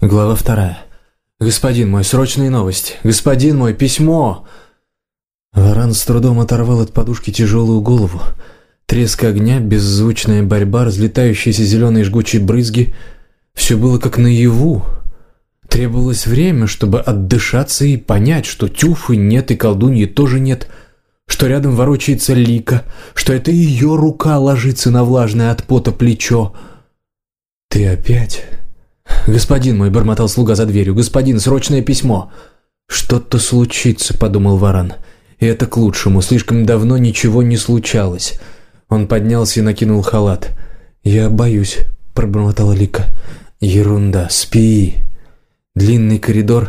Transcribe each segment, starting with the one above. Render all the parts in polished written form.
Глава 2. «Господин мой, срочные новости! Господин мой, письмо!» Варан с трудом оторвал от подушки тяжелую голову. Треск огня, беззвучная борьба, разлетающиеся зеленые жгучие брызги — все было как наяву. Требовалось время, чтобы отдышаться и понять, что Тюфы нет и колдуньи тоже нет, что рядом ворочается Лика, что это ее рука ложится на влажное от пота плечо. «Ты опять?» «Господин мой», — бормотал слуга за дверью, — «господин, срочное письмо». «Что-то случится», — подумал Варан. «И это к лучшему, слишком давно ничего не случалось». Он поднялся и накинул халат. «Я боюсь», — пробормотала Лика. «Ерунда, спи». Длинный коридор,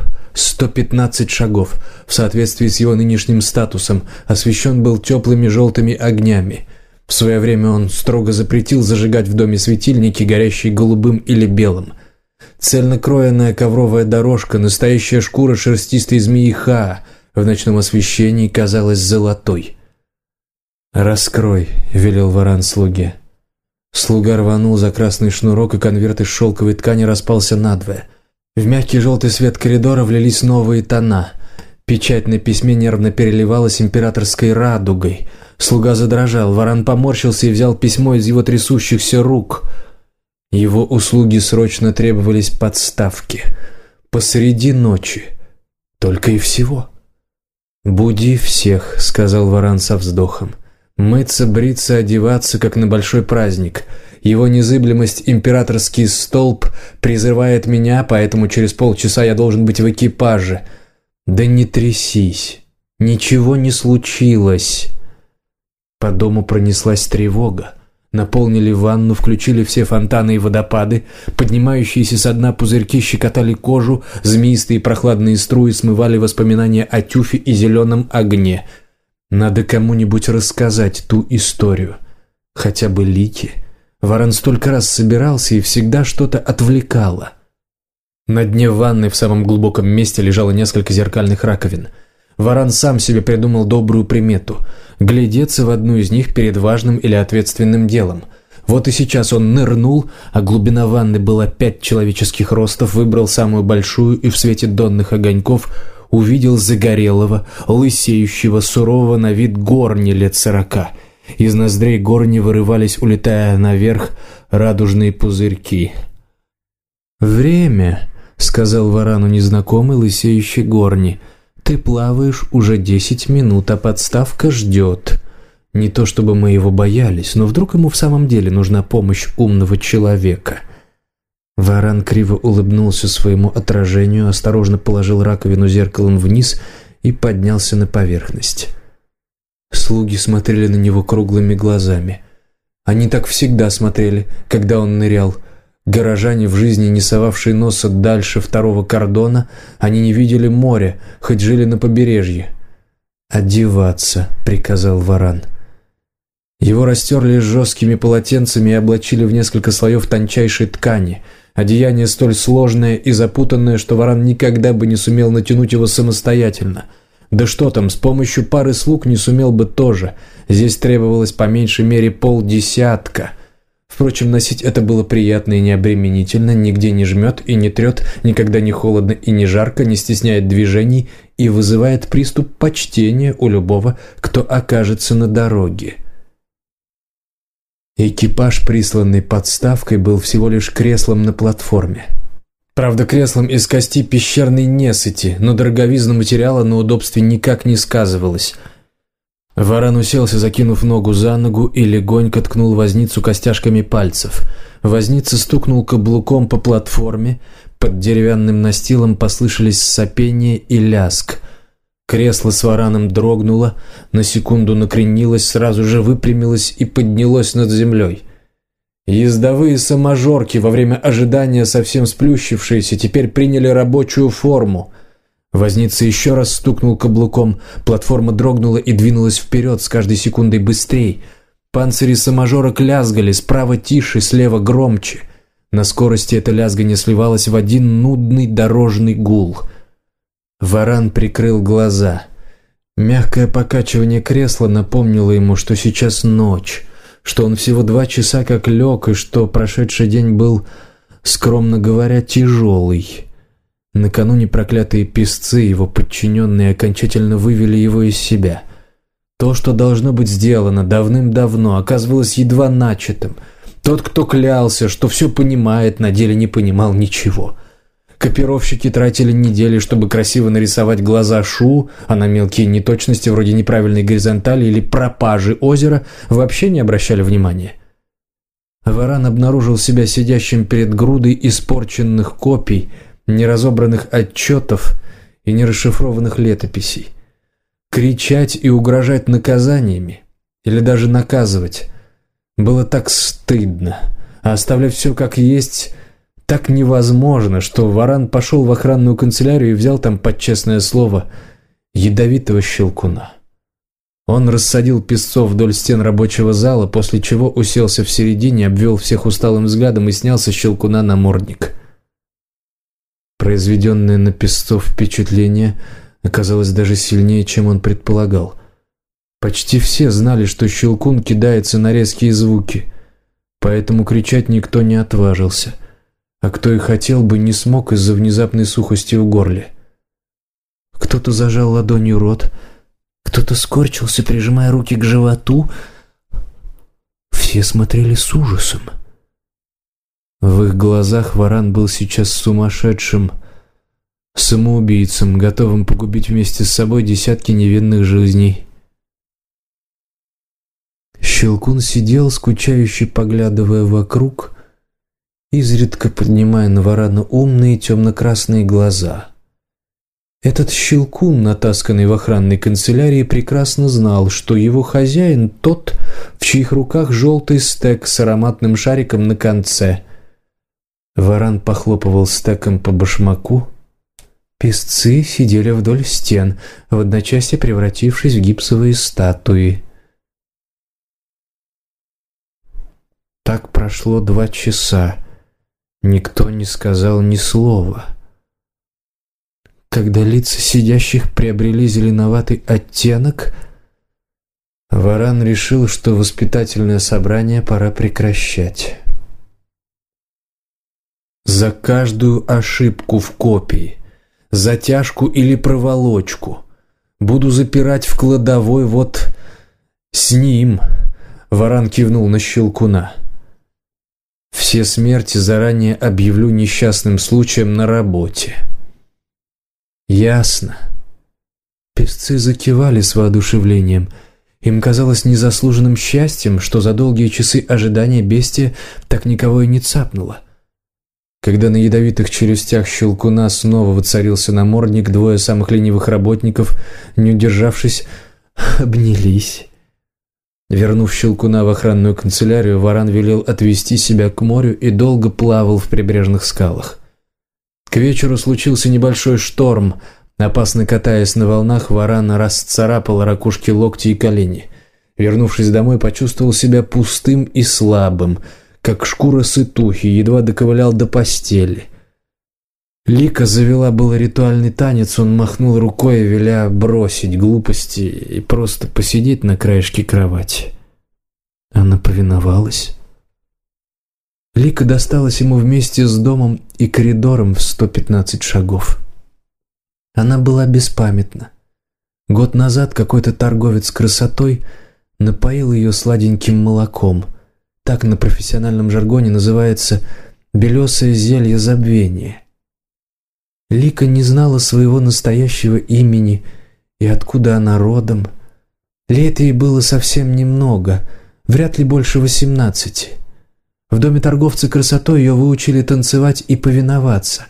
115 шагов, в соответствии с его нынешним статусом, освещен был теплыми желтыми огнями. В свое время он строго запретил зажигать в доме светильники, горящие голубым или белым. Цельнокроенная ковровая дорожка, настоящая шкура шерстистой змеи Хаа в ночном освещении казалась золотой. «Раскрой», — велел Варан слуге. Слуга рванул за красный шнурок, и конверт из шелковой ткани распался надвое. В мягкий желтый свет коридора влились новые тона. Печать на письме нервно переливалась императорской радугой. Слуга задрожал, Варан поморщился и взял письмо из его трясущихся рук. Его услуги срочно требовались подставки. Посреди ночи. Только и всего. «Буди всех», — сказал Варан со вздохом. «Мыться, бриться, одеваться, как на большой праздник. Его незыблемость императорский столб призывает меня, поэтому через полчаса я должен быть в экипаже. Да не трясись. Ничего не случилось». По дому пронеслась тревога. Наполнили ванну, включили все фонтаны и водопады, поднимающиеся со дна пузырьки щекотали кожу, змеистые прохладные струи смывали воспоминания о Тюфе и зеленом огне. Надо кому-нибудь рассказать ту историю. Хотя бы Лике. Варан столько раз собирался, и всегда что-то отвлекало. На дне ванны в самом глубоком месте лежало несколько зеркальных раковин. Варан сам себе придумал добрую примету – глядеться в одну из них перед важным или ответственным делом. Вот и сейчас он нырнул, а глубина ванны была 5 человеческих ростов, выбрал самую большую и в свете донных огоньков увидел загорелого, лысеющего, сурового на вид горни лет 40. Из ноздрей горни вырывались, улетая наверх, радужные пузырьки. «Время», — сказал Варану незнакомый лысеющий горни. «Ты плаваешь уже 10 минут, а подставка ждет. Не то чтобы мы его боялись, но вдруг ему в самом деле нужна помощь умного человека». Варан криво улыбнулся своему отражению, осторожно положил раковину зеркалом вниз и поднялся на поверхность. Слуги смотрели на него круглыми глазами. Они так всегда смотрели, когда он нырял. Горожане, в жизни не совавшие носа дальше 2-го кордона, они не видели моря, хоть жили на побережье. «Одеваться», — приказал Варан. Его растерли жесткими полотенцами и облачили в несколько слоев тончайшей ткани. Одеяние столь сложное и запутанное, что Варан никогда бы не сумел натянуть его самостоятельно. Да что там, с помощью пары слуг не сумел бы тоже. Здесь требовалось по меньшей мере 50. Впрочем, носить это было приятно и необременительно, нигде не жмет и не трет, никогда не холодно и не жарко, не стесняет движений и вызывает приступ почтения у любого, кто окажется на дороге. Экипаж, присланный подставкой, был всего лишь креслом на платформе. Правда, креслом из кости пещерной несыти, но дороговизна материала на удобстве никак не сказывалась. Варан уселся, закинув ногу за ногу, и легонько ткнул возницу костяшками пальцев. Возница стукнул каблуком по платформе, под деревянным настилом послышались сопение и ляск. Кресло с Вараном дрогнуло, на секунду накренилось, сразу же выпрямилось и поднялось над землей. Ездовые саможорки, во время ожидания совсем сплющившиеся, теперь приняли рабочую форму. Возница еще раз стукнул каблуком, платформа дрогнула и двинулась вперед с каждой секундой быстрей. Панцири саможорок лязгали, справа тише, слева громче. На скорости это лязганье сливалось в один нудный дорожный гул. Варан прикрыл глаза. Мягкое покачивание кресла напомнило ему, что сейчас ночь, что он всего 2 часа как лег, и что прошедший день был скромно говоря, тяжелый. Накануне проклятые писцы, его подчиненные, окончательно вывели его из себя. То, что должно быть сделано давным-давно, оказывалось едва начатым. Тот, кто клялся, что все понимает, на деле не понимал ничего. Копировщики тратили недели, чтобы красиво нарисовать глаза Шу, а на мелкие неточности вроде неправильной горизонтали или пропажи озера вообще не обращали внимания. Варан обнаружил себя сидящим перед грудой испорченных копий, неразобранных отчетов и нерасшифрованных летописей. Кричать и угрожать наказаниями, или даже наказывать, было так стыдно, а оставлять все как есть так невозможно, что Варан пошел в охранную канцелярию и взял там, под честное слово, ядовитого щелкуна. Он рассадил писцов вдоль стен рабочего зала, после чего уселся в середине, обвел всех усталым взглядом и снял со щелкуна намордник. Произведенное на писцов впечатление оказалось даже сильнее, чем он предполагал. Почти все знали, что щелкун кидается на резкие звуки, поэтому кричать никто не отважился, а кто и хотел бы, не смог из-за внезапной сухости в горле. Кто-то зажал ладонью рот, кто-то скорчился, прижимая руки к животу. Все смотрели с ужасом. В их глазах Варан был сейчас сумасшедшим самоубийцем, готовым погубить вместе с собой десятки невинных жизней. Щелкун сидел, скучающе поглядывая вокруг, изредка поднимая на Варана умные темно-красные глаза. Этот щелкун, натасканный в охранной канцелярии, прекрасно знал, что его хозяин тот, в чьих руках желтый стек с ароматным шариком на конце. Варан похлопывал стеком по башмаку. Песцы сидели вдоль стен, в одночасье превратившись в гипсовые статуи. Так прошло 2 часа. Никто не сказал ни слова. Когда лица сидящих приобрели зеленоватый оттенок, Варан решил, что воспитательное собрание пора прекращать. За каждую ошибку в копии, затяжку или проволочку буду запирать в кладовой вот с ним. Варан кивнул на щелкуна. Все смерти заранее объявлю несчастным случаем на работе. Ясно. Песцы закивали с воодушевлением. Им казалось незаслуженным счастьем, что за долгие часы ожидания бестия так никого и не цапнуло. Когда на ядовитых челюстях щелкуна снова воцарился намордник, 2 самых ленивых работников, не удержавшись, обнялись. Вернув щелкуна в охранную канцелярию, Варан велел отвести себя к морю и долго плавал в прибрежных скалах. К вечеру случился небольшой шторм. Опасно катаясь на волнах, Варан расцарапал ракушки, локти и колени. Вернувшись домой, почувствовал себя пустым и слабым, как шкура сытухи, едва доковылял до постели. Лика завела было ритуальный танец, он махнул рукой, веля бросить глупости и просто посидеть на краешке кровати. Она повиновалась. Лика досталась ему вместе с домом и коридором в 115 шагов. Она была беспамятна. Год назад какой-то торговец красотой напоил ее сладеньким молоком. Так на профессиональном жаргоне называется «белесое зелье забвения». Лика не знала своего настоящего имени и откуда она родом. Лет ей было совсем немного, вряд ли больше 18. В доме торговца красотой ее выучили танцевать и повиноваться.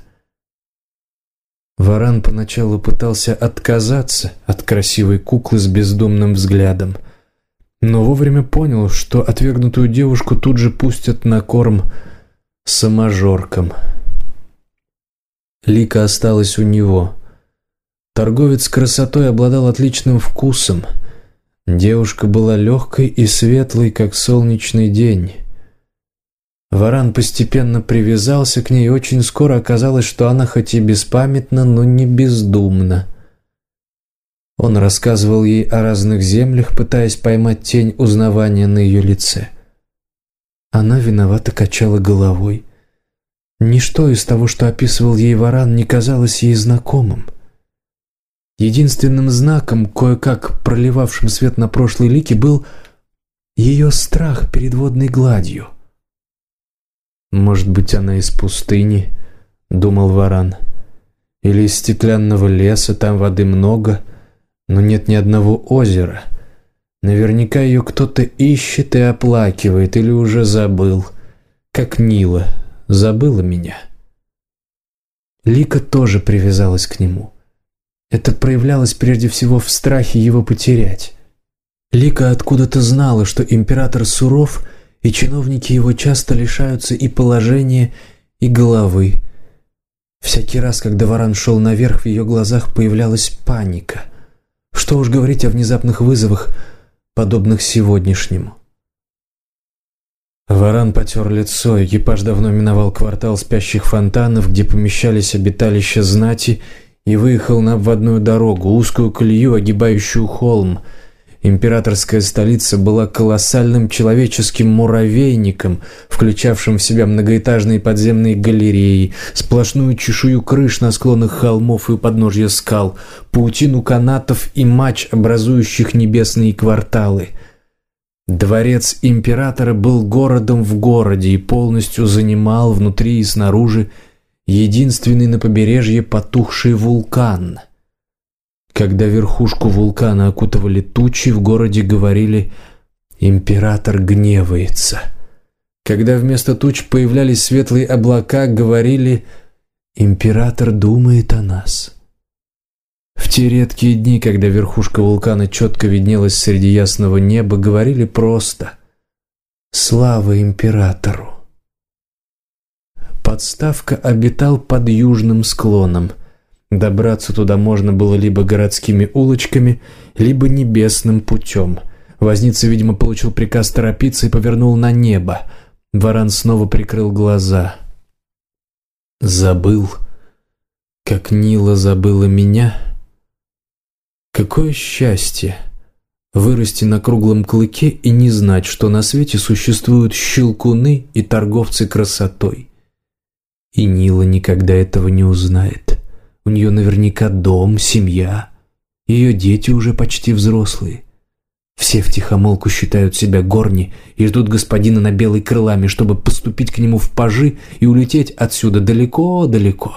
Варан поначалу пытался отказаться от красивой куклы с бездумным взглядом, но вовремя понял, что отвергнутую девушку тут же пустят на корм саможоркам. Лика осталась у него. Торговец красотой обладал отличным вкусом. Девушка была легкой и светлой, как солнечный день. Варан постепенно привязался к ней, и очень скоро оказалось, что она хоть и беспамятна, но не бездумна. Он рассказывал ей о разных землях, пытаясь поймать тень узнавания на ее лице. Она виновато качала головой. Ничто из того, что описывал ей Варан, не казалось ей знакомым. Единственным знаком, кое-как проливавшим свет на прошлые лики, был ее страх перед водной гладью. «Может быть, она из пустыни?» — думал Варан. «Или из стеклянного леса, там воды много, но нет ни одного озера. Наверняка ее кто-то ищет и оплакивает, или уже забыл, как Нила забыла меня». Лика тоже привязалась к нему. Это проявлялось прежде всего в страхе его потерять. Лика откуда-то знала, что император суров, и чиновники его часто лишаются и положения, и головы. Всякий раз, когда Варан шел наверх, в ее глазах появлялась паника. Что уж говорить о внезапных вызовах, подобных сегодняшнему. Варан потер лицо. Экипаж давно миновал квартал спящих фонтанов, где помещались обиталища знати, и выехал на обводную дорогу, узкую колею, огибающую холм. Императорская столица была колоссальным человеческим муравейником, включавшим в себя многоэтажные подземные галереи, сплошную чешую крыш на склонах холмов и у подножья скал, паутину канатов и мач, образующих небесные кварталы. Дворец императора был городом в городе и полностью занимал внутри и снаружи единственный на побережье потухший вулкан. Когда верхушку вулкана окутывали тучи, в городе говорили «Император гневается». Когда вместо туч появлялись светлые облака, говорили «Император думает о нас». В те редкие дни, когда верхушка вулкана четко виднелась среди ясного неба, говорили просто «Слава императору». Подставка обитал под южным склоном. Добраться туда можно было либо городскими улочками, либо небесным путем. Возница, видимо, получил приказ торопиться и повернул на небо. Варан снова прикрыл глаза. Забыл, как Нила забыла меня. Какое счастье вырасти на круглом клыке и не знать, что на свете существуют щелкуны и торговцы красотой. И Нила никогда этого не узнает. У нее наверняка дом, семья. Ее дети уже почти взрослые. Все втихомолку считают себя горни и ждут господина на белой крылами, чтобы поступить к нему в пажи и улететь отсюда далеко-далеко.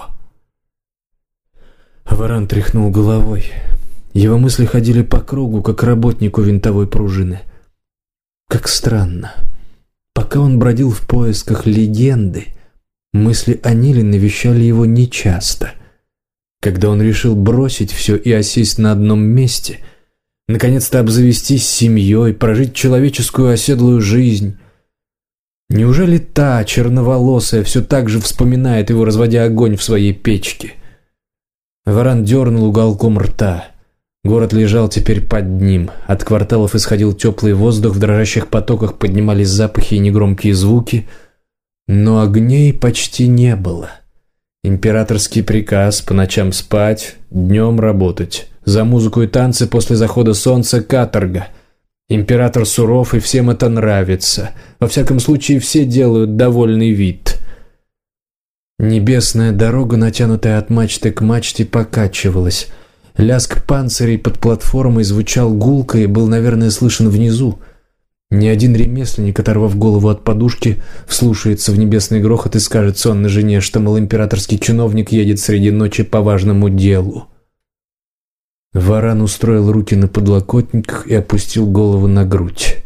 Варан тряхнул головой. Его мысли ходили по кругу, как работнику винтовой пружины. Как странно. Пока он бродил в поисках легенды, мысли о Ниле навещали его нечасто. Когда он решил бросить все и осесть на одном месте, наконец-то обзавестись семьей, прожить человеческую оседлую жизнь, неужели та черноволосая все так же вспоминает его, разводя огонь в своей печке? Варан дернул уголком рта. Город лежал теперь под ним. От кварталов исходил теплый воздух, в дрожащих потоках поднимались запахи и негромкие звуки, но огней почти не было. Императорский приказ: по ночам спать, днем работать. За музыку и танцы после захода солнца каторга. Император суров, и всем это нравится. Во всяком случае, все делают довольный вид. Небесная дорога, натянутая от мачты к мачте, покачивалась. Лязг панцирей под платформой звучал гулко и был, наверное, слышен внизу. Ни один ремесленник, оторвав голову от подушки, вслушается в небесный грохот и скажет сонной жене, что, мол, императорский чиновник едет среди ночи по важному делу. Варан устроил руки на подлокотниках и опустил голову на грудь.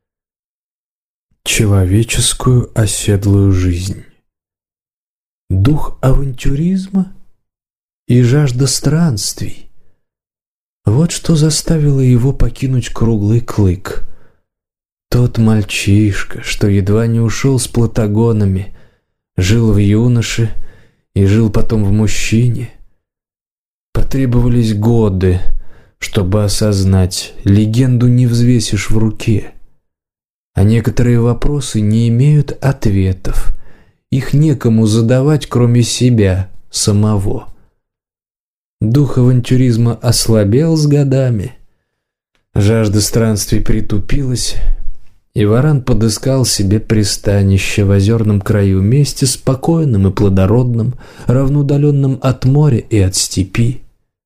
Человеческую оседлую жизнь. Дух авантюризма и жажда странствий. Вот что заставило его покинуть круглый клык. Тот мальчишка, что едва не ушел с платагонами, жил в юноше и жил потом в мужчине. Потребовались годы, чтобы осознать, легенду не взвесишь в руке. А некоторые вопросы не имеют ответов. Их некому задавать, кроме себя самого. Дух авантюризма ослабел с годами. Жажда странствий притупилась, И Варан подыскал себе пристанище в озерном краю, месте спокойным и плодородным, равноудаленным от моря и от степи.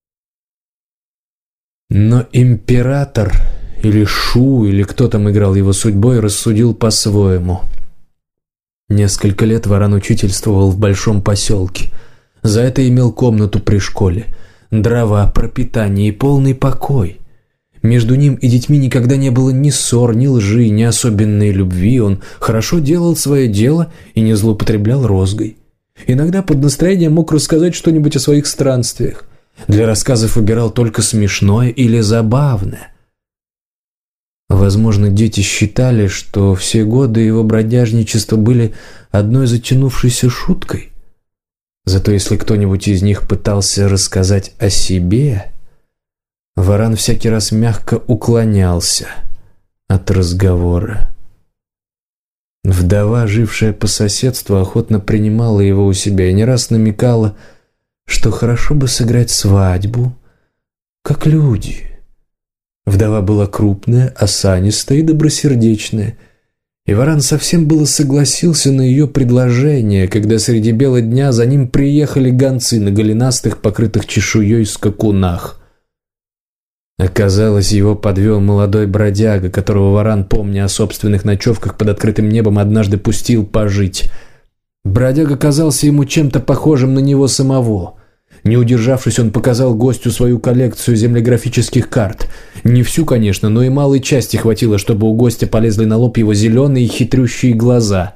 Но император, или Шу, или кто там играл его судьбой, рассудил по-своему. Несколько лет Варан учительствовал в большом поселке. За это имел комнату при школе, дрова, пропитание и полный покой. Между ним и детьми никогда не было ни ссор, ни лжи, ни особенной любви. Он хорошо делал свое дело и не злоупотреблял розгой. Иногда под настроение мог рассказать что-нибудь о своих странствиях. Для рассказов выбирал только смешное или забавное. Возможно, дети считали, что все годы его бродяжничества были одной затянувшейся шуткой. Зато если кто-нибудь из них пытался рассказать о себе, Варан всякий раз мягко уклонялся от разговора. Вдова, жившая по соседству, охотно принимала его у себя и не раз намекала, что хорошо бы сыграть свадьбу, как люди. Вдова была крупная, осанистая и добросердечная, и Варан совсем было согласился на ее предложение, когда среди бела дня за ним приехали гонцы на голенастых, покрытых чешуей скакунах. Оказалось, его подвел молодой бродяга, которого Варан, помня о собственных ночевках под открытым небом, однажды пустил пожить. Бродяга казался ему чем-то похожим на него самого. Не удержавшись, он показал гостю свою коллекцию землеграфических карт. Не всю, конечно, но и малой части хватило, чтобы у гостя полезли на лоб его зеленые хитрющие глаза.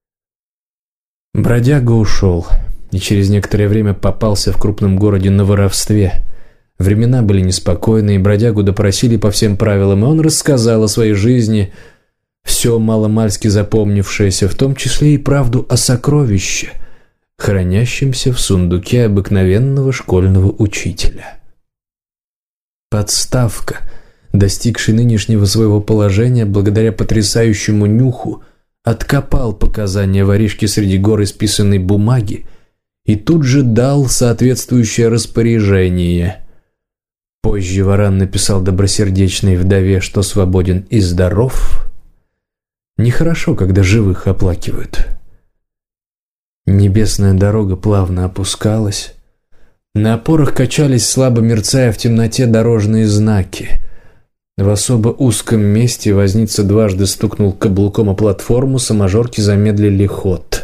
Бродяга ушел и через некоторое время попался в крупном городе на воровстве. Времена были неспокойные, бродягу допросили по всем правилам, и он рассказал о своей жизни, все маломальски запомнившееся, в том числе и правду о сокровище, хранящемся в сундуке обыкновенного школьного учителя. Подставка, достигший нынешнего своего положения благодаря потрясающему нюху, откопал показания воришки среди гор исписанной бумаги и тут же дал соответствующее распоряжение. Позже Варан написал добросердечной вдове, что свободен и здоров. Нехорошо, когда живых оплакивают. Небесная дорога плавно опускалась. На опорах качались, слабо мерцая в темноте, дорожные знаки. В особо узком месте возница дважды стукнул каблуком о платформу, саможорки замедлили ход.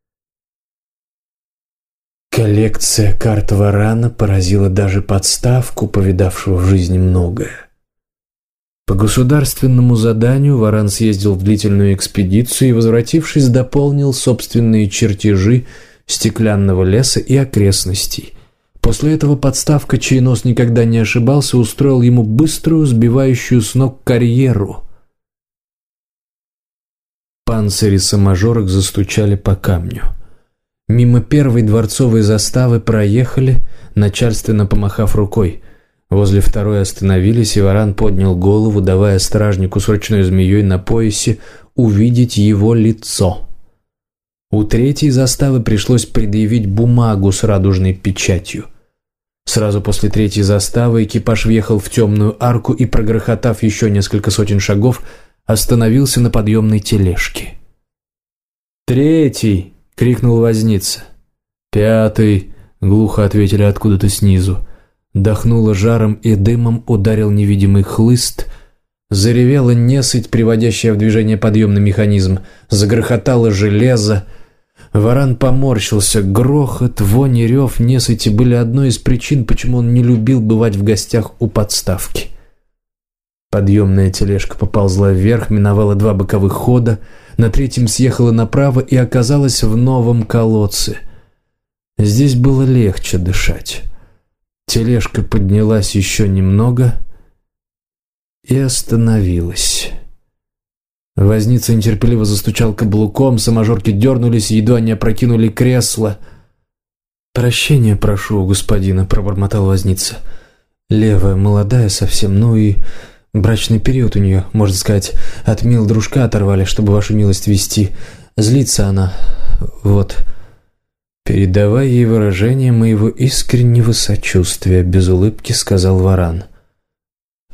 Коллекция карт Варана поразила даже подставку, повидавшего в жизни многое. По государственному заданию Варан съездил в длительную экспедицию и, возвратившись, дополнил собственные чертежи стеклянного леса и окрестностей. После этого подставка, чей нос никогда не ошибался, устроил ему быструю, сбивающую с ног карьеру. Панцири саможорок застучали по камню. Мимо первой дворцовой заставы проехали, начальственно помахав рукой. Возле второй остановились, и Варан поднял голову, давая стражнику с ручной змеей на поясе увидеть его лицо. У третьей заставы пришлось предъявить бумагу с радужной печатью. Сразу после третьей заставы экипаж въехал в темную арку и, прогрохотав еще несколько сотен шагов, остановился на подъемной тележке. «Третий!» — крикнул возница. «Пятый!» — глухо ответили откуда-то снизу. Дохнуло жаром и дымом, ударил невидимый хлыст. Заревела несыть, приводящая в движение подъемный механизм. Загрохотало железо. Варан поморщился. Грохот, вонь и рев несыти были одной из причин, почему он не любил бывать в гостях у подставки. Подъемная тележка поползла вверх, миновала два боковых хода, на третьем съехала направо и оказалась в новом колодце. Здесь было легче дышать. Тележка поднялась еще немного и остановилась. Возница нетерпеливо застучал каблуком, саможорки дернулись, едва не опрокинули кресло. «Прощения прошу у господина», — пробормотал возница. «Левая, молодая совсем, ну и брачный период у нее, можно сказать, от мил дружка оторвали, чтобы вашу милость вести. Злится она, вот». «Передавай ей выражение моего искреннего сочувствия», — без улыбки сказал Варан.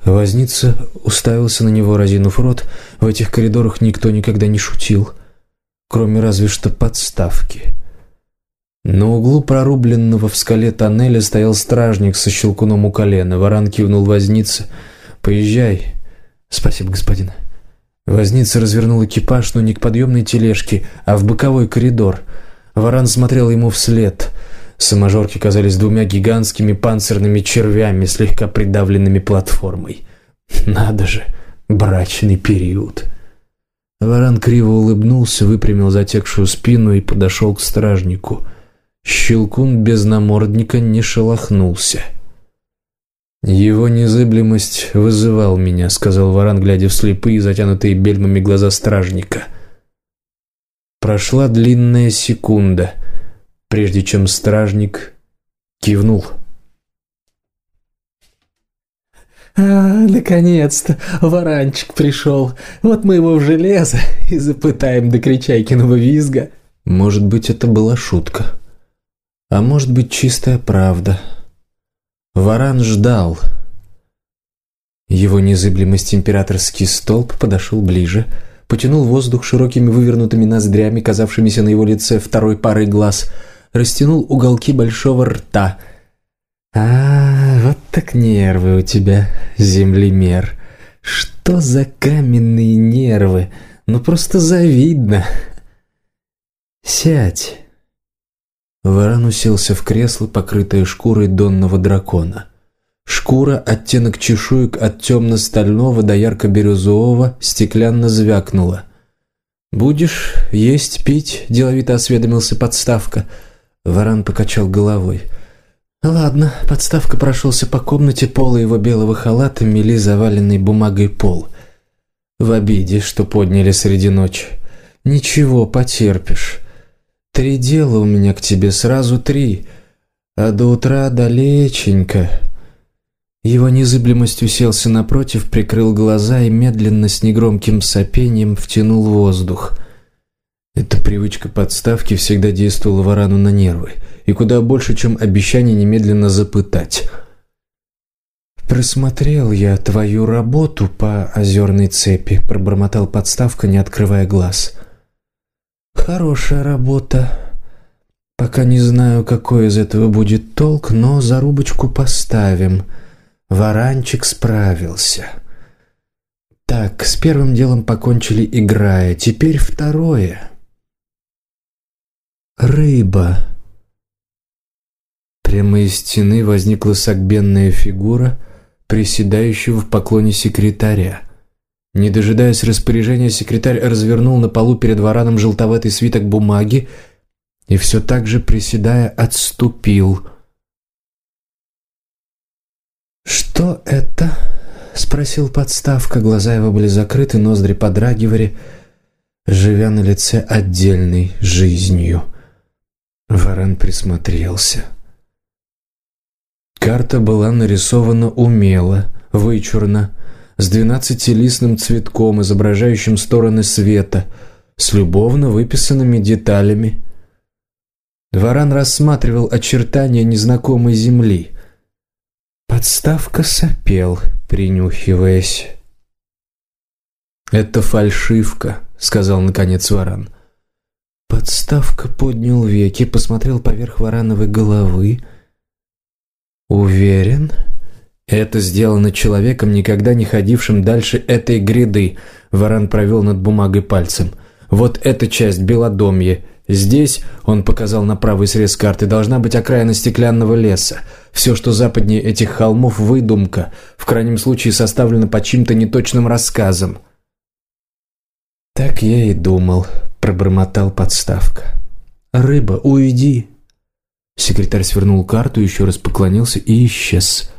Возница уставился на него, разинув рот. В этих коридорах никто никогда не шутил, кроме разве что подставки. На углу прорубленного в скале тоннеля стоял стражник со щелкуном у колена. Варан кивнул вознице. «Поезжай». «Спасибо, господин». Возница развернул экипаж, но не к подъемной тележке, а в боковой коридор. Варан смотрел ему вслед. Саможорки казались двумя гигантскими панцирными червями, слегка придавленными платформой. Надо же, брачный период. Варан криво улыбнулся, выпрямил затекшую спину и подошел к стражнику. Щелкун без намордника не шелохнулся. «Его незыблемость вызывал меня», — сказал Варан, глядя в слепые, затянутые бельмами глаза стражника. Прошла длинная секунда, прежде чем стражник кивнул. Наконец-то Варанчик пришел. Вот мы его в железо и запытаем до кричайкиного визга». Может быть, это была шутка, а может быть, чистая правда. Варан ждал. Его незыблемость императорский столб подошел ближе, потянул воздух широкими вывернутыми ноздрями, казавшимися на его лице второй парой глаз, растянул уголки большого рта. Вот так нервы у тебя, землемер. Что за каменные нервы? Ну просто завидно. Сядь». Варан уселся в кресло, покрытое шкурой донного дракона. Шкура, оттенок чешуек от темно-стального до ярко-бирюзового, стеклянно звякнула. «Будешь есть, пить?» – деловито осведомился подставка. Варан покачал головой. «Ладно». Подставка прошелся по комнате, полы его белого халата мели заваленный бумагой пол. «В обиде, что подняли среди ночи. Ничего, потерпишь. 3 дела у меня к тебе, сразу 3, а до утра далеченько». Его незыблемость уселся напротив, прикрыл глаза и медленно, с негромким сопением, втянул воздух. Эта привычка подставки всегда действовала Варану на нервы, и куда больше, чем обещание немедленно запытать. «Просмотрел я твою работу по озерной цепи», — пробормотал подставка, не открывая глаз. «Хорошая работа. Пока не знаю, какой из этого будет толк, но зарубочку поставим. Варанчик справился. Так, с первым делом покончили, играя. Теперь второе. Рыба». Прямо из стены возникла согбенная фигура приседающего в поклоне секретаря. Не дожидаясь распоряжения, секретарь развернул на полу перед Вараном желтоватый свиток бумаги и все так же, приседая, отступил. «Что это?» — спросил подставка. Глаза его были закрыты, ноздри подрагивали, живя на лице отдельной жизнью. Варан присмотрелся. Карта была нарисована умело, вычурно, с 12-листным цветком, изображающим стороны света, с любовно выписанными деталями. Варан рассматривал очертания незнакомой земли. Подставка сопел, принюхиваясь. «Это фальшивка», — сказал наконец Варан. Подставка поднял веки, посмотрел поверх Варановой головы. «Уверен?» «Это сделано человеком, никогда не ходившим дальше этой гряды», — Варан провел над бумагой пальцем. «Вот эта часть Белодомья. Здесь, — он показал на правый срез карты, — должна быть окраина стеклянного леса. Все, что западнее этих холмов, — выдумка, в крайнем случае составлено по чьим-то неточным рассказам». «Так я и думал», — пробормотал подставка. «Рыба, уйди». Секретарь свернул карту, еще раз поклонился и исчез.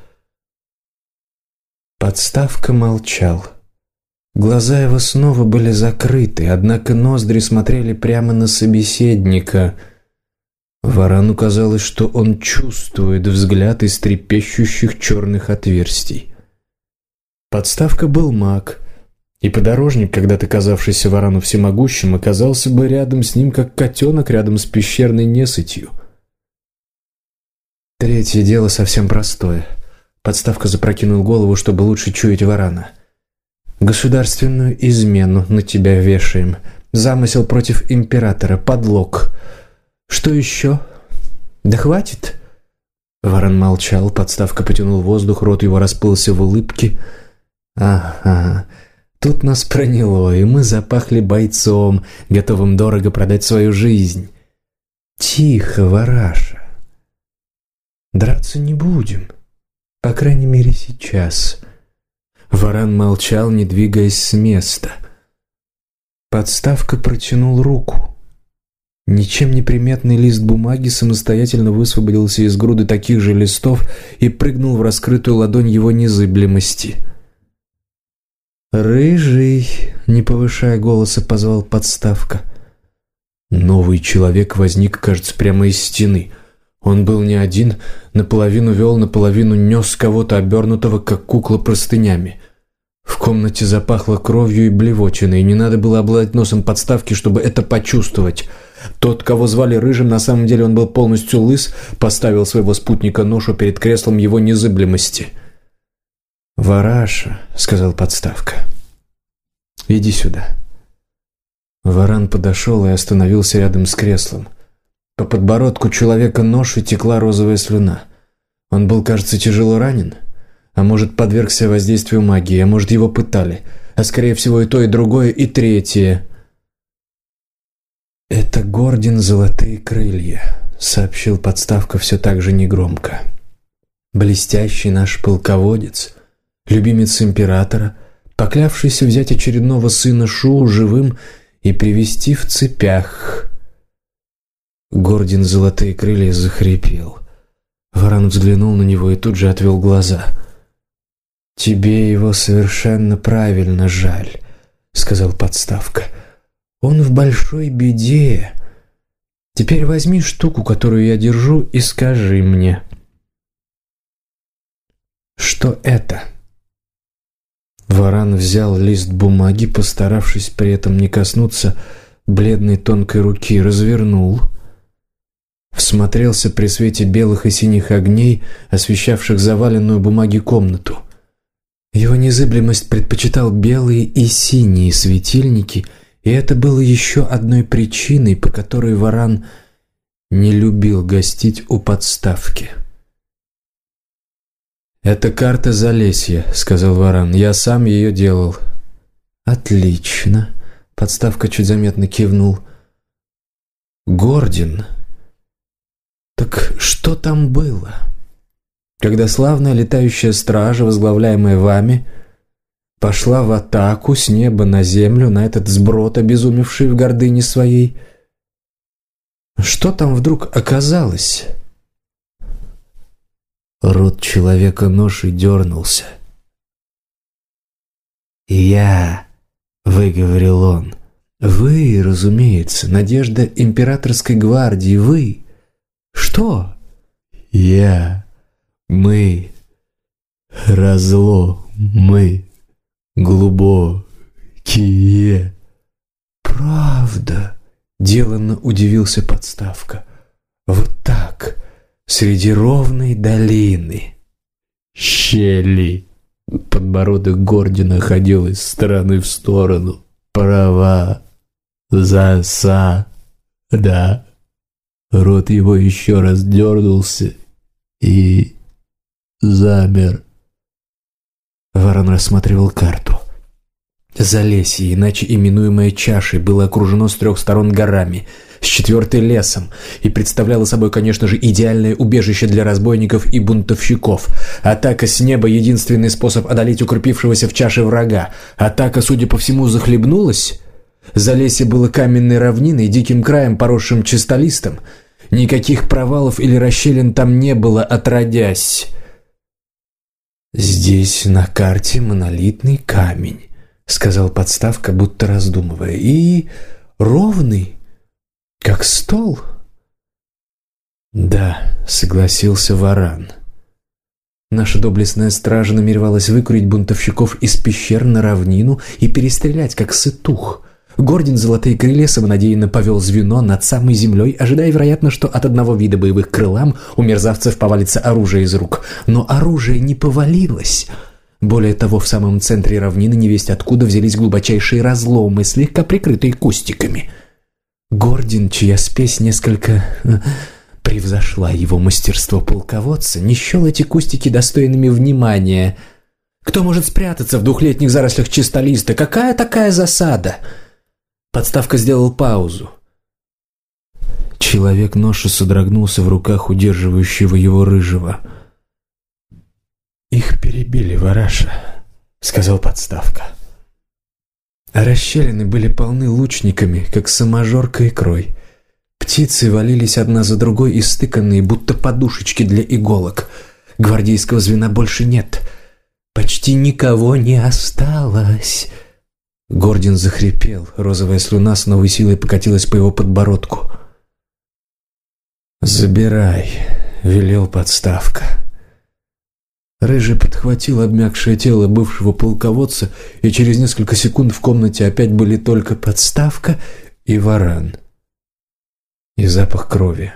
Подставка молчал. Глаза его снова были закрыты, однако ноздри смотрели прямо на собеседника. Варану казалось, что он чувствует взгляд из трепещущих черных отверстий. Подставка был маг, и подорожник, когда-то казавшийся Варану всемогущим, оказался бы рядом с ним, как котенок рядом с пещерной несытью. «Третье дело совсем простое. Подставка запрокинул голову, чтобы лучше чуять варана. «Государственную измену на тебя вешаем. Замысел против императора, подлог. Что еще? Да хватит?» Варан молчал, подставка потянул воздух, рот его расплылся в улыбке. «Ага, тут нас проняло, и мы запахли бойцом, готовым дорого продать свою жизнь. Тихо, Вараша. Драться не будем, по крайней мере сейчас». Варан молчал, не двигаясь с места. Подставка протянул руку. Ничем не приметный лист бумаги самостоятельно высвободился из груды таких же листов и прыгнул в раскрытую ладонь его незыблемости. «Рыжий!» — не повышая голоса, позвал подставка. Новый человек возник, кажется, прямо из стены. Он был не один, наполовину вел, наполовину нес кого-то, обернутого, как кукла, простынями. В комнате запахло кровью и блевотиной, и не надо было обладать носом подставки, чтобы это почувствовать. Тот, кого звали Рыжим, на самом деле он был полностью лыс, поставил своего спутника ношу перед креслом его незыблемости. «Вараша», — сказал подставка, — «иди сюда». Варан подошел и остановился рядом с креслом. По подбородку человека ноши текла розовая слюна. Он был, кажется, тяжело ранен, а может, подвергся воздействию магии, а может, его пытали, а скорее всего и то, и другое, и третье. «Это Гордин Золотые Крылья», — сообщил подставка все так же негромко. «Блестящий наш полководец, любимец императора, поклявшийся взять очередного сына Шу живым и привести в цепях». Гордин Золотые Крылья захрипел. Варан взглянул на него и тут же отвел глаза. «Тебе его совершенно правильно жаль», — сказал подставка. «Он в большой беде. Теперь возьми штуку, которую я держу, и скажи мне, что это?» Варан взял лист бумаги, постаравшись при этом не коснуться бледной тонкой руки, развернул, всмотрелся при свете белых и синих огней, освещавших заваленную бумаги комнату. Его незыблемость предпочитал белые и синие светильники, и это было еще одной причиной, по которой Варан не любил гостить у подставки. «Это карта Залесья», — сказал Варан. «Я сам ее делал». «Отлично», — подставка чуть заметно кивнул. «Гордин, так что там было, когда славная летающая стража, возглавляемая вами, пошла в атаку с неба на землю на этот сброд, обезумевший в гордыне своей? Что там вдруг оказалось?» Рот человека-ноши дернулся. «Я», — выговорил он, — «вы, разумеется, надежда императорской гвардии, вы». «Что?» «Я, мы, разлом, мы, глубокие». «Правда?» — деланно удивился подставка. «Вот так, среди ровной долины». «Щели». Подбородок Гордина ходил из стороны в сторону. «Права, засада». Рот его еще раз дернулся и замер. Варан рассматривал карту. Залесье, иначе именуемое Чашей, было окружено с 3 сторон горами, с 4-й лесом, и представляло собой, конечно же, идеальное убежище для разбойников и бунтовщиков. Атака с неба — единственный способ одолеть укрепившегося в чаше врага. Атака, судя по всему, захлебнулась. Залесье было каменной равниной, диким краем, поросшим чистолистом. Никаких провалов или расщелин там не было, отродясь. «Здесь на карте монолитный камень», — сказал подставка, будто раздумывая, — «и ровный, как стол». «Да», — согласился Варан. «Наша доблестная стража намеревалась выкурить бунтовщиков из пещер на равнину и перестрелять, как сытух. Гордин золотые крылья самонадеянно повел звено над самой землей, ожидая, вероятно, что от одного вида боевых крылам у мерзавцев повалится оружие из рук. Но оружие не повалилось. Более того, в самом центре равнины невесть откуда взялись глубочайшие разломы, слегка прикрытые кустиками. Гордин, чья спесь несколько превзошла его мастерство полководца, не счел эти кустики достойными внимания. Кто может спрятаться в двухлетних зарослях чистолиста? Какая такая засада? Подставка сделал паузу. Человек-ноша содрогнулся в руках удерживающего его рыжего. «Их перебили, вараша», — сказал Подставка. А расщелины были полны лучниками, как саможорка икрой. Птицы валились одна за другой, истыканные, будто подушечки для иголок. Гвардейского звена больше нет. Почти никого не осталось. Гордин захрипел, розовая слюна с новой силой покатилась по его подбородку. «Забирай», — велел Подставка. Рыжий подхватил обмякшее тело бывшего полководца, и через несколько секунд в комнате опять были только Подставка и Варан. И запах крови.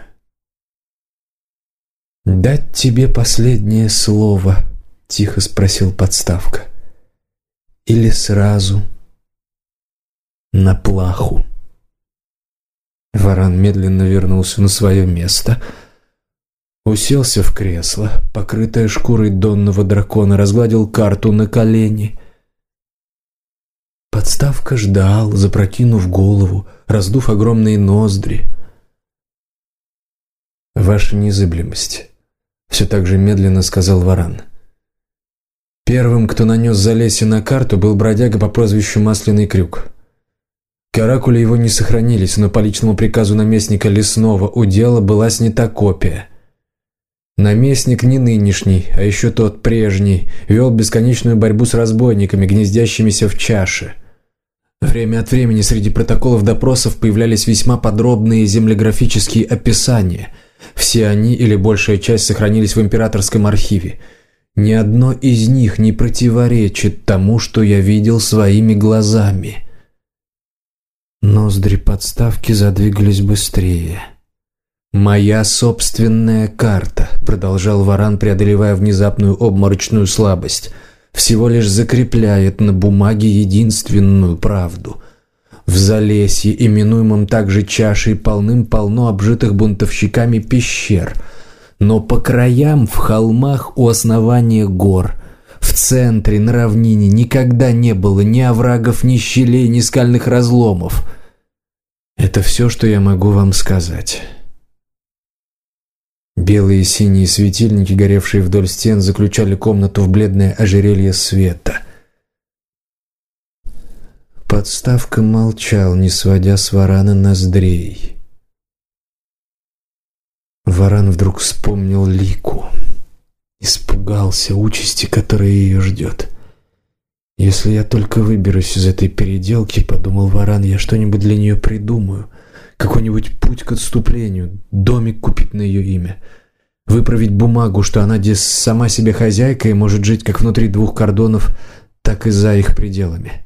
«Дать тебе последнее слово?» — тихо спросил Подставка. «Или сразу на плаху?» Варан медленно вернулся на свое место, уселся в кресло, покрытое шкурой донного дракона, разгладил карту на колени. Подставка ждал, запрокинув голову, раздув огромные ноздри. «Ваша незыблемость», — все так же медленно сказал Варан. «Первым, кто нанес Залесье на карту, был бродяга по прозвищу Масляный Крюк. Каракули его не сохранились, но по личному приказу наместника лесного удела была снята копия. Наместник не нынешний, а еще тот прежний, вел бесконечную борьбу с разбойниками, гнездящимися в чаше. Время от времени среди протоколов допросов появлялись весьма подробные землеграфические описания. Все они, или большая часть, сохранились в императорском архиве. Ни одно из них не противоречит тому, что я видел своими глазами». Ноздри Подставки задвигались быстрее. «Моя собственная карта», — продолжал Варан, преодолевая внезапную обморочную слабость, «всего лишь закрепляет на бумаге единственную правду. В Залесье, именуемом также чашей, полным-полно обжитых бунтовщиками пещер, но по краям, в холмах у основания гор, в центре, на равнине, никогда не было ни оврагов, ни щелей, ни скальных разломов. Это все, что я могу вам сказать». Белые и синие светильники, горевшие вдоль стен, заключали комнату в бледное ожерелье света. Подставка молчал, не сводя с Варана ноздрей. Варан вдруг вспомнил Лику. Испугался участи, которая ее ждет. «Если я только выберусь из этой переделки, — подумал Варан, — я что-нибудь для нее придумаю. Какой-нибудь путь к отступлению, домик купить на ее имя, выправить бумагу, что она здесь сама себе хозяйка и может жить как внутри двух кордонов, так и за их пределами».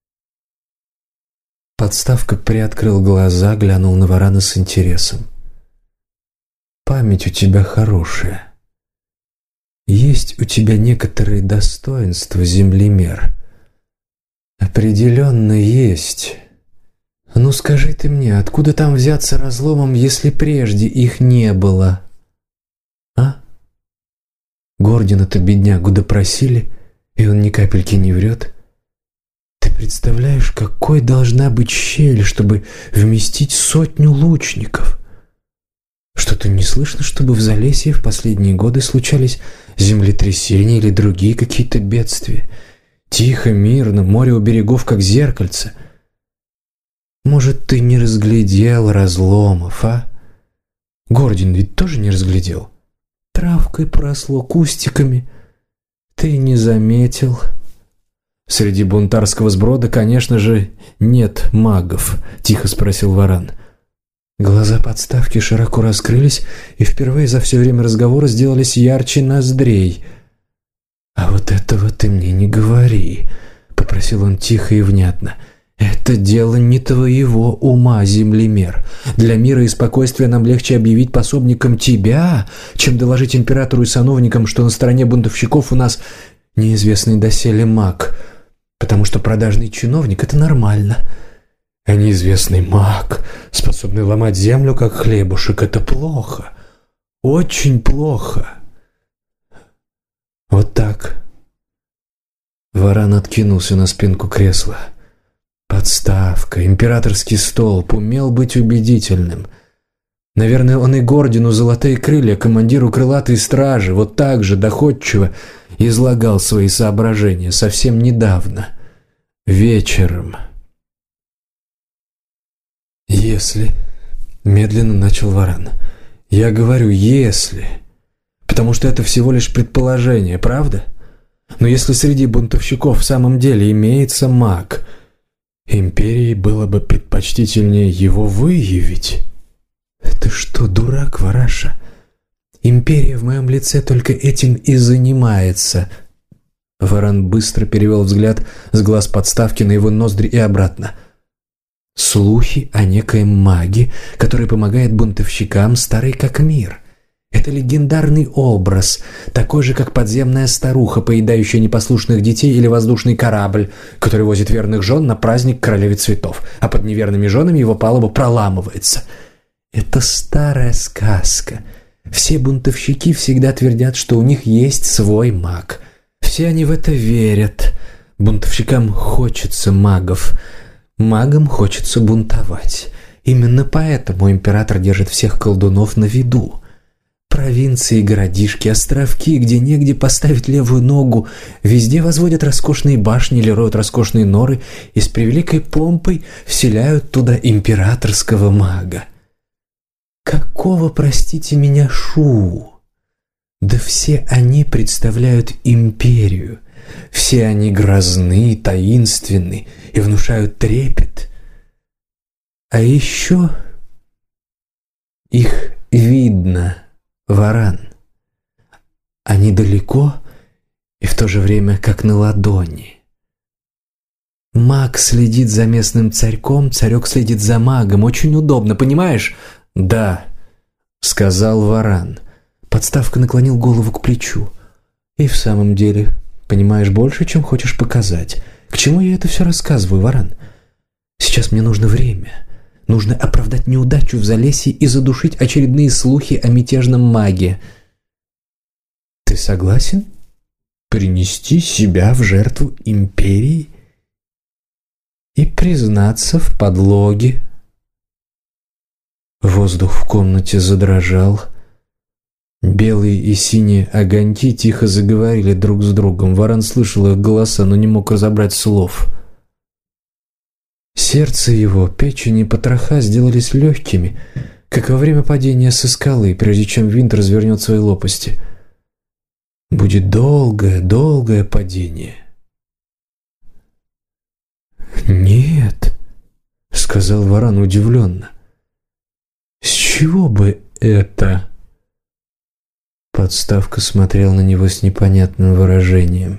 Подставка приоткрыл глаза, глянул на Варана с интересом. «Память у тебя хорошая. Есть у тебя некоторые достоинства, землемер. Определенно есть. Ну скажи ты мне, откуда там взяться разломом, если прежде их не было? А? Гордина-то беднягу допросили, и он ни капельки не врет. Ты представляешь, какой должна быть щель, чтобы вместить 100 лучников? Что-то не слышно, чтобы в Залесье в последние годы случались землетрясения или другие какие-то бедствия. Тихо, мирно, море у берегов, как зеркальце. Может, ты не разглядел разломов, а? Гордин ведь тоже не разглядел. Травкой поросло, кустиками. Ты не заметил. Среди бунтарского сброда, конечно же, нет магов, тихо спросил Варан. Глаза Подставки широко раскрылись и впервые за все время разговора сделались ярче ноздрей. «А вот этого ты мне не говори», — попросил он тихо и внятно. Это дело не твоего ума, землемер. Для мира и спокойствия нам легче объявить пособником тебя, чем доложить императору и сановникам, что на стороне бунтовщиков у нас неизвестный доселе маг. Потому что продажный чиновник — это нормально. А неизвестный маг, способный ломать землю, как хлебушек, это плохо. Очень плохо. Вот так. Варан откинулся на спинку кресла. Подставка, императорский столб, умел быть убедительным. Наверное, он и Гордину «Золотые крылья», командиру крылатой стражи, вот так же доходчиво излагал свои соображения совсем недавно, вечером. «Если...» — медленно начал Варан. «Я говорю, если... Потому что это всего лишь предположение, правда? Но если среди бунтовщиков в самом деле имеется маг, империи было бы предпочтительнее его выявить». «Ты что, дурак, Вараша? Империя в моем лице только этим и занимается». Варан быстро перевел взгляд с глаз подставки на его ноздри и обратно. «Слухи о некоем маге, который помогает бунтовщикам, старый как мир. Это легендарный образ, такой же, как подземная старуха, поедающая непослушных детей, или воздушный корабль, который возит верных жен на праздник королеве цветов, а под неверными женами его палуба проламывается. Это старая сказка. Все бунтовщики всегда твердят, что у них есть свой маг. Все они в это верят. Бунтовщикам хочется магов. Магам хочется бунтовать. Именно поэтому император держит всех колдунов на виду. Провинции, городишки, островки, где негде поставить левую ногу, везде возводят роскошные башни или роют роскошные норы и с превеликой помпой вселяют туда императорского мага. Какого, простите меня, шоу? Да все они представляют империю. Все они грозны, таинственны и внушают трепет. А еще их видно, Варан. Они далеко и в то же время как на ладони. Маг следит за местным царьком, царек следит за магом. Очень удобно, понимаешь? «Да», — сказал Варан. Подставка наклонил голову к плечу. «И в самом деле, понимаешь больше, чем хочешь показать. К чему я это все рассказываю, Варан? Сейчас мне нужно время. Нужно оправдать неудачу в Залесье и задушить очередные слухи о мятежном маге. Ты согласен принести себя в жертву империи и признаться в подлоге?» Воздух в комнате задрожал. Белые и синие огоньки тихо заговорили друг с другом. Варан слышал их голоса, но не мог разобрать слов. Сердце его, печень и потроха сделались легкими, как во время падения со скалы, прежде чем винт развернет свои лопасти. Будет долгое, долгое падение. «Нет», — сказал Варан удивленно. «С чего бы это?» Подставка смотрел на него с непонятным выражением.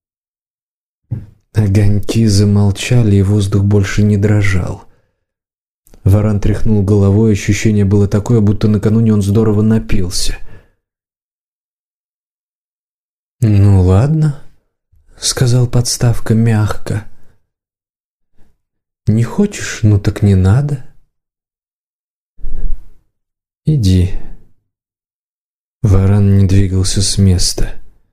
Огоньки замолчали, и воздух больше не дрожал. Варан тряхнул головой, ощущение было такое, будто накануне он здорово напился. «Ну ладно», — сказал подставка мягко. «Не хочешь, ну так не надо. Иди». Варан не двигался с места.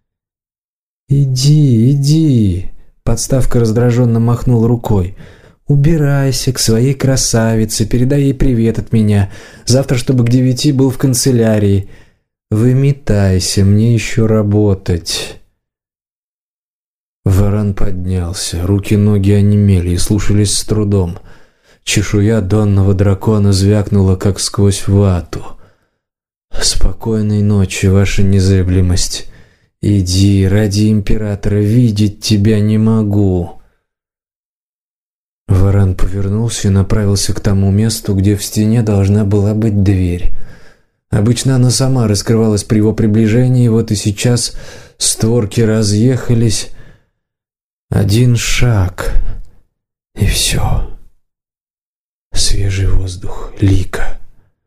«Иди, иди», — подставка раздраженно махнул рукой. «Убирайся к своей красавице, передай ей привет от меня. Завтра, чтобы к 9 был в канцелярии. Выметайся, мне еще работать». Варан поднялся, руки-ноги онемели и слушались с трудом. Чешуя донного дракона звякнула, как сквозь вату. «Спокойной ночи, ваша незыблемость. Иди, ради императора, видеть тебя не могу». Варан повернулся и направился к тому месту, где в стене должна была быть дверь. Обычно она сама раскрывалась при его приближении, вот и сейчас створки разъехались. Один шаг. И все. Свежий воздух, Лика.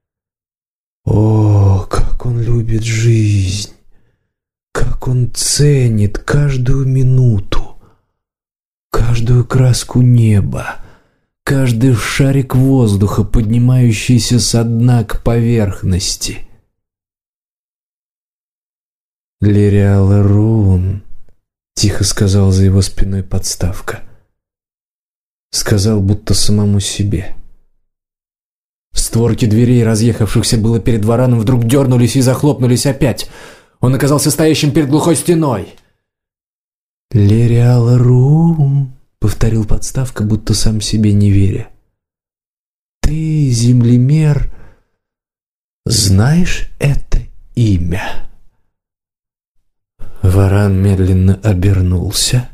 О, как он любит жизнь! Как он ценит каждую минуту, каждую краску неба, каждый шарик воздуха, поднимающийся со дна к поверхности. «Лириал Эрун», — тихо сказал за его спиной подставка. Сказал, будто самому себе. Створки дверей, разъехавшихся было перед Вараном, вдруг дернулись и захлопнулись опять. Он оказался стоящим перед глухой стеной. «Лириал Эрун», — повторил подставка, будто сам себе не веря. «Ты, землемер, знаешь это имя?» Варан медленно обернулся.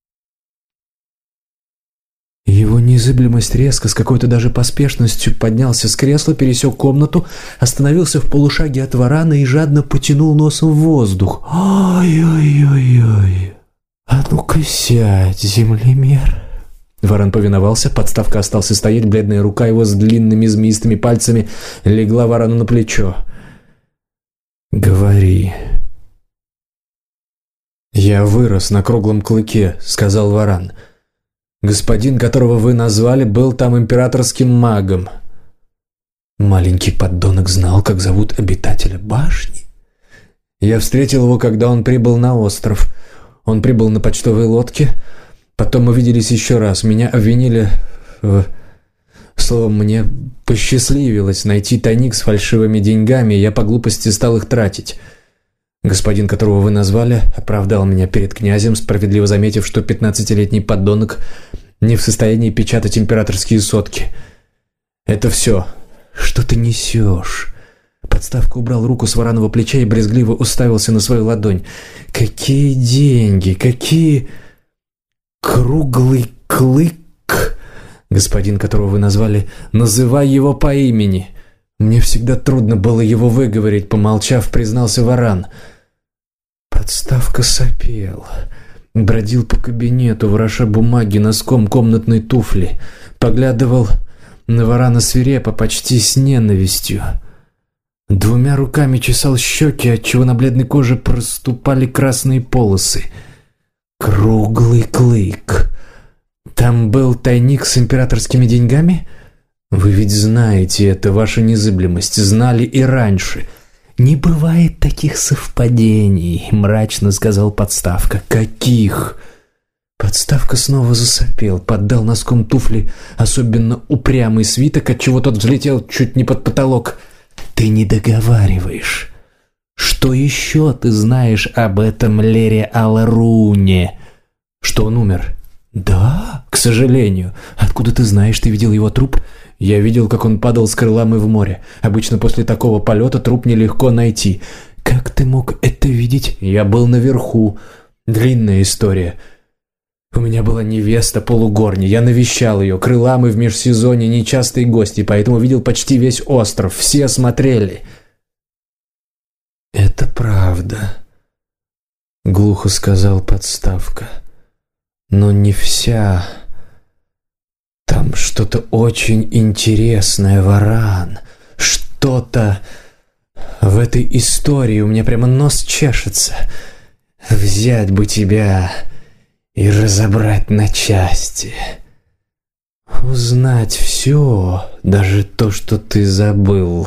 Его незыблемость резко, с какой-то даже поспешностью поднялся с кресла, пересек комнату, остановился в полушаге от Варана и жадно потянул носом в воздух. «Ой-ой-ой-ой! А ну-ка сядь, землемер!» Варан повиновался, подставка остался стоять, бледная рука его с длинными змеистыми пальцами легла Варану на плечо. «Говори». «Я вырос на круглом клыке», — сказал Варан. «Господин, которого вы назвали, был там императорским магом». Маленький поддонок знал, как зовут обитателя башни. «Я встретил его, когда он прибыл на остров. Он прибыл на почтовой лодке. Потом мы виделись еще раз. Меня обвинили в... Словом, мне посчастливилось найти тайник с фальшивыми деньгами, и я по глупости стал их тратить. Господин, которого вы назвали, оправдал меня перед князем, справедливо заметив, что 15-летний подонок не в состоянии печатать императорские сотки. Это все. Что ты несешь?» Подставка убрал руку с Варанова плеча и брезгливо уставился на свою ладонь. «Какие деньги? Какие... Круглый клык? Господин, которого вы назвали, называй его по имени». «Мне всегда трудно было его выговорить», — помолчав, признался Варан. Подставка сопел, бродил по кабинету, вороша бумаги носком комнатной туфли, поглядывал на Варана свирепо, почти с ненавистью. Двумя руками чесал щеки, отчего на бледной коже проступали красные полосы. «Круглый клык. Там был тайник с императорскими деньгами? Вы ведь знаете это, ваша незыблемость, знали и раньше». «Не бывает таких совпадений», — мрачно сказал подставка. «Каких?» Подставка снова засопел, поддал носком туфли особенно упрямый свиток, отчего тот взлетел чуть не под потолок. «Ты не договариваешь. Что еще ты знаешь об этом Лириал Эруне?» «Что он умер?» «Да, к сожалению. Откуда ты знаешь? Ты видел его труп?» «Я видел, как он падал с крылами в море. Обычно после такого полета труп нелегко найти». «Как ты мог это видеть?» «Я был наверху. Длинная история. У меня была невеста полугорни. Я навещал ее. Крыламы в межсезонье нечастые гости, поэтому видел почти весь остров. Все смотрели». «Это правда», — глухо сказал подставка. «Но не вся. Там что-то очень интересное, Варан. Что-то в этой истории. У меня прямо нос чешется. Взять бы тебя и разобрать на части. Узнать все, даже то, что ты забыл».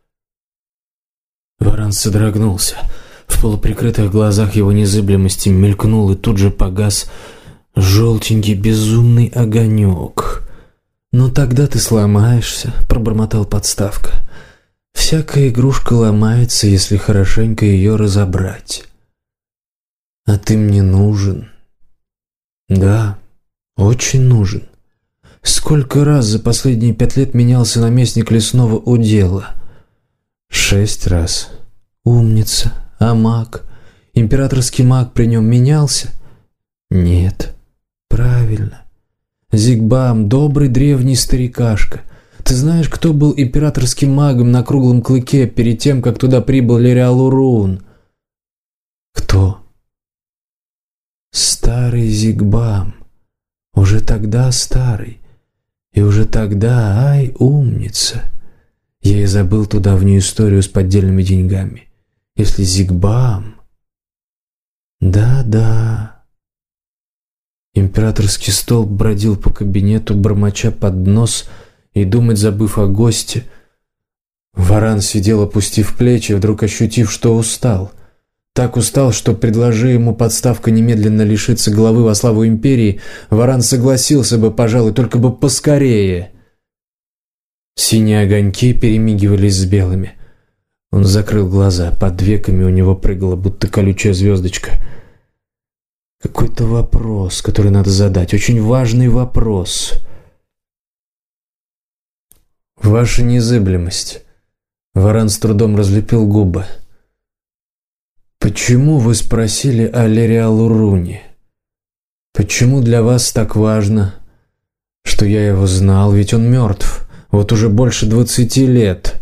Варан содрогнулся. В полуприкрытых глазах его незыблемости мелькнул и тут же погас желтенький безумный огонек. «Ну тогда ты сломаешься», — пробормотал подставка. «Всякая игрушка ломается, если хорошенько ее разобрать. А ты мне нужен. Да, очень нужен. Сколько раз за последние 5 лет менялся наместник лесного удела? 6 раз. Умница. А маг? Императорский маг при нем менялся? Нет. Правильно. Зигбам, добрый древний старикашка. Ты знаешь, кто был императорским магом на круглом клыке перед тем, как туда прибыл Лириал Эрун?» «Кто?» «Старый Зигбам. Уже тогда старый. И уже тогда, ай, умница. Я и забыл ту давнюю историю с поддельными деньгами. Если Зигбам... Да-да. Императорский стол бродил по кабинету, бормоча под нос и думать, забыв о госте. Варан сидел, опустив плечи, вдруг ощутив, что устал. Так устал, что, предложи ему подставка немедленно лишиться головы во славу империи, Варан согласился бы, пожалуй, только бы поскорее. Синие огоньки перемигивались с белыми. Он закрыл глаза, под веками у него прыгала, будто колючая звездочка. Какой-то вопрос, который надо задать, очень важный вопрос. «Ваша незыблемость». Варан с трудом разлепил губы. «Почему вы спросили о Лериалу Руни? Почему для вас так важно, что я его знал? Ведь он мертв, вот уже больше 20 лет».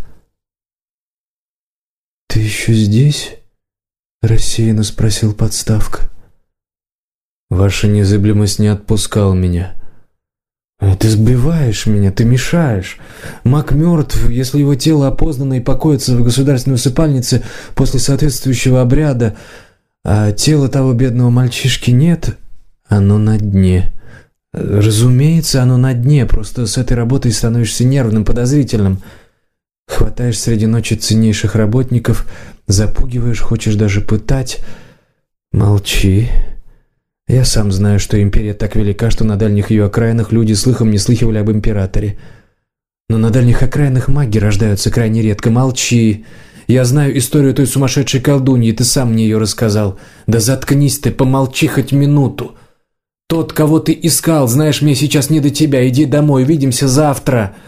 «Ты еще здесь?» – рассеянно спросил подставка. «Ваша незыблемость не отпускал меня». «Ты сбиваешь меня, ты мешаешь. Маг мертв, если его тело опознано и покоится в государственной усыпальнице после соответствующего обряда, а тела того бедного мальчишки нет, оно на дне. Разумеется, оно на дне, просто с этой работой становишься нервным, подозрительным. Хватаешь среди ночи ценнейших работников, запугиваешь, хочешь даже пытать. Молчи. Я сам знаю, что империя так велика, что на дальних ее окраинах люди слыхом не слыхивали об императоре. Но на дальних окраинах маги рождаются крайне редко. Молчи. Я знаю историю той сумасшедшей колдуньи, ты сам мне ее рассказал. Да заткнись ты, помолчи хоть минуту. Тот, кого ты искал, знаешь, мне сейчас не до тебя. Иди домой, увидимся завтра».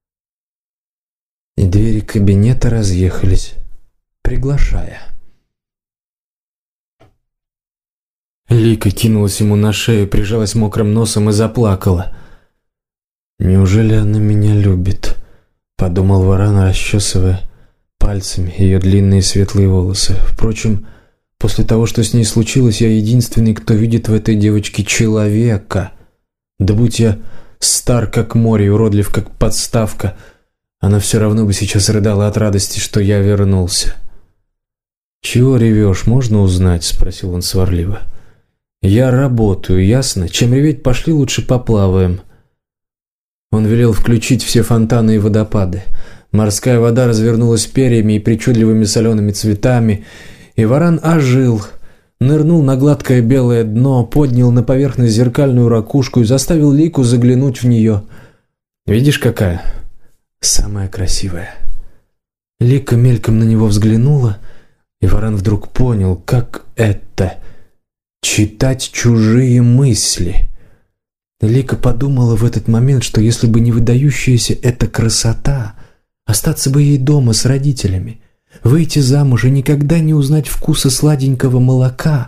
И двери кабинета разъехались, приглашая. Лика кинулась ему на шею, прижалась мокрым носом и заплакала. «Неужели она меня любит?» – подумал Варан, расчесывая пальцами ее длинные светлые волосы. Впрочем, после того, что с ней случилось, я единственный, кто видит в этой девочке человека. Да будь я стар, как море, и уродлив, как подставка, она все равно бы сейчас рыдала от радости, что я вернулся. «Чего ревешь, можно узнать?» – спросил он сварливо. «Я работаю, ясно? Чем реветь, пошли лучше поплаваем». Он велел включить все фонтаны и водопады. Морская вода развернулась перьями и причудливыми солеными цветами, и Варан ожил, нырнул на гладкое белое дно, поднял на поверхность зеркальную ракушку и заставил Лику заглянуть в нее. «Видишь, какая?» «Самая красивая». Лика мельком на него взглянула, и Варан вдруг понял, как это – читать чужие мысли. Лика подумала в этот момент, что если бы не выдающаяся эта красота, остаться бы ей дома с родителями, выйти замуж и никогда не узнать вкуса сладенького молока.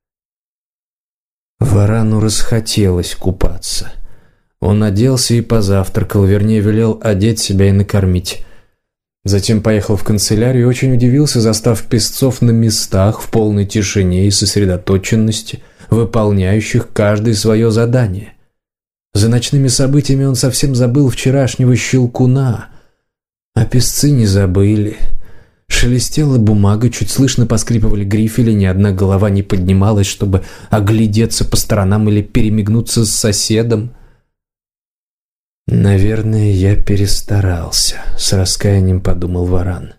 Варану расхотелось купаться. Он оделся и позавтракал, вернее, велел одеть себя и накормить. Затем поехал в канцелярию и очень удивился, застав писцов на местах в полной тишине и сосредоточенности, выполняющих каждое свое задание. За ночными событиями он совсем забыл вчерашнего щелкуна, а писцы не забыли. Шелестела бумага, чуть слышно поскрипывали грифели, ни одна голова не поднималась, чтобы оглядеться по сторонам или перемигнуться с соседом. «Наверное, я перестарался», — с раскаянием подумал Варан.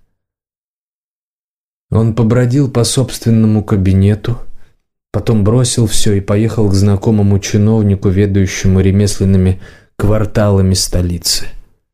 Он побродил по собственному кабинету, потом бросил все и поехал к знакомому чиновнику, ведающему ремесленными кварталами столицы.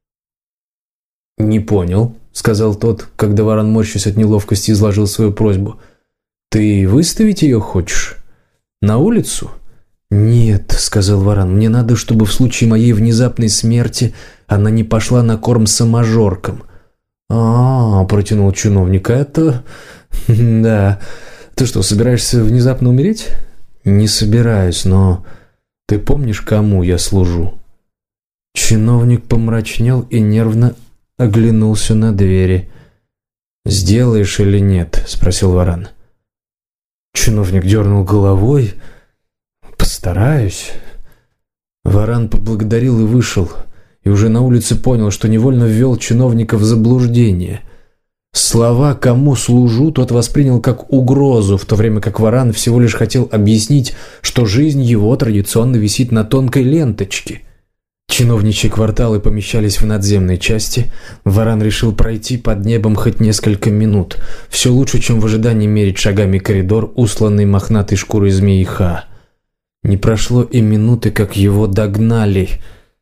«Не понял», — сказал тот, когда Варан, морщась от неловкости, изложил свою просьбу. «Ты выставить ее хочешь? На улицу?» «Нет», — сказал Варан, — «мне надо, чтобы в случае моей внезапной смерти она не пошла на корм саможоркам». Протянул чиновник, — «это... да. Ты что, собираешься внезапно умереть?» «Не собираюсь, но ты помнишь, кому я служу?» Чиновник помрачнел и нервно оглянулся на двери. «Сделаешь или нет?» — спросил Варан. Чиновник дернул головой. «Постараюсь». Варан поблагодарил и вышел, и уже на улице понял, что невольно ввел чиновника в заблуждение. Слова «кому служу» тот воспринял как угрозу, в то время как Варан всего лишь хотел объяснить, что жизнь его традиционно висит на тонкой ленточке. Чиновничьи кварталы помещались в надземной части. Варан решил пройти под небом хоть несколько минут. Все лучше, чем в ожидании мерить шагами коридор, усланный мохнатой шкурой змеи Ха. Не прошло и минуты, как его догнали.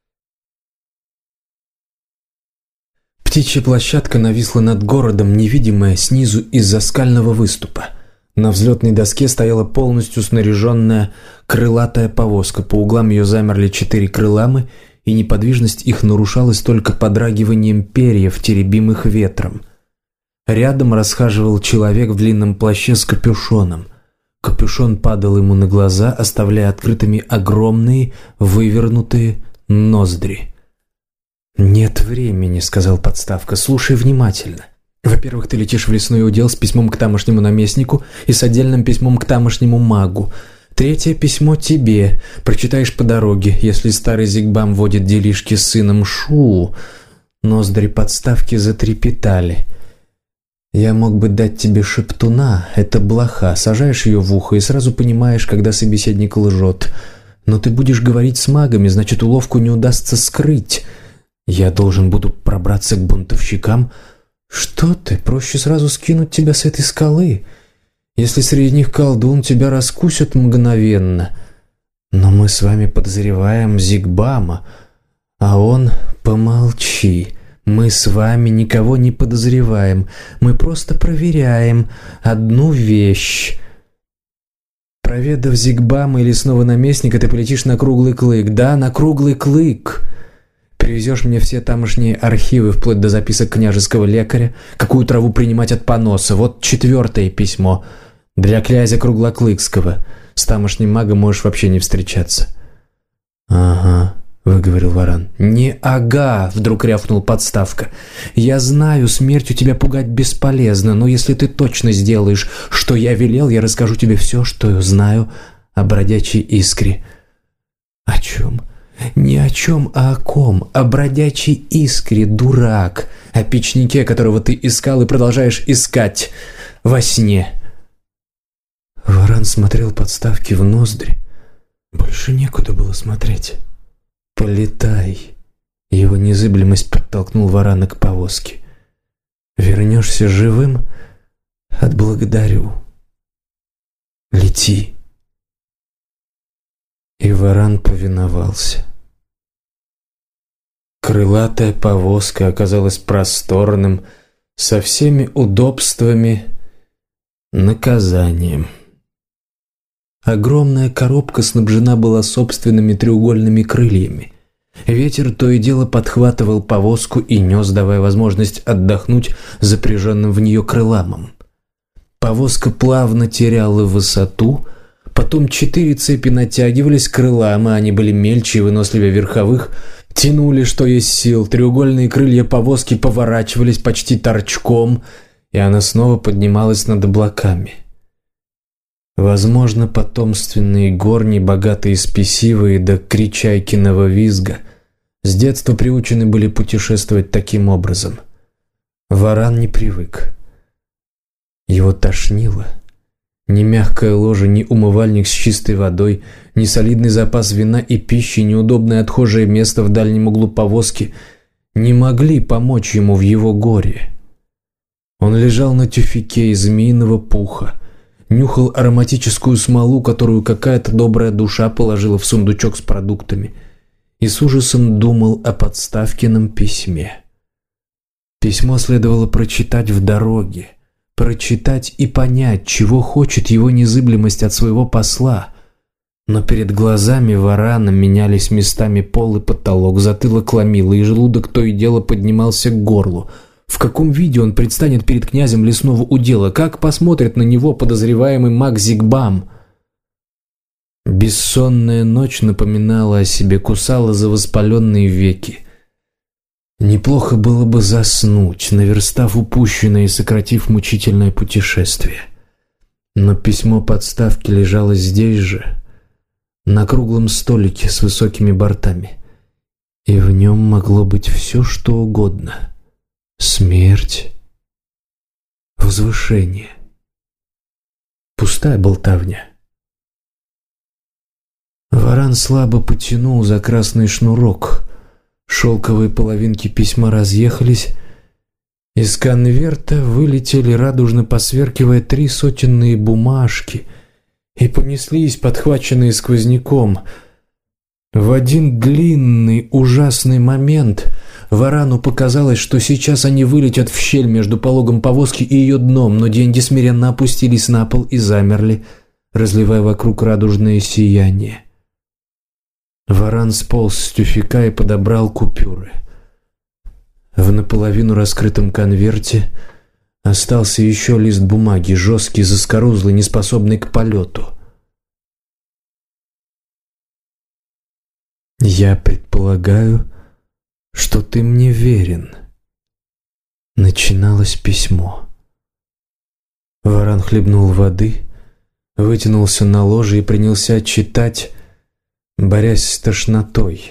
Птичья площадка нависла над городом, невидимая снизу из-за скального выступа. На взлетной доске стояла полностью снаряженная крылатая повозка. По углам ее замерли 4 крыламы, и неподвижность их нарушалась только подрагиванием перьев, теребимых ветром. Рядом расхаживал человек в длинном плаще с капюшоном. Капюшон падал ему на глаза, оставляя открытыми огромные, вывернутые ноздри. «Нет времени», — сказал подставка, — «слушай внимательно. Во-первых, ты летишь в лесной удел с письмом к тамошнему наместнику и с отдельным письмом к тамошнему магу. Третье письмо тебе. Прочитаешь по дороге, если старый Зигбам водит делишки с сыном Шу». Ноздри подставки затрепетали. «Я мог бы дать тебе шептуна, это блоха. Сажаешь ее в ухо и сразу понимаешь, когда собеседник лжет. Но ты будешь говорить с магами, значит, уловку не удастся скрыть. Я должен буду пробраться к бунтовщикам. Что ты, проще сразу скинуть тебя с этой скалы. Если среди них колдун, тебя раскусят мгновенно. Но мы с вами подозреваем Зигбама, а он... Помолчи. Мы с вами никого не подозреваем. Мы просто проверяем одну вещь. Проведав Зигбама и лесного наместника, ты полетишь на Круглый Клык. Да, на Круглый Клык. Привезешь мне все тамошние архивы, вплоть до записок княжеского лекаря, какую траву принимать от поноса. Вот 4 письмо. Для князя Круглоклыкского. С тамошним магом можешь вообще не встречаться». «Ага», — выговорил Варан. «Не ага», — вдруг рявкнул подставка. «Я знаю, смертью тебя пугать бесполезно, но если ты точно сделаешь, что я велел, я расскажу тебе все, что знаю о бродячей искре». «О чем?» «Не о чем, а о ком? О бродячей искре, дурак. О печнике, которого ты искал и продолжаешь искать во сне». Варан смотрел подставки в ноздри. Больше некуда было смотреть. «Полетай». Его незыблемость подтолкнул Варана к повозке. «Вернешься живым? Отблагодарю. Лети». И Варан повиновался. Крылатая повозка оказалась просторным, со всеми удобствами, наказанием. Огромная коробка снабжена была собственными треугольными крыльями. Ветер то и дело подхватывал повозку и нес, давая возможность отдохнуть запряженным в нее крыламом. Повозка плавно теряла высоту, потом 4 цепи натягивались, крылам, они были мельче и выносливее верховых, тянули, что есть сил, треугольные крылья повозки поворачивались почти торчком, и она снова поднималась над облаками. Возможно, потомственные горни, богатые спесивые до кричайкиного визга, с детства приучены были путешествовать таким образом. Варан не привык. Его тошнило. Ни мягкое ложе, ни умывальник с чистой водой, ни солидный запас вина и пищи, ни удобное отхожее место в дальнем углу повозки не могли помочь ему в его горе. Он лежал на тюфяке из змеиного пуха, нюхал ароматическую смолу, которую какая-то добрая душа положила в сундучок с продуктами, и с ужасом думал о подставкином письме. Письмо следовало прочитать в дороге, прочитать и понять, чего хочет его незыблемость от своего посла. Но перед глазами Варана менялись местами пол и потолок, затылок ломило, и желудок то и дело поднимался к горлу. В каком виде он предстанет перед князем лесного удела? Как посмотрит на него подозреваемый маг Зигбам? Бессонная ночь напоминала о себе, кусала за воспаленные веки. Неплохо было бы заснуть, наверстав упущенное и сократив мучительное путешествие. Но письмо подставки лежало здесь же, на круглом столике с высокими бортами. И в нем могло быть все, что угодно. Смерть, возвышение, пустая болтовня. Варан слабо потянул за красный шнурок. Шелковые половинки письма разъехались. Из конверта вылетели, радужно посверкивая, 3 сотенные бумажки и понеслись, подхваченные сквозняком. В один длинный, ужасный момент Варану показалось, что сейчас они вылетят в щель между пологом повозки и ее дном, но деньги смиренно опустились на пол и замерли, разливая вокруг радужное сияние. Варан сполз с тюфяка и подобрал купюры. В наполовину раскрытом конверте остался еще лист бумаги, жесткий, заскорузлый, неспособный к полету. «Я предполагаю, что ты мне верен», — начиналось письмо. Варан хлебнул воды, вытянулся на ложе и принялся читать, борясь с тошнотой.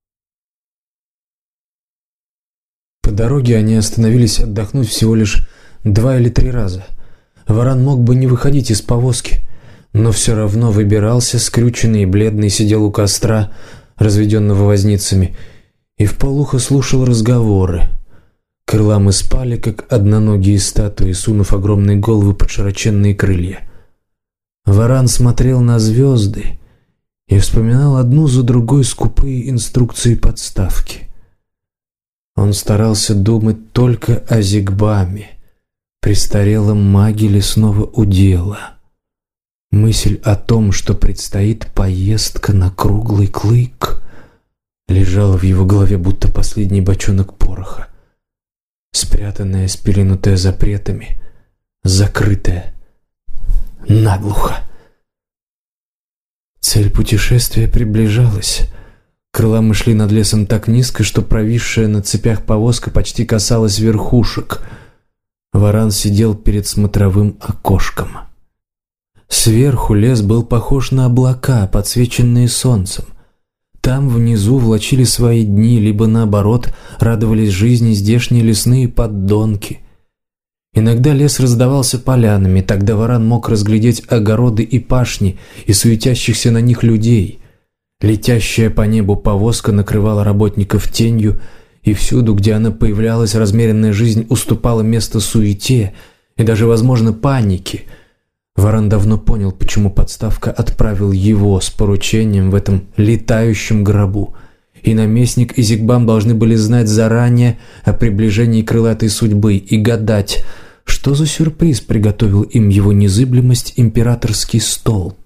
По дороге они остановились отдохнуть всего лишь 2 или 3 раза. Варан мог бы не выходить из повозки, но все равно выбирался, скрюченный и бледный, сидел у костра, разведенного возницами, и вполуха слушал разговоры. Крыламы спали, как одноногие статуи, сунув огромные головы под широченные крылья. Варан смотрел на звезды и вспоминал одну за другой скупые инструкции подставки. Он старался думать только о Зигбаме, престарелом маге лесного удела. Мысль о том, что предстоит поездка на Круглый Клык, лежала в его голове, будто последний бочонок пороха, спрятанная, спеленутая запретами, закрытая наглухо. Цель путешествия приближалась. Крыланы шли над лесом так низко, что провисшая на цепях повозка почти касалась верхушек. Варан сидел перед смотровым окошком. Сверху лес был похож на облака, подсвеченные солнцем. Там внизу влачили свои дни, либо наоборот, радовались жизни здешние лесные поддонки. Иногда лес раздавался полянами, тогда Варан мог разглядеть огороды и пашни и суетящихся на них людей. Летящая по небу повозка накрывала работников тенью, и всюду, где она появлялась, размеренная жизнь уступала место суете и даже, возможно, панике. Варан давно понял, почему подставка отправил его с поручением в этом летающем гробу, и наместник и Зигбам должны были знать заранее о приближении крылатой судьбы и гадать, что за сюрприз приготовил им его незыблемость императорский столб.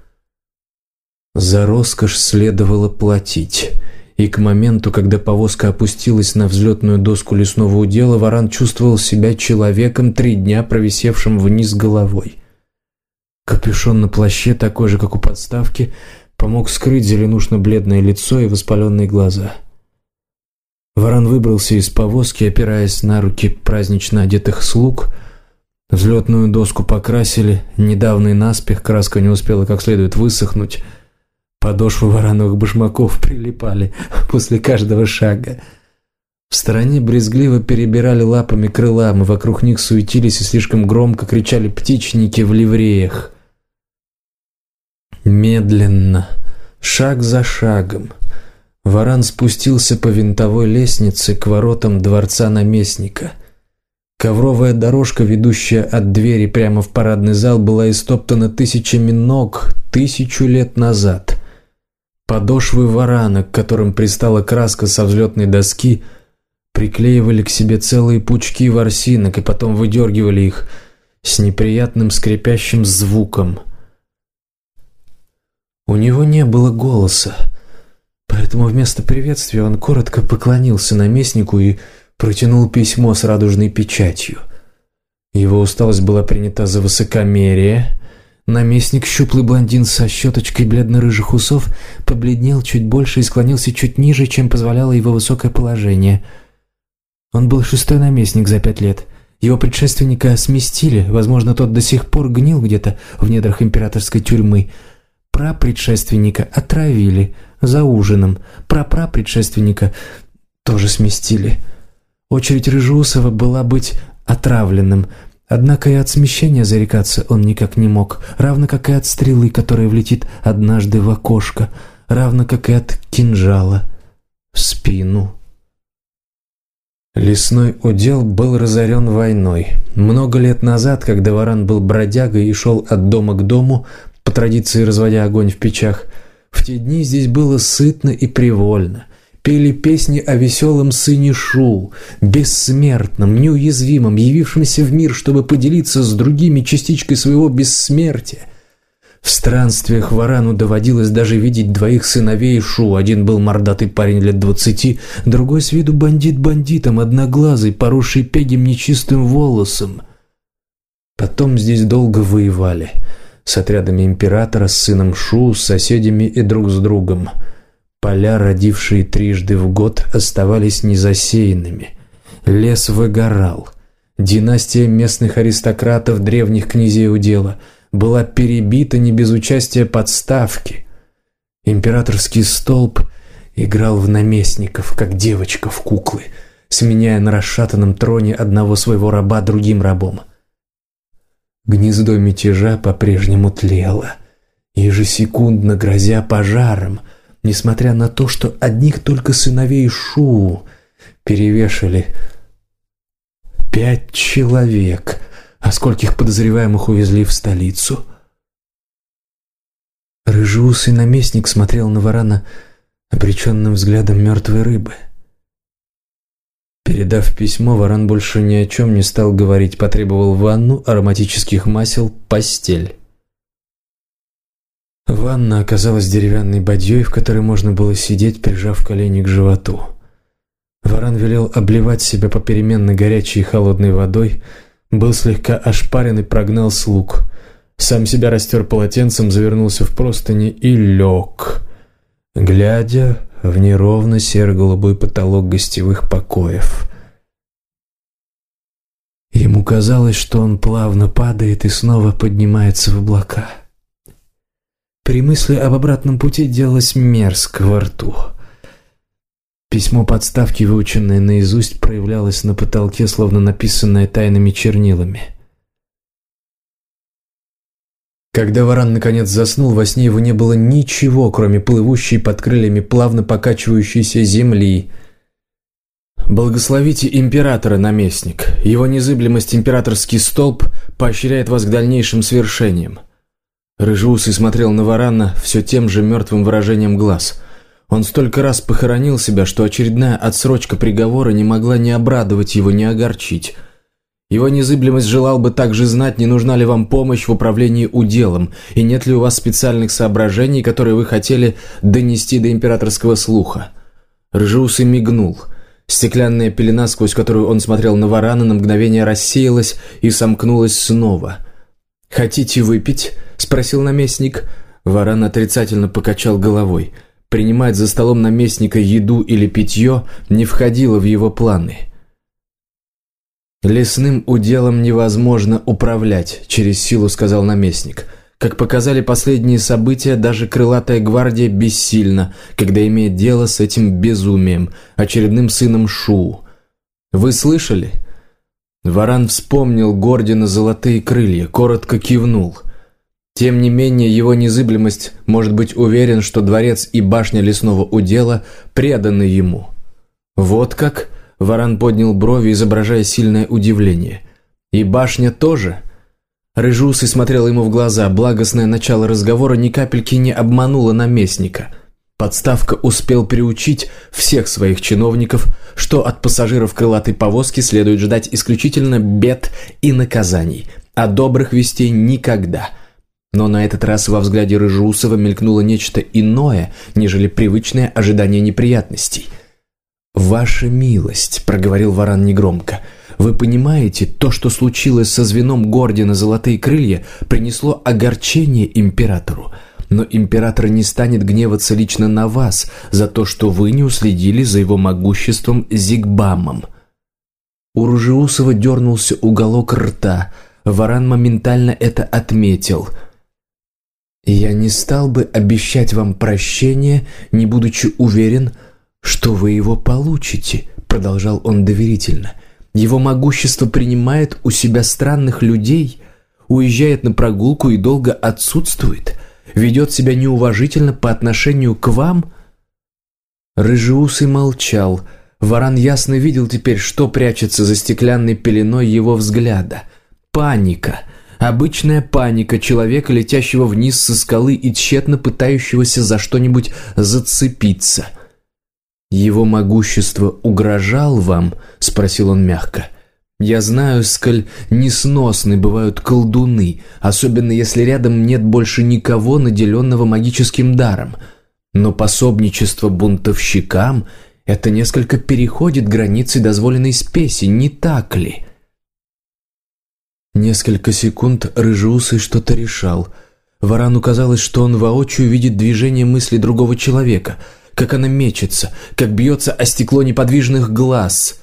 За роскошь следовало платить, и к моменту, когда повозка опустилась на взлетную доску лесного удела, Варан чувствовал себя человеком, 3 дня провисевшим вниз головой. Капюшон на плаще, такой же, как у подставки, помог скрыть зеленушно-бледное лицо и воспаленные глаза. Варан выбрался из повозки, опираясь на руки празднично одетых слуг. Взлетную доску покрасили, недавно и наспех, краска не успела как следует высохнуть. Подошвы варановых башмаков прилипали после каждого шага. В стороне брезгливо перебирали лапами крылам, и вокруг них суетились и слишком громко кричали птичники в ливреях. Медленно, шаг за шагом, Варан спустился по винтовой лестнице к воротам дворца наместника. Ковровая дорожка, ведущая от двери прямо в парадный зал, была истоптана тысячами ног 1000 лет назад. Подошвы варана, к которым пристала краска со взлетной доски, приклеивали к себе целые пучки ворсинок и потом выдергивали их с неприятным скрипящим звуком. У него не было голоса, поэтому вместо приветствия он коротко поклонился наместнику и протянул письмо с радужной печатью. Его усталость была принята за высокомерие. Наместник, щуплый блондин со щеточкой бледно-рыжих усов, побледнел чуть больше и склонился чуть ниже, чем позволяло его высокое положение. Он был 6-й наместник за 5 лет. Его предшественника сместили, возможно, тот до сих пор гнил где-то в недрах императорской тюрьмы. Прапредшественника отравили за ужином. Прапрапредшественника тоже сместили. Очередь Рыжеусова была быть отравленным. Однако и от смещения зарекаться он никак не мог, равно как и от стрелы, которая влетит однажды в окошко, равно как и от кинжала в спину. Лесной удел был разорен войной. Много лет назад, когда Варан был бродягой и шел от дома к дому, по традиции разводя огонь в печах, в те дни здесь было сытно и привольно. Пели песни о веселом сыне Шу, бессмертном, неуязвимом, явившемся в мир, чтобы поделиться с другими частичкой своего бессмертия. В странствиях Варану доводилось даже видеть двоих сыновей Шу. Один был мордатый парень лет 20, другой с виду бандит бандитом, одноглазый, поросший пегим нечистым волосом. Потом здесь долго воевали. С отрядами императора, с сыном Шу, с соседями и друг с другом. Поля, родившие трижды в год, оставались незасеянными. Лес выгорал. Династия местных аристократов, древних князей удела, была перебита не без участия подставки. Императорский столб играл в наместников, как девочка в куклы, сменяя на расшатанном троне одного своего раба другим рабом. Гнездо мятежа по-прежнему тлело, ежесекундно грозя пожаром, несмотря на то, что одних только сыновей Шу перевешали 5 человек, а скольких подозреваемых увезли в столицу. Рыжеусый наместник смотрел на Варана обреченным взглядом мертвой рыбы. Передав письмо, Варан больше ни о чем не стал говорить, потребовал ванну, ароматических масел, постель. Ванна оказалась деревянной бадьей, в которой можно было сидеть, прижав колени к животу. Варан велел обливать себя попеременно горячей и холодной водой, был слегка ошпарен и прогнал слуг. Сам себя растер полотенцем, завернулся в простыни и лег, глядя в неровно серо-голубой потолок гостевых покоев. Ему казалось, что он плавно падает и снова поднимается в облака. При мысли об обратном пути делалось мерзко во рту. Письмо подставки, выученное наизусть, проявлялось на потолке, словно написанное тайными чернилами. Когда Варан наконец заснул, во сне его не было ничего, кроме плывущей под крыльями плавно покачивающейся земли. «Благословите императора, наместник. Его незыблемость императорский столб поощряет вас к дальнейшим свершениям». Рыжеусый смотрел на Варана все тем же мертвым выражением глаз. Он столько раз похоронил себя, что очередная отсрочка приговора не могла ни обрадовать его, ни огорчить. Его незыблемость желал бы также знать, не нужна ли вам помощь в управлении уделом, и нет ли у вас специальных соображений, которые вы хотели донести до императорского слуха. Рыжеусый мигнул. Стеклянная пелена, сквозь которую он смотрел на Варана, на мгновение рассеялась и сомкнулась снова. «Хотите выпить?» – спросил наместник. Варан отрицательно покачал головой. Принимать за столом наместника еду или питье не входило в его планы. «Лесным уделом невозможно управлять через силу», — сказал наместник. «Как показали последние события, даже крылатая гвардия бессильна, когда имеет дело с этим безумием, очередным сыном Шу. Вы слышали?» Варан вспомнил Гордина «Золотые крылья», коротко кивнул. Тем не менее, его незыблемость может быть уверен, что дворец и башня лесного удела преданы ему. «Вот как?» — Варан поднял брови, изображая сильное удивление. «И башня тоже?» Рыжеусый смотрел ему в глаза. Благостное начало разговора ни капельки не обмануло наместника. Подставка успел приучить всех своих чиновников, что от пассажиров крылатой повозки следует ждать исключительно бед и наказаний, а добрых вестей никогда. Но на этот раз во взгляде Рыжеусова мелькнуло нечто иное, нежели привычное ожидание неприятностей. «Ваша милость», — проговорил Варан негромко, — «вы понимаете, то, что случилось со звеном Гордина «Золотые крылья», принесло огорчение императору. Но император не станет гневаться лично на вас за то, что вы не уследили за его могуществом Зигбамом». У Рыжеусова дернулся уголок рта. Варан моментально это отметил. «Я не стал бы обещать вам прощение, не будучи уверен, что вы его получите», — продолжал он доверительно. «Его могущество принимает у себя странных людей, уезжает на прогулку и долго отсутствует, ведет себя неуважительно по отношению к вам». Рыжеусый молчал. Варан ясно видел теперь, что прячется за стеклянной пеленой его взгляда. Паника. Обычная паника человека, летящего вниз со скалы и тщетно пытающегося за что-нибудь зацепиться. «Его могущество угрожал вам?» — спросил он мягко. «Я знаю, сколь несносны бывают колдуны, особенно если рядом нет больше никого, наделенного магическим даром. Но пособничество бунтовщикам — это несколько переходит границы дозволенной спеси, не так ли?» Несколько секунд Рыжеусый что-то решал. Варану казалось, что он воочию видит движение мысли другого человека, как она мечется, как бьется о стекло неподвижных глаз.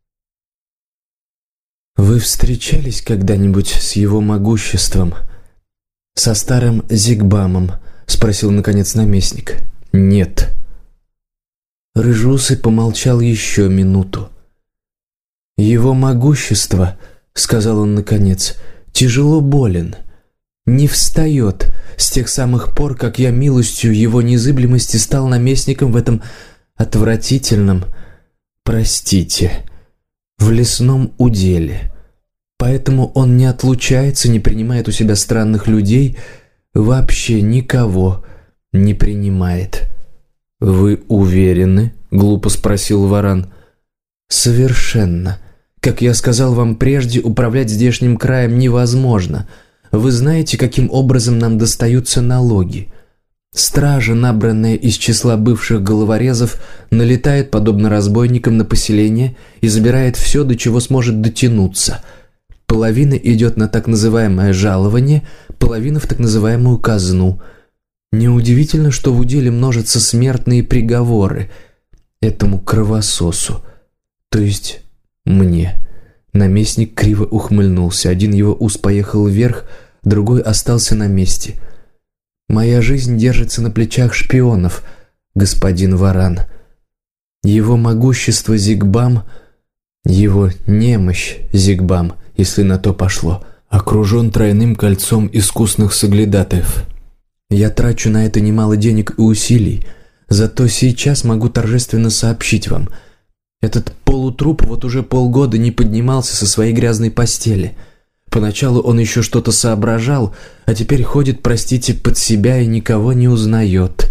«Вы встречались когда-нибудь с его могуществом? Со старым Зигбамом?» — спросил наконец наместник. «Нет». Рыжеусый помолчал еще минуту. «Его могущество, — сказал он наконец, — тяжело болен, не встает с тех самых пор, как я милостью его незыблемости стал наместником в этом отвратительном, простите, в лесном уделе. Поэтому он не отлучается, не принимает у себя странных людей, вообще никого не принимает». «Вы уверены?» — глупо спросил Варан. «Совершенно. Как я сказал вам прежде, управлять здешним краем невозможно. Вы знаете, каким образом нам достаются налоги. Стража, набранная из числа бывших головорезов, налетает, подобно разбойникам, на поселение и забирает все, до чего сможет дотянуться. Половина идет на так называемое жалование, половина в так называемую казну. Неудивительно, что в уделе множатся смертные приговоры этому кровососу, то есть мне». Наместник криво ухмыльнулся. Один его ус поехал вверх, другой остался на месте. «Моя жизнь держится на плечах шпионов, господин Варан. Его могущество Зигбам, его немощь Зигбам, если на то пошло, окружен тройным кольцом искусных соглядатаев. Я трачу на это немало денег и усилий, зато сейчас могу торжественно сообщить вам: этот полутруп вот уже полгода не поднимался со своей грязной постели. Поначалу он еще что-то соображал, а теперь ходит, простите, под себя и никого не узнает».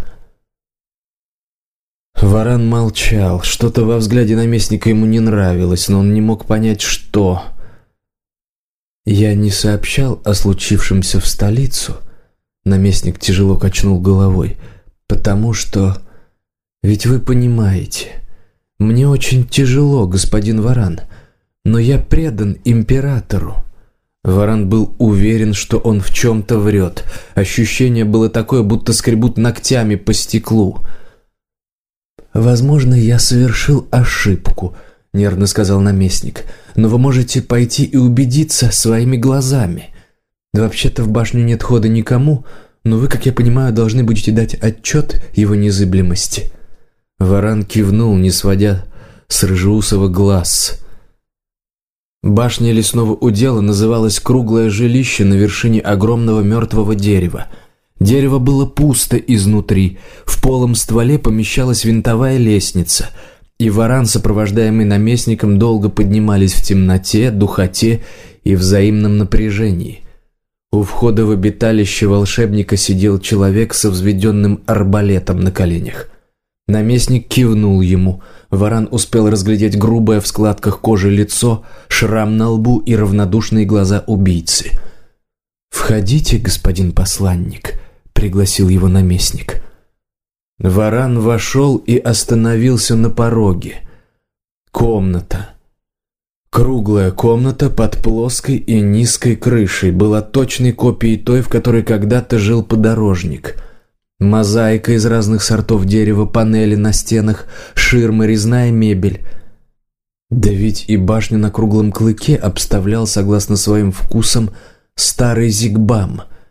Варан молчал. Что-то во взгляде наместника ему не нравилось, но он не мог понять, что. «Я не сообщал о случившемся в столицу», — наместник тяжело качнул головой, «потому что... Ведь вы понимаете, мне очень тяжело, господин Варан, но я предан императору». Варан был уверен, что он в чем-то врет. Ощущение было такое, будто скребут ногтями по стеклу. «Возможно, я совершил ошибку», — нервно сказал наместник, «но вы можете пойти и убедиться своими глазами. Вообще-то в башню нет хода никому, но вы, как я понимаю, должны будете дать отчет его незыблемости». Варан кивнул, не сводя с Рыжеусова глаз. Башня лесного удела называлась «Круглое жилище» на вершине огромного мертвого дерева. Дерево было пусто изнутри, в полом стволе помещалась винтовая лестница, и Варан, сопровождаемый наместником, долго поднимались в темноте, духоте и взаимном напряжении. У входа в обиталище волшебника сидел человек со взведенным арбалетом на коленях. Наместник кивнул ему. Варан успел разглядеть грубое в складках кожи лицо, шрам на лбу и равнодушные глаза убийцы. «Входите, господин посланник», — пригласил его наместник. Варан вошел и остановился на пороге. Комната. Круглая комната под плоской и низкой крышей была точной копией той, в которой когда-то жил подорожник. Мозаика из разных сортов дерева, панели на стенах, ширмы, резная мебель. Да ведь и башню на круглом клыке обставлял, согласно своим вкусам, старый Зигбам.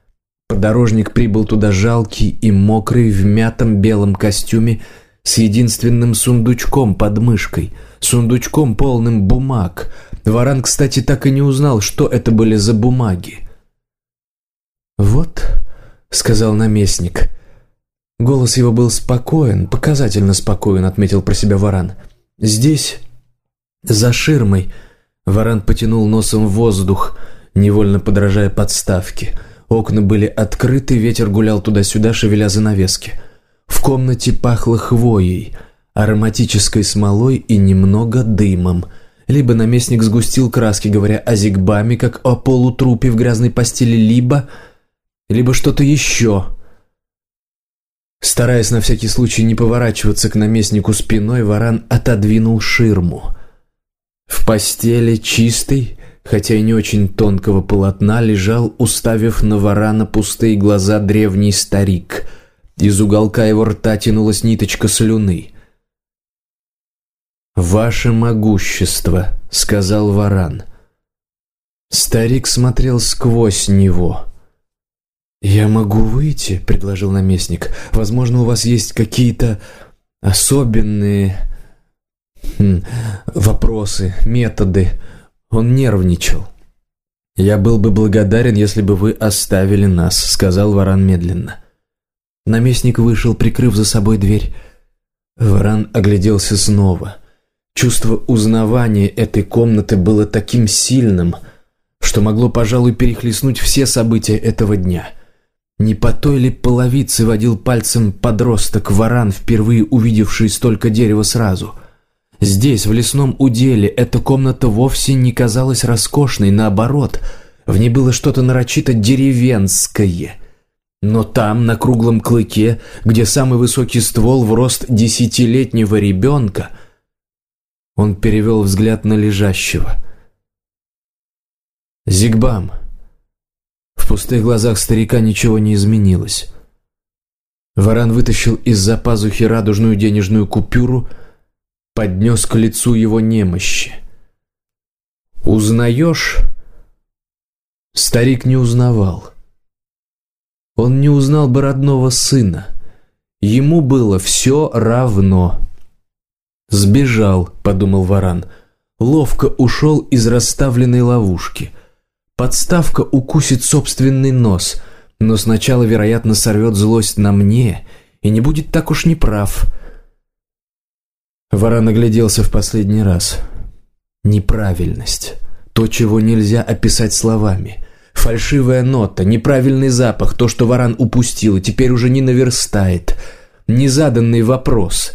Подорожник прибыл туда жалкий и мокрый, в мятом белом костюме, с единственным сундучком под мышкой, сундучком, полным бумаг. Варан, кстати, так и не узнал, что это были за бумаги. «Вот», — сказал наместник. Голос его был спокоен, показательно спокоен, отметил про себя Варан. «Здесь, за ширмой», — Варан потянул носом в воздух, невольно подражая подставке. Окна были открыты, ветер гулял туда-сюда, шевеля занавески. В комнате пахло хвоей, ароматической смолой и немного дымом. Либо наместник сгустил краски, говоря о Зигбаме, как о полутрупе в грязной постели, либо что-то еще. Стараясь на всякий случай не поворачиваться к наместнику спиной, Варан отодвинул ширму. В постели чистой, хотя и не очень тонкого полотна, лежал, уставив на Варана пустые глаза, древний старик. Из уголка его рта тянулась ниточка слюны. «Ваше могущество», — сказал Варан. Старик смотрел сквозь него. «Я могу выйти», — предложил наместник. «Возможно, у вас есть какие-то особенные вопросы, методы». Он нервничал. «Я был бы благодарен, если бы вы оставили нас», — сказал Варан медленно. Наместник вышел, прикрыв за собой дверь. Варан огляделся снова. Чувство узнавания этой комнаты было таким сильным, что могло, пожалуй, перехлестнуть все события этого дня. Не по той ли половице водил пальцем подросток Варан, впервые увидевший столько дерева сразу? Здесь, в лесном уделе, эта комната вовсе не казалась роскошной, наоборот, в ней было что-то нарочито деревенское. Но там, на круглом клыке, где самый высокий ствол в рост 10-летнего ребенка, он перевел взгляд на лежащего. «Зигбам». В пустых глазах старика ничего не изменилось. Варан вытащил из-за пазухи радужную денежную купюру, поднес к лицу его немощи. «Узнаешь?» Старик не узнавал. Он не узнал бы родного сына. Ему было все равно. «Сбежал», — подумал Варан. Ловко ушел из расставленной ловушки. Подставка укусит собственный нос, но сначала, вероятно, сорвет злость на мне и не будет так уж неправ. Варан огляделся в последний раз. Неправильность. То, чего нельзя описать словами. Фальшивая нота, неправильный запах, то, что Варан упустил и теперь уже не наверстает. Незаданный вопрос.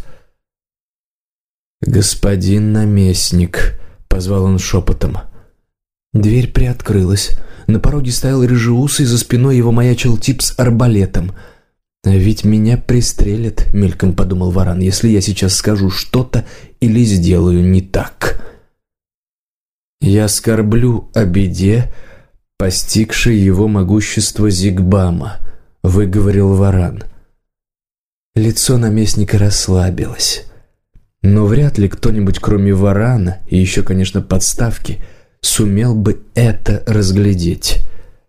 «Господин наместник», — позвал он шепотом. Дверь приоткрылась. На пороге стоял рыжеусый, за спиной его маячил тип с арбалетом. «А ведь меня пристрелят», — мельком подумал Варан, «если я сейчас скажу что-то или сделаю не так». «Я скорблю о беде, постигшей его могущество Зигбама», — выговорил Варан. Лицо наместника расслабилось. Но вряд ли кто-нибудь, кроме Варана и еще, конечно, подставки, сумел бы это разглядеть.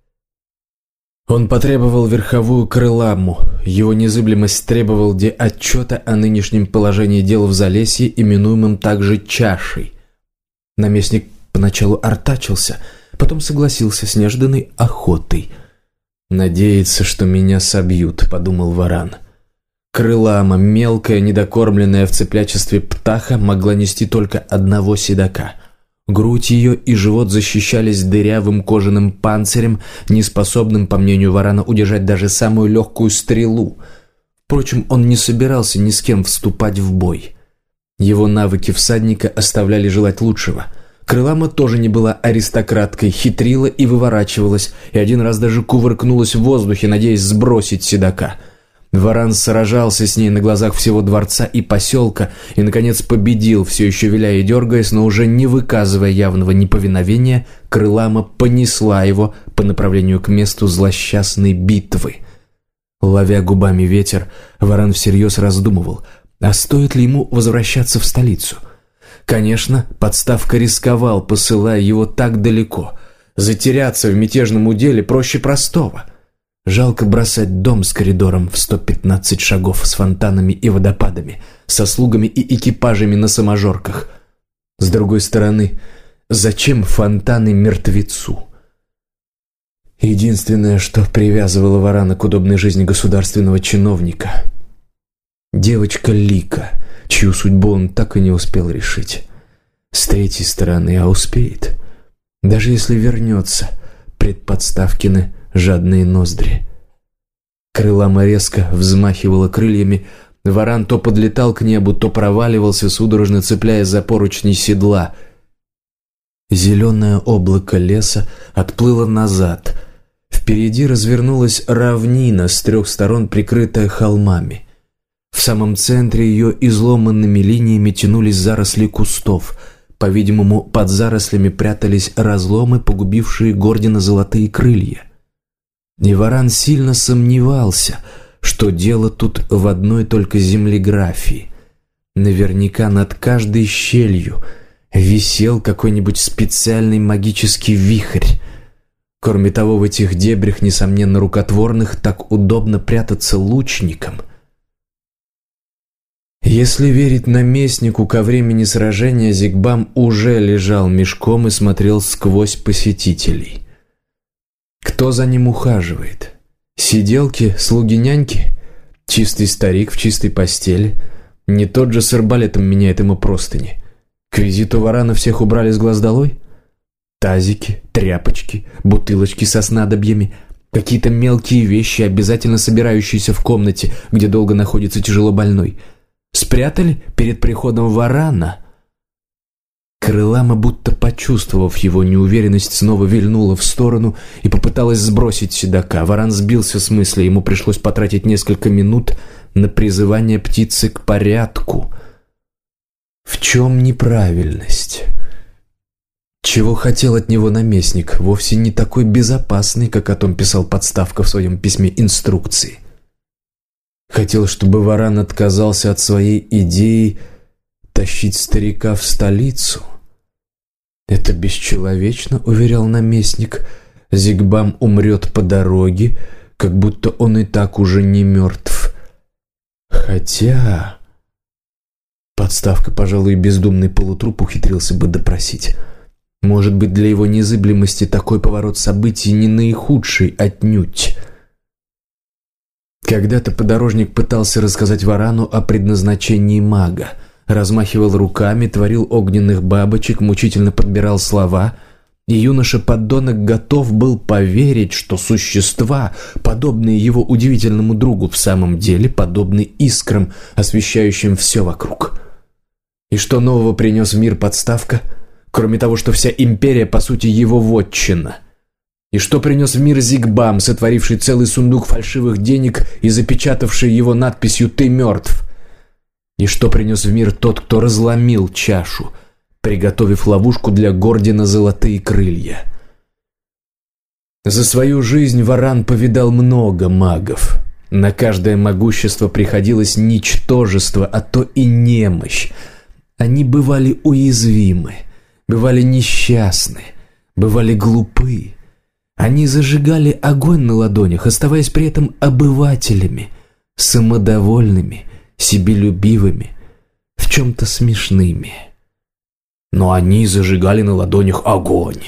Он потребовал верховую крыламу. Его незыблемость требовал отчета о нынешнем положении дел в Залесье, именуемом также чашей. Наместник поначалу артачился, потом согласился с нежданной охотой. «Надеется, что меня собьют», — подумал Варан. Крылама, мелкая, недокормленная в цыплячестве птаха, могла нести только одного седока. Грудь ее и живот защищались дырявым кожаным панцирем, неспособным, по мнению Варана, удержать даже самую легкую стрелу. Впрочем, он не собирался ни с кем вступать в бой. Его навыки всадника оставляли желать лучшего. Крылама тоже не была аристократкой, хитрила и выворачивалась, и один раз даже кувыркнулась в воздухе, надеясь сбросить седока. Варан сражался с ней на глазах всего дворца и поселка и, наконец, победил, все еще виляя и дергаясь, но уже не выказывая явного неповиновения. Крылама понесла его по направлению к месту злосчастной битвы. Ловя губами ветер, Варан всерьез раздумывал, а стоит ли ему возвращаться в столицу. Конечно, подставка рисковал, посылая его так далеко. Затеряться в мятежном уделе проще простого. Жалко бросать дом с коридором в 115 шагов, с фонтанами и водопадами, со слугами и экипажами на саможорках. С другой стороны, зачем фонтаны мертвецу? Единственное, что привязывало Варана к удобной жизни государственного чиновника – девочка Лика, чью судьбу он так и не успел решить. С третьей стороны, а успеет. Даже если вернется, пред Подставкины жадные ноздри. Крылама резко взмахивала крыльями. Варан то подлетал к небу, то проваливался, судорожно цепляясь за поручни седла. Зеленое облако леса отплыло назад. Впереди развернулась равнина, с 3 сторон прикрытая холмами. В самом центре ее изломанными линиями тянулись заросли кустов. По-видимому, под зарослями прятались разломы, погубившие Гордина золотые крылья. И Варан сильно сомневался, что дело тут в одной только землеграфии. Наверняка над каждой щелью висел какой-нибудь специальный магический вихрь. Кроме того, в этих дебрях, несомненно рукотворных, так удобно прятаться лучникам. Если верить наместнику, ко времени сражения Зигбам уже лежал мешком и смотрел сквозь посетителей. Кто за ним ухаживает? Сиделки, слуги-няньки? Чистый старик в чистой постели? Не тот же с арбалетом меняет ему простыни? К визиту Варана всех убрали с глаз долой? Тазики, тряпочки, бутылочки со снадобьями, какие-то мелкие вещи, обязательно собирающиеся в комнате, где долго находится тяжело больной. Спрятали перед приходом Варана? Крылама, будто почувствовав его неуверенность, снова вильнула в сторону и попыталась сбросить седока. Варан сбился с мысли, ему пришлось потратить несколько минут на призывание птицы к порядку. В чем неправильность? Чего хотел от него наместник, вовсе не такой безопасный, как о том писал Подставка в своем письме инструкции. Хотел, чтобы Варан отказался от своей идеи тащить старика в столицу. Это бесчеловечно, уверял наместник. Зигбам умрет по дороге, как будто он и так уже не мертв. Хотя... Подставка, пожалуй, бездумный полутруп ухитрился бы допросить. Может быть, для его незыблемости такой поворот событий не наихудший отнюдь. Когда-то подорожник пытался рассказать Варану о предназначении мага. Размахивал руками, творил огненных бабочек, мучительно подбирал слова, и юноша-поддонок готов был поверить, что существа, подобные его удивительному другу, в самом деле подобны искрам, освещающим все вокруг. И что нового принес в мир Подставка, кроме того, что вся империя, по сути, его вотчина? И что принес в мир Зигбам, сотворивший целый сундук фальшивых денег и запечатавший его надписью «Ты мертв»? И что принес в мир тот, кто разломил чашу, приготовив ловушку для Гордина золотые крылья? За свою жизнь Варан повидал много магов. На каждое могущество приходилось ничтожество, а то и немощь. Они бывали уязвимы, бывали несчастны, бывали глупы. Они зажигали огонь на ладонях, оставаясь при этом обывателями, самодовольными, себелюбивыми, в чем-то смешными. Но они зажигали на ладонях огонь.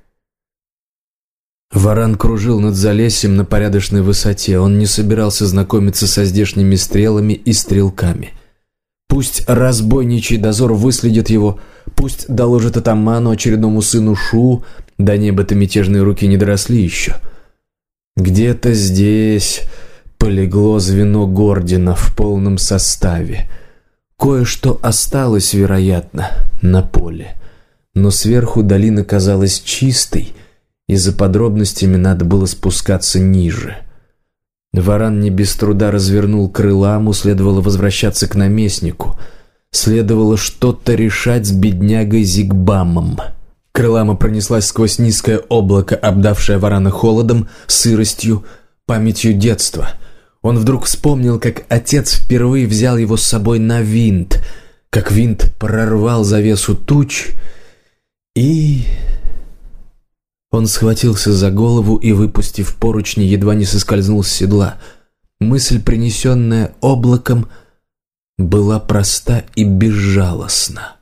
Варан кружил над Залесьем на порядочной высоте. Он не собирался знакомиться со здешними стрелами и стрелками. Пусть разбойничий дозор выследит его, пусть доложит атаману, очередному сыну Шу, до неба-то мятежные руки не доросли еще. Где-то здесь полегло звено Гордина в полном составе. Кое-что осталось, вероятно, на поле, но сверху долина казалась чистой, и за подробностями надо было спускаться ниже. Варан не без труда развернул крыламу, следовало возвращаться к наместнику. Следовало что-то решать с беднягой Зигбамом. Крылама пронеслась сквозь низкое облако, обдавшее Варана холодом, сыростью, памятью детства. Он вдруг вспомнил, как отец впервые взял его с собой на винт, как винт прорвал завесу туч, и... Он схватился за голову и, выпустив поручни, едва не соскользнул с седла. Мысль, принесенная облаком, была проста и безжалостна.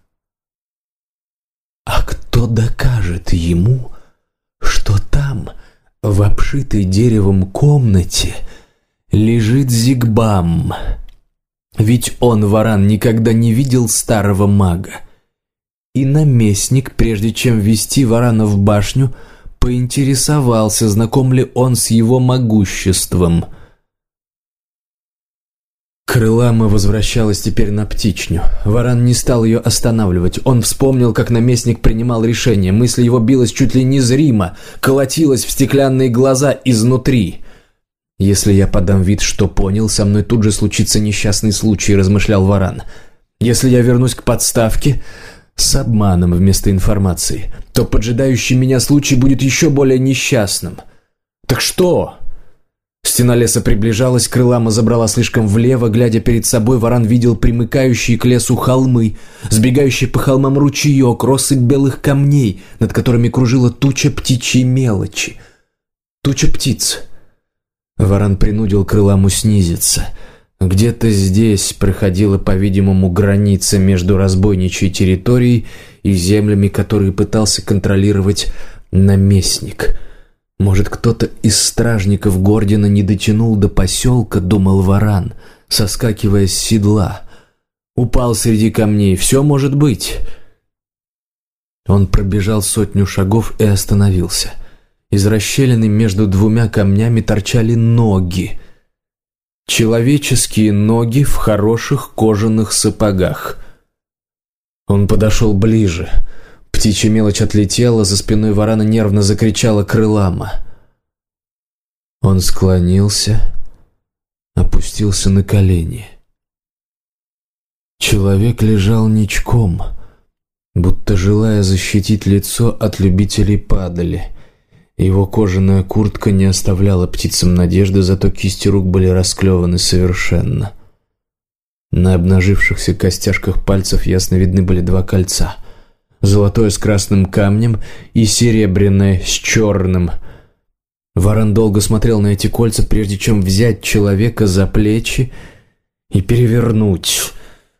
А кто докажет ему, что там, в обшитой деревом комнате, лежит Зигбам? Ведь он, Варан, никогда не видел старого мага. И наместник, прежде чем вести Варана в башню, поинтересовался, знаком ли он с его могуществом. Крылама возвращалась теперь на птичню. Варан не стал ее останавливать. Он вспомнил, как наместник принимал решение. Мысль его билась чуть ли незримо, колотилась в стеклянные глаза изнутри. «Если я подам вид, что понял, со мной тут же случится несчастный случай», — размышлял Варан. «Если я вернусь к подставке с обманом вместо информации, то поджидающий меня случай будет еще более несчастным. Так что?» Стена леса приближалась, Крылама забрала слишком влево. Глядя перед собой, Варан видел примыкающие к лесу холмы, сбегающий по холмам ручеек, россыпь белых камней, над которыми кружила туча птичьей мелочи. Туча птиц. Варан принудил Крыламу снизиться. Где-то здесь проходила, по-видимому, граница между разбойничьей территорией и землями, которые пытался контролировать наместник. Может, кто-то из стражников Гордина не дотянул до поселка, думал Варан, соскакивая с седла. Упал среди камней, все может быть. Он пробежал 100 шагов и остановился. Из расщелины между двумя камнями торчали ноги. Человеческие ноги в хороших кожаных сапогах. Он подошел ближе. Птичья мелочь отлетела, за спиной Варана нервно закричала Крылама. Он склонился, опустился на колени. Человек лежал ничком, будто желая защитить лицо от любителей падали. Его кожаная куртка не оставляла птицам надежды, зато кисти рук были расклеваны совершенно. На обнажившихся костяшках пальцев ясно видны были 2 кольца. Золотое с красным камнем и серебряное с черным. Варан долго смотрел на эти кольца, прежде чем взять человека за плечи и перевернуть.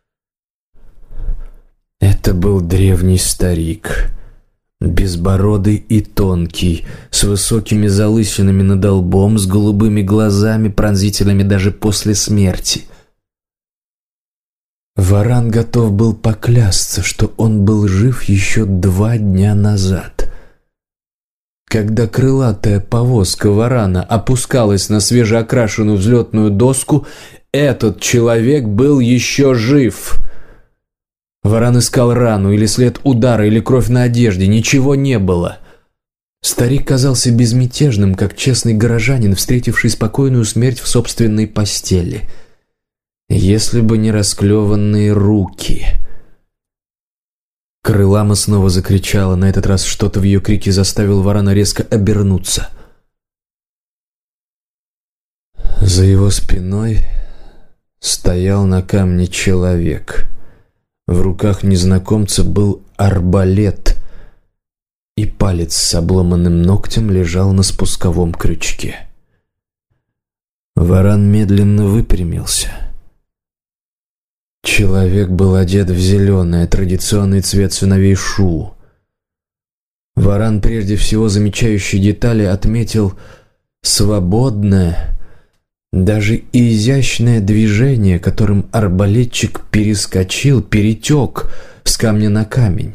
Это был древний старик, безбородый и тонкий, с высокими залысинами над лбом, с голубыми глазами, пронзительными даже после смерти. Варан готов был поклясться, что он был жив еще 2 дня назад. Когда крылатая повозка Варана опускалась на свежеокрашенную взлетную доску, этот человек был еще жив. Варан искал рану, или след удара, или кровь на одежде. Ничего не было. Старик казался безмятежным, как честный горожанин, встретивший спокойную смерть в собственной постели. Если бы не расклеванные руки. Крылама снова закричала. На этот раз что-то в ее крике заставило Варана резко обернуться. За его спиной стоял на камне человек. В руках незнакомца был арбалет, и палец с обломанным ногтем лежал на спусковом крючке. Варан медленно выпрямился. Человек был одет в зеленый, традиционный цвет сыновей Шу. Варан, прежде всего замечающий детали, отметил свободное, даже изящное движение, которым арбалетчик перетек с камня на камень.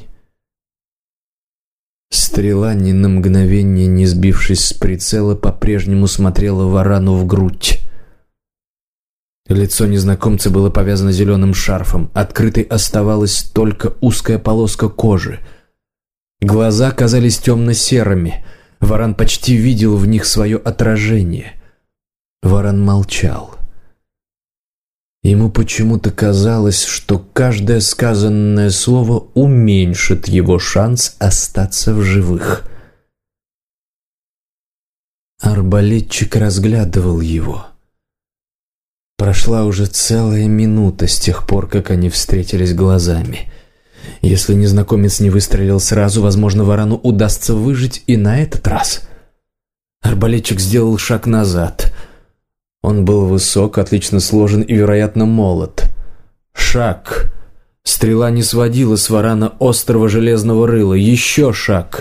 Стрела, ни на мгновение не сбившись с прицела, по-прежнему смотрела Варану в грудь. Лицо незнакомца было повязано зеленым шарфом, открытой оставалась только узкая полоска кожи. Глаза казались темно-серыми, Варан почти видел в них свое отражение. Варан молчал. Ему почему-то казалось, что каждое сказанное слово уменьшит его шанс остаться в живых. Арбалетчик разглядывал его. Прошла уже целая минута с тех пор, как они встретились глазами. Если незнакомец не выстрелил сразу, возможно, варану удастся выжить и на этот раз. Арбалетчик сделал шаг назад. Он был высок, отлично сложен и, вероятно, молод. Шаг. Стрела не сводила с варана острого железного рыла. Еще шаг.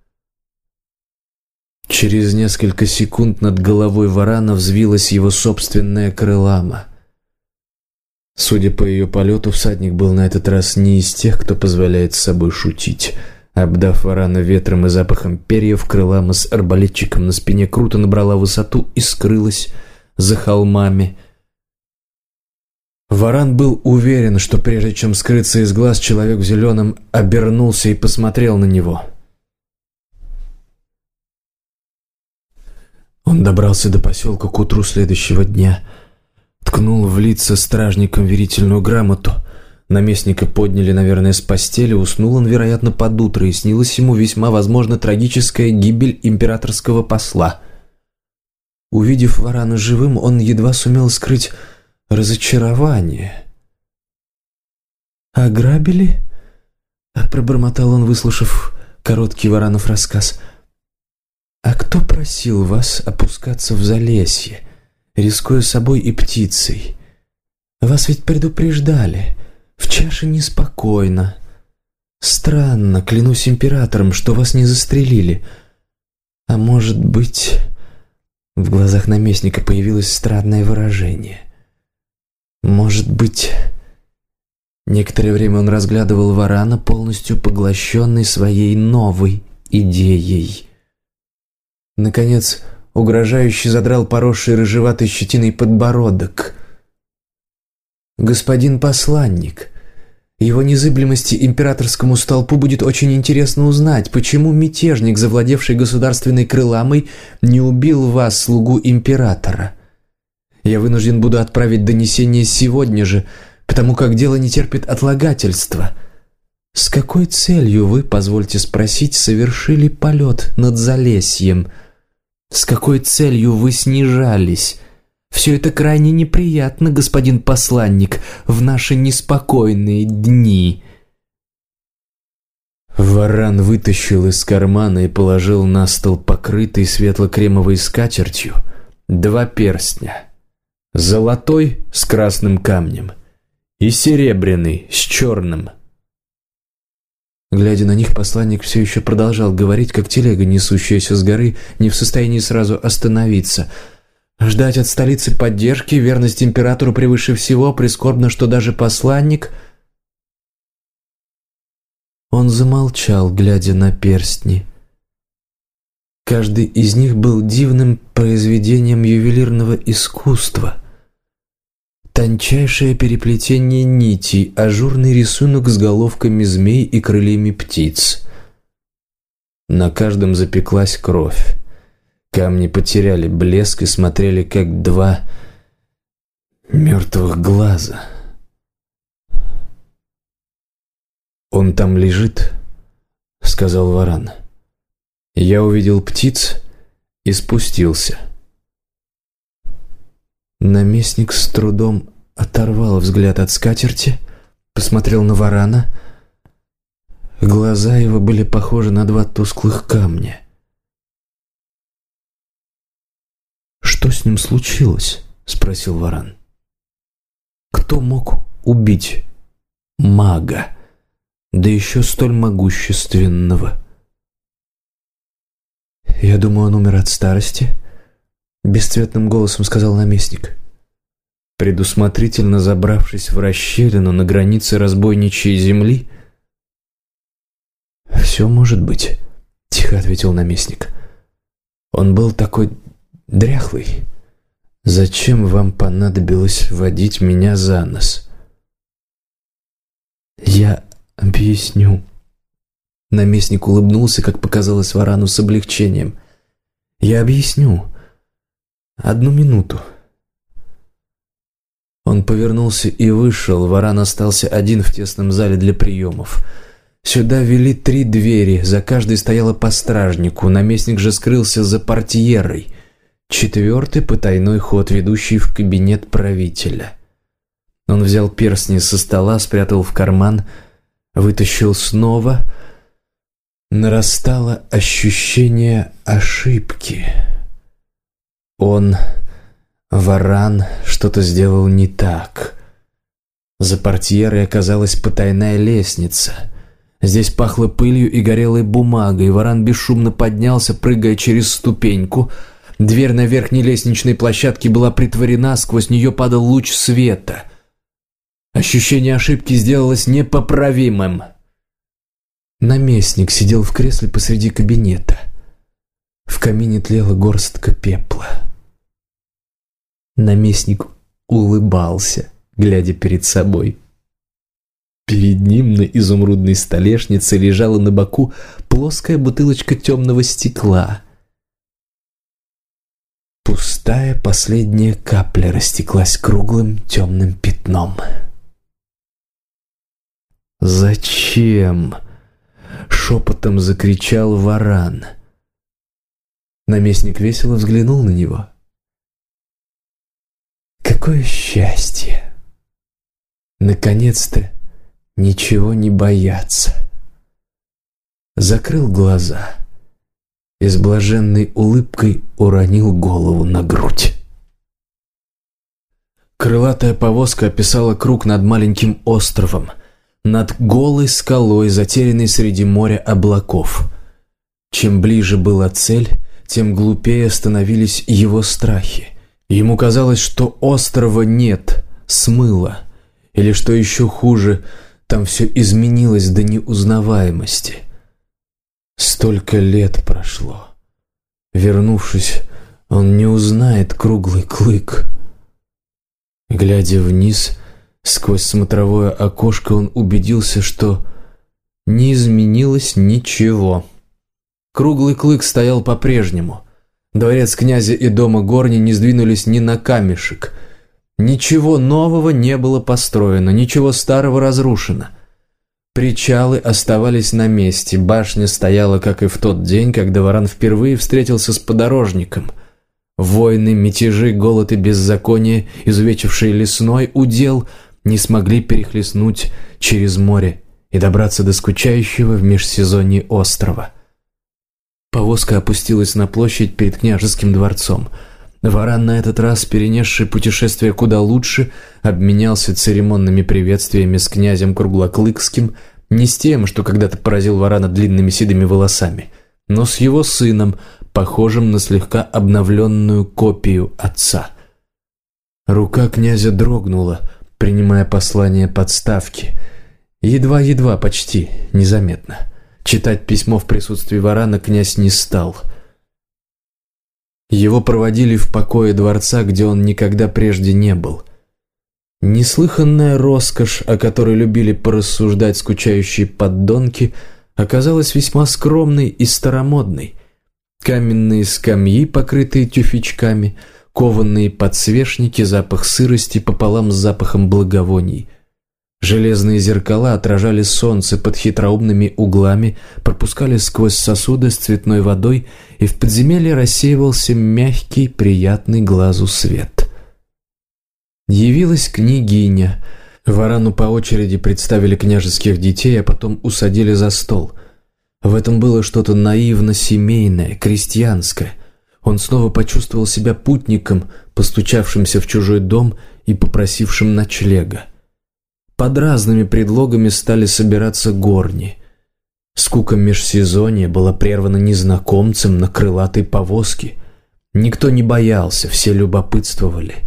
Через несколько секунд над головой варана взвилась его собственная крылама. Судя по ее полету, всадник был на этот раз не из тех, кто позволяет с собой шутить. Обдав варана ветром и запахом перьев, крылама с арбалетчиком на спине круто набрала высоту и скрылась за холмами. Варан был уверен, что прежде чем скрыться из глаз, человек в зеленом обернулся и посмотрел на него. Он добрался до поселка к утру следующего дня, ткнул в лица стражникам верительную грамоту. Наместника подняли, наверное, с постели, уснул он, вероятно, под утро, и снилась ему весьма возможно трагическая гибель императорского посла. Увидев варана живым, он едва сумел скрыть разочарование. «Ограбили?» — пробормотал он, выслушав короткий варанов рассказ. «А кто просил вас опускаться в Залесье, рискуя собой и птицей? Вас ведь предупреждали. В чаше неспокойно. Странно, клянусь императором, что вас не застрелили. А может быть...» В глазах наместника появилось странное выражение. «Может быть...» Некоторое время он разглядывал варана, полностью поглощенный своей новой идеей. Наконец, угрожающе задрал поросший рыжеватой щетиной подбородок. «Господин посланник, его незыблемости императорскому столпу будет очень интересно узнать, почему мятежник, завладевший государственной крыламой, не убил вас, слугу императора. Я вынужден буду отправить донесение сегодня же, потому как дело не терпит отлагательства. С какой целью вы, позвольте спросить, совершили полет над Залесьем? С какой целью вы снижались? Все это крайне неприятно, господин посланник, в наши неспокойные дни». Варан вытащил из кармана и положил на стол покрытый светло-кремовой скатертью 2 перстня. Золотой с красным камнем и серебряный с черным. Глядя на них, посланник все еще продолжал говорить, как телега, несущаяся с горы, не в состоянии сразу остановиться. Ждать от столицы поддержки, верность императору превыше всего, прискорбно, что даже посланник... Он замолчал, глядя на перстни. Каждый из них был дивным произведением ювелирного искусства. Тончайшее переплетение нитей, ажурный рисунок с головками змей и крыльями птиц. На каждом запеклась кровь. Камни потеряли блеск и смотрели, как 2 мертвых глаза. «Он там лежит», — сказал варан. Я увидел птиц и спустился. Наместник с трудом оторвал взгляд от скатерти, посмотрел на варана. Глаза его были похожи на 2 тусклых камня. «Что с ним случилось?» — спросил варан. «Кто мог убить мага, да еще столь могущественного?» «Я думаю, он умер от старости», — бесцветным голосом сказал наместник. Предусмотрительно забравшись в расщелину на границе разбойничьей земли. «Все может быть», — тихо ответил наместник. «Он был такой дряхлый. Зачем вам понадобилось водить меня за нос?» «Я объясню». Наместник улыбнулся, как показалось варану, с облегчением. «Я объясню. 1 минуту». Он повернулся и вышел. Варан остался один в тесном зале для приемов. Сюда вели 3 двери, за каждой стояло по стражнику. Наместник же скрылся за портьерой. 4-й потайной ход, ведущий в кабинет правителя. Он взял перстни со стола, спрятал в карман. Вытащил снова. Нарастало ощущение ошибки. Он, Варан, что-то сделал не так. За портьерой оказалась потайная лестница. Здесь пахло пылью и горелой бумагой. Варан бесшумно поднялся, прыгая через ступеньку. Дверь на верхней лестничной площадке была притворена, сквозь нее падал луч света. Ощущение ошибки сделалось непоправимым. Наместник сидел в кресле посреди кабинета. В камине тлела горстка пепла. Наместник улыбался, глядя перед собой. Перед ним на изумрудной столешнице лежала на боку плоская бутылочка темного стекла. Пустая последняя капля растеклась круглым темным пятном. «Зачем?» — шепотом закричал Варан. Наместник весело взглянул на него. «Какое счастье! Наконец-то ничего не бояться!» Закрыл глаза и с блаженной улыбкой уронил голову на грудь. Крылатая повозка описала круг над маленьким островом, над голой скалой, затерянной среди моря облаков. Чем ближе была цель, тем глупее становились его страхи. Ему казалось, что острова нет, смыло, или, что еще хуже, там все изменилось до неузнаваемости. Столько лет прошло. Вернувшись, он не узнает круглый клык. Глядя вниз, сквозь смотровое окошко, он убедился, что не изменилось ничего. Круглый клык стоял по-прежнему. Дворец князя и дома Горни не сдвинулись ни на камешек. Ничего нового не было построено, ничего старого разрушено. Причалы оставались на месте, башня стояла, как и в тот день, когда Варан впервые встретился с подорожником. Войны, мятежи, голод и беззаконие, изувечившие лесной удел, не смогли перехлестнуть через море и добраться до скучающего в межсезонье острова. Повозка опустилась на площадь перед княжеским дворцом. Варан, на этот раз перенесший путешествие куда лучше, обменялся церемонными приветствиями с князем Круглоклыкским, не с тем, что когда-то поразил Варана длинными седыми волосами, но с его сыном, похожим на слегка обновленную копию отца. Рука князя дрогнула, принимая послание подставки. Едва-едва, почти незаметно. Читать письмо в присутствии Варана князь не стал. Его проводили в покое дворца, где он никогда прежде не был. Неслыханная роскошь, о которой любили порассуждать скучающие поддонки, оказалась весьма скромной и старомодной. Каменные скамьи, покрытые тюфячками, кованые подсвечники, запах сырости пополам с запахом благовоний. Железные зеркала отражали солнце под хитроумными углами, пропускали сквозь сосуды с цветной водой, и в подземелье рассеивался мягкий, приятный глазу свет. Явилась княгиня. Варану по очереди представили княжеских детей, а потом усадили за стол. В этом было что-то наивно-семейное, крестьянское. Он снова почувствовал себя путником, постучавшимся в чужой дом и попросившим ночлега. Под разными предлогами стали собираться горни. Скука межсезонья была прервана незнакомцем на крылатой повозке. Никто не боялся, все любопытствовали.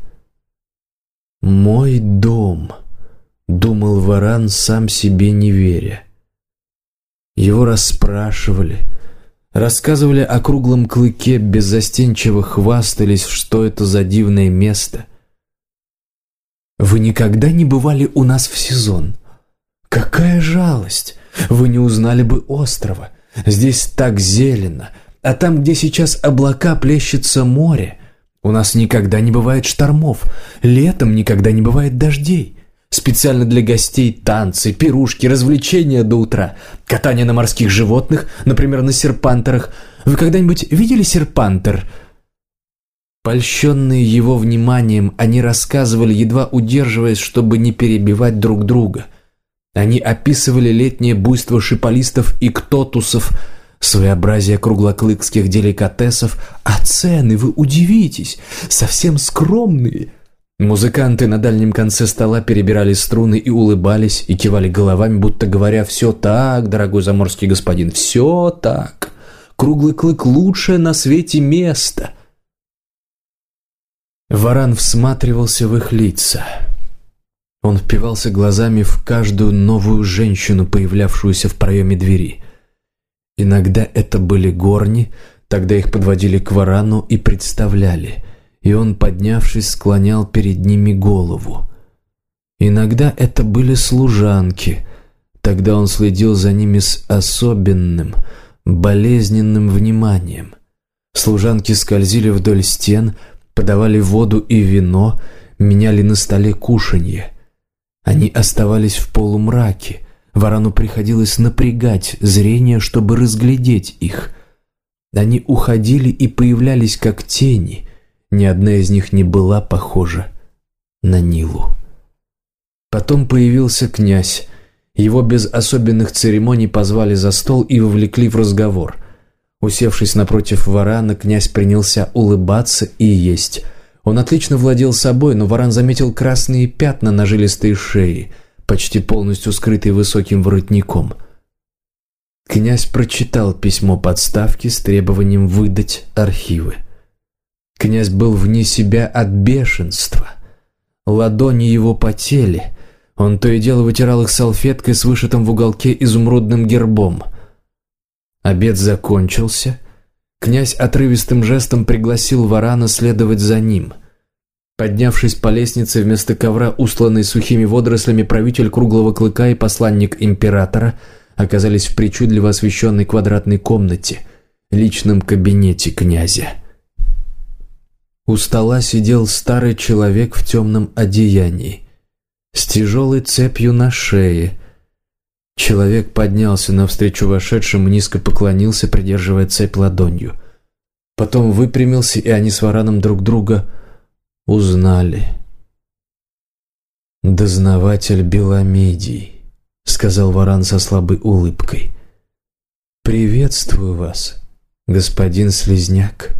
«Мой дом», — думал Варан, сам себе не веря. Его расспрашивали, рассказывали о круглом клыке, беззастенчиво хвастались, что это за дивное место. «Вы никогда не бывали у нас в сезон? Какая жалость! Вы не узнали бы острова. Здесь так зелено, а там, где сейчас облака, плещется море. У нас никогда не бывает штормов, летом никогда не бывает дождей. Специально для гостей танцы, пирушки, развлечения до утра, катание на морских животных, например, на серпантерах. Вы когда-нибудь видели серпантер?» Польщенные его вниманием, они рассказывали, едва удерживаясь, чтобы не перебивать друг друга. Они описывали летнее буйство шиполистов и ктотусов, своеобразие круглоклыкских деликатесов, а цены, вы удивитесь, совсем скромные. Музыканты на дальнем конце стола перебирали струны и улыбались, и кивали головами, будто говоря: «Все так, дорогой заморский господин, все так. Круглый клык — лучшее на свете место». Варан всматривался в их лица. Он впивался глазами в каждую новую женщину, появлявшуюся в проеме двери. Иногда это были горни, тогда их подводили к Варану и представляли, и он, поднявшись, склонял перед ними голову. Иногда это были служанки, тогда он следил за ними с особенным, болезненным вниманием. Служанки скользили вдоль стен, подавали воду и вино, меняли на столе кушанье. Они оставались в полумраке. Варану приходилось напрягать зрение, чтобы разглядеть их. Они уходили и появлялись как тени. Ни одна из них не была похожа на Нилу. Потом появился князь. Его без особенных церемоний позвали за стол и вовлекли в разговор. Усевшись напротив Варана, князь принялся улыбаться и есть. Он отлично владел собой, но Варан заметил красные пятна на жилистой шее, почти полностью скрытые высоким воротником. Князь прочитал письмо подставки с требованием выдать архивы. Князь был вне себя от бешенства. Ладони его потели. Он то и дело вытирал их салфеткой с вышитым в уголке изумрудным гербом. Обед закончился. Князь отрывистым жестом пригласил Варана следовать за ним. Поднявшись по лестнице, вместо ковра, устланной сухими водорослями, правитель Круглого Клыка и посланник императора оказались в причудливо освещенной квадратной комнате, личном кабинете князя. У стола сидел старый человек в темном одеянии, с тяжелой цепью на шее. Человек поднялся навстречу вошедшим и низко поклонился, придерживая цепь ладонью. Потом выпрямился, и они с Вараном друг друга узнали. «Дознаватель Беломедий», — сказал Варан со слабой улыбкой. «Приветствую вас, господин Слизняк».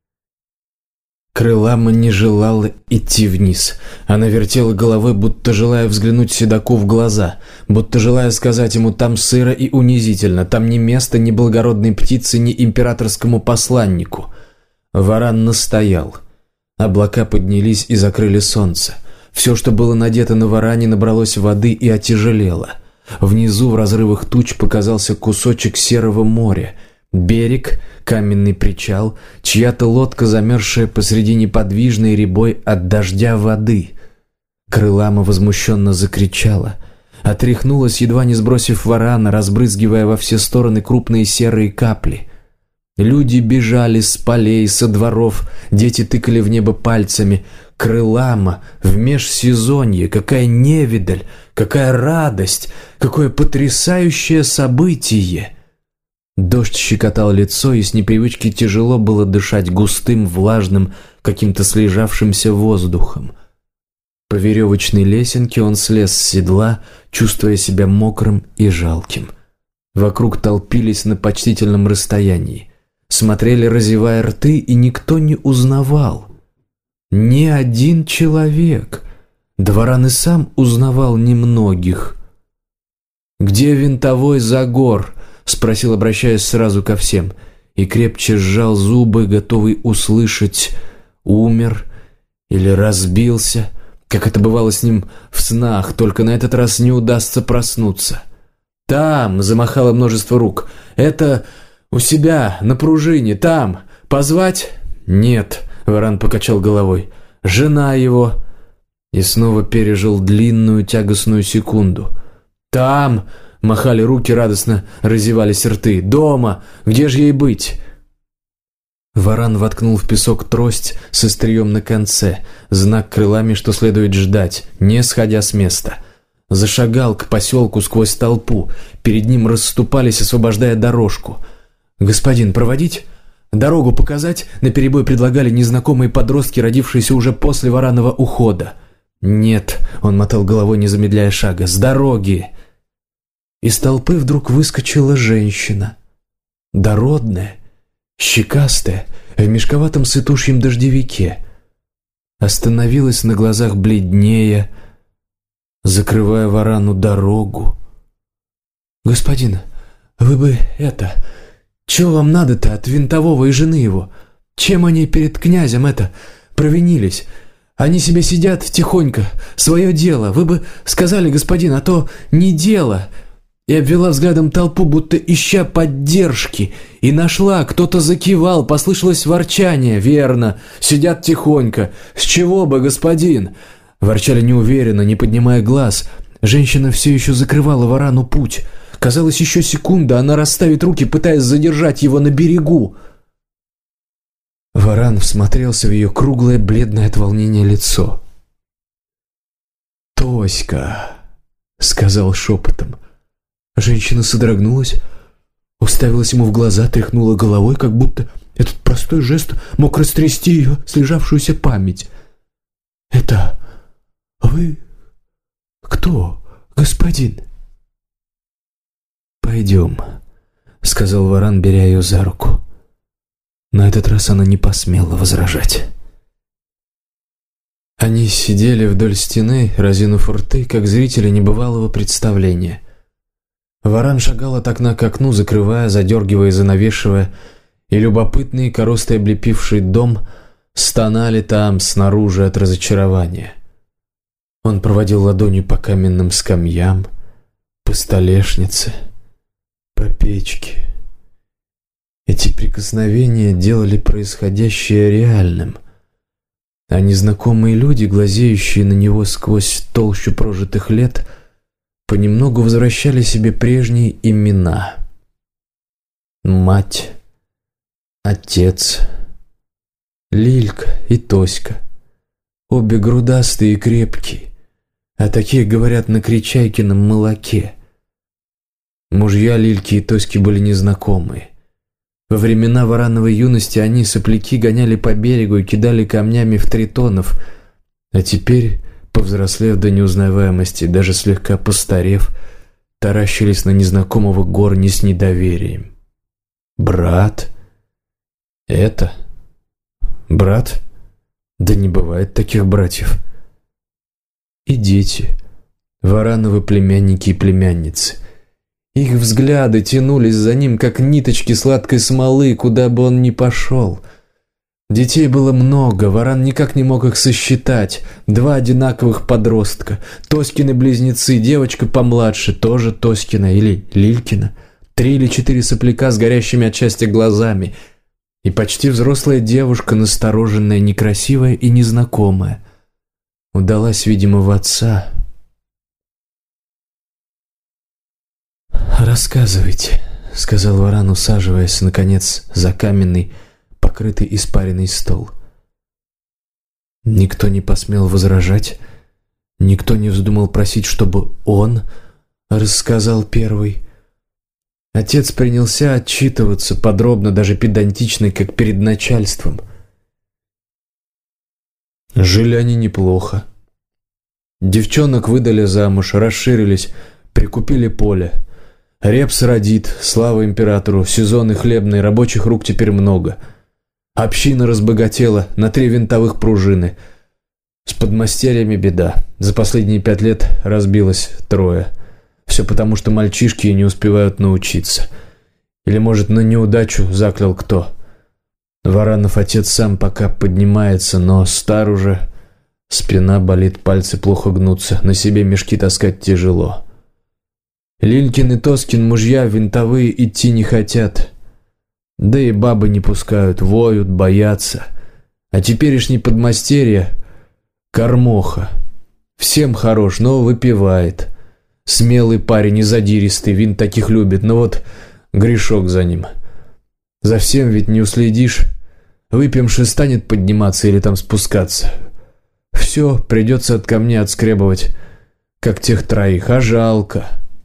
Крылама не желала идти вниз. Она вертела головой, будто желая взглянуть седоку в глаза, будто желая сказать ему: там сыро и унизительно, там ни место ни благородной птице, ни императорскому посланнику. Варан настоял. Облака поднялись и закрыли солнце. Все, что было надето на Варане, набралось воды и отяжелело. Внизу в разрывах туч показался кусочек серого моря. Берег, каменный причал, чья-то лодка, замерзшая посреди неподвижной рябой от дождя воды. Крылама возмущенно закричала, отряхнулась, едва не сбросив Варана, разбрызгивая во все стороны крупные серые капли. Люди бежали с полей, со дворов, дети тыкали в небо пальцами. Крылама в межсезонье, какая невидаль, какая радость, какое потрясающее событие! Дождь щекотал лицо, и с непривычки тяжело было дышать густым, влажным, каким-то слежавшимся воздухом. По веревочной лесенке он слез с седла, чувствуя себя мокрым и жалким. Вокруг толпились на почтительном расстоянии. Смотрели, разевая рты, и никто не узнавал. Ни один человек. Варан и сам узнавал немногих. «Где винтовой Загор?» — спросил, обращаясь сразу ко всем, и крепче сжал зубы, готовый услышать: умер или разбился, как это бывало с ним в снах, только на этот раз не удастся проснуться. «Там!» — замахало множество рук. «Это у себя, на пружине, там! Позвать?» «Нет!» — Варан покачал головой. «Жена его!» И снова пережил длинную тягостную секунду. «Там!» — махали руки, радостно разевались рты. «Дома! Где же ей быть?» Варан воткнул в песок трость с острием на конце, знак крылами, что следует ждать, не сходя с места. Зашагал к поселку сквозь толпу. Перед ним расступались, освобождая дорожку. «Господин, проводить? Дорогу показать?» — наперебой предлагали незнакомые подростки, родившиеся уже после Варанова ухода. «Нет», — он мотал головой, не замедляя шага, — «с дороги». Из толпы вдруг выскочила женщина. Дородная, щекастая, в мешковатом сытушьем дождевике. Остановилась на глазах бледнее, закрывая Варану дорогу. «Господин, вы бы чего вам надо-то от винтового и жены его? Чем они перед князем провинились? Они себе сидят тихонько, свое дело. Вы бы сказали, господин, а то не дело». И обвела взглядом толпу, будто ища поддержки. И нашла, кто-то закивал, послышалось ворчание. «Верно, сидят тихонько. С чего бы, господин?» Ворчали неуверенно, не поднимая глаз. Женщина все еще закрывала Варану путь. Казалось, еще секунда, она расставит руки, пытаясь задержать его на берегу. Варан всмотрелся в ее круглое, бледное от волнения лицо. «Тоська», — сказал шепотом. Женщина содрогнулась, уставилась ему в глаза, тряхнула головой, как будто этот простой жест мог растрясти ее слежавшуюся память. «Это вы кто, господин?» «Пойдем», — сказал Варан, беря ее за руку. На этот раз она не посмела возражать. Они сидели вдоль стены, разинув рты, как зрители небывалого представления. Варан шагал от окна к окну, закрывая, задергивая и занавешивая, и любопытный, коростой облепивший дом стонали там, снаружи, от разочарования. Он проводил ладонью по каменным скамьям, по столешнице, по печке. Эти прикосновения делали происходящее реальным, а незнакомые люди, глазеющие на него сквозь толщу прожитых лет, понемногу возвращали себе прежние имена. Мать, отец, Лилька и Тоська. Обе грудастые и крепкие, а такие говорят на Кричайкином молоке. Мужья Лильки и Тоськи были незнакомые. Во времена Варановой юности они, сопляки, гоняли по берегу и кидали камнями в тритонов, а теперь, повзрослев до неузнаваемости, даже слегка постарев, таращились на незнакомого Горни с недоверием. «Брат? Это? Брат? Да не бывает таких братьев». И дети, Варановы племянники и племянницы. Их взгляды тянулись за ним, как ниточки сладкой смолы, куда бы он ни пошел. Детей было много, Варан никак не мог их сосчитать. 2 одинаковых подростка, Тоськины близнецы, девочка помладше, тоже Тоськина или Лилькина, 3 или 4 сопляка с горящими от счастья глазами и почти взрослая девушка, настороженная, некрасивая и незнакомая. Удалась, видимо, в отца. «Рассказывайте», — сказал Варан, усаживаясь, наконец, за каменный, покрытый испариной стол. Никто не посмел возражать, никто не вздумал просить, чтобы он рассказал первый. Отец принялся отчитываться подробно, даже педантично, как перед начальством. Жили они неплохо. Девчонок выдали замуж, расширились, прикупили поле. Репс родит, слава императору, сезоны хлебные, рабочих рук теперь много. Община разбогатела на 3 винтовых пружины. С подмастерьями беда. За последние 5 лет разбилось 3. Все потому, что мальчишки не успевают научиться. Или, может, на неудачу заклял кто. Варанов отец сам пока поднимается, но стар уже. Спина болит, пальцы плохо гнутся, на себе мешки таскать тяжело. Лилькин и Тоскин мужья винтовые идти не хотят. Да и бабы не пускают, воют, боятся. А теперешний подмастерье — Кормоха. Всем хорош, но выпивает. Смелый парень и задиристый, вин таких любит, но вот грешок за ним. За всем ведь не уследишь. Выпьемши станет подниматься или там спускаться. Все, придется от камней отскребывать, как тех 3, а жалко.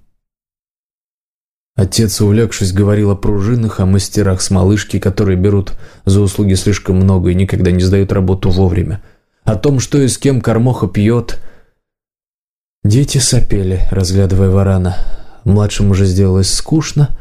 Отец, увлекшись, говорил о пружинах, о мастерах с малышки, которые берут за услуги слишком много и никогда не сдают работу вовремя. О том, что и с кем Кормоха пьет. Дети сопели, разглядывая Варана. младшим уже сделалось скучно.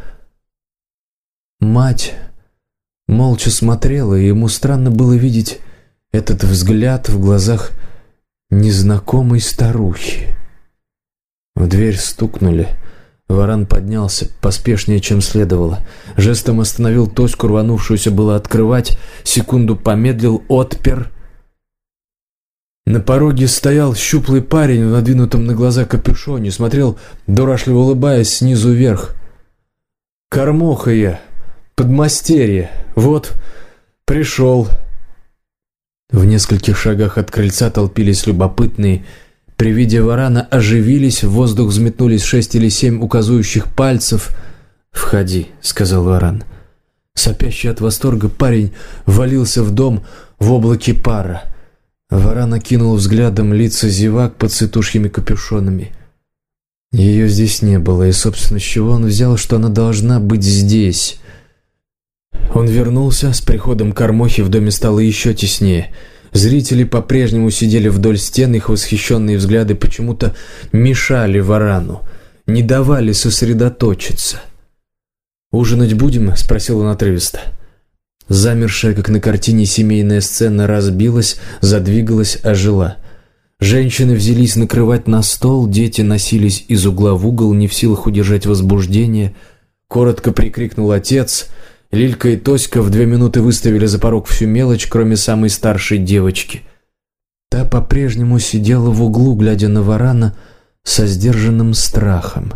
Мать молча смотрела, и ему странно было видеть этот взгляд в глазах незнакомой старухи. В дверь стукнули. Варан поднялся поспешнее, чем следовало. Жестом остановил Тоську, рванувшуюся было открывать, секунду помедлил, отпер. На пороге стоял щуплый парень в надвинутом на глаза капюшоне, смотрел, дурашливо улыбаясь, снизу вверх. «Кормоха я, подмастерье, вот, пришел». В нескольких шагах от крыльца толпились любопытные. При виде Варана оживились, в воздух взметнулись 6 или 7 указующих пальцев. «Входи», — сказал Варан. Сопящий от восторга парень ввалился в дом в облаке пара. Варан окинул взглядом лица зевак под цветушьими капюшонами. Ее здесь не было, и, собственно, с чего он взял, что она должна быть здесь? Он вернулся, с приходом Кормохи в доме стало еще теснее. Зрители по-прежнему сидели вдоль стен, их восхищенные взгляды почему-то мешали Варану, не давали сосредоточиться. «Ужинать будем?» — спросил он отрывисто. Замершая, как на картине, семейная сцена разбилась, задвигалась, ожила. Женщины взялись накрывать на стол, дети носились из угла в угол, не в силах удержать возбуждение. Коротко прикрикнул отец. Лилька и Тоська в 2 минуты выставили за порог всю мелочь, кроме самой старшей девочки. Та по-прежнему сидела в углу, глядя на Варана со сдержанным страхом.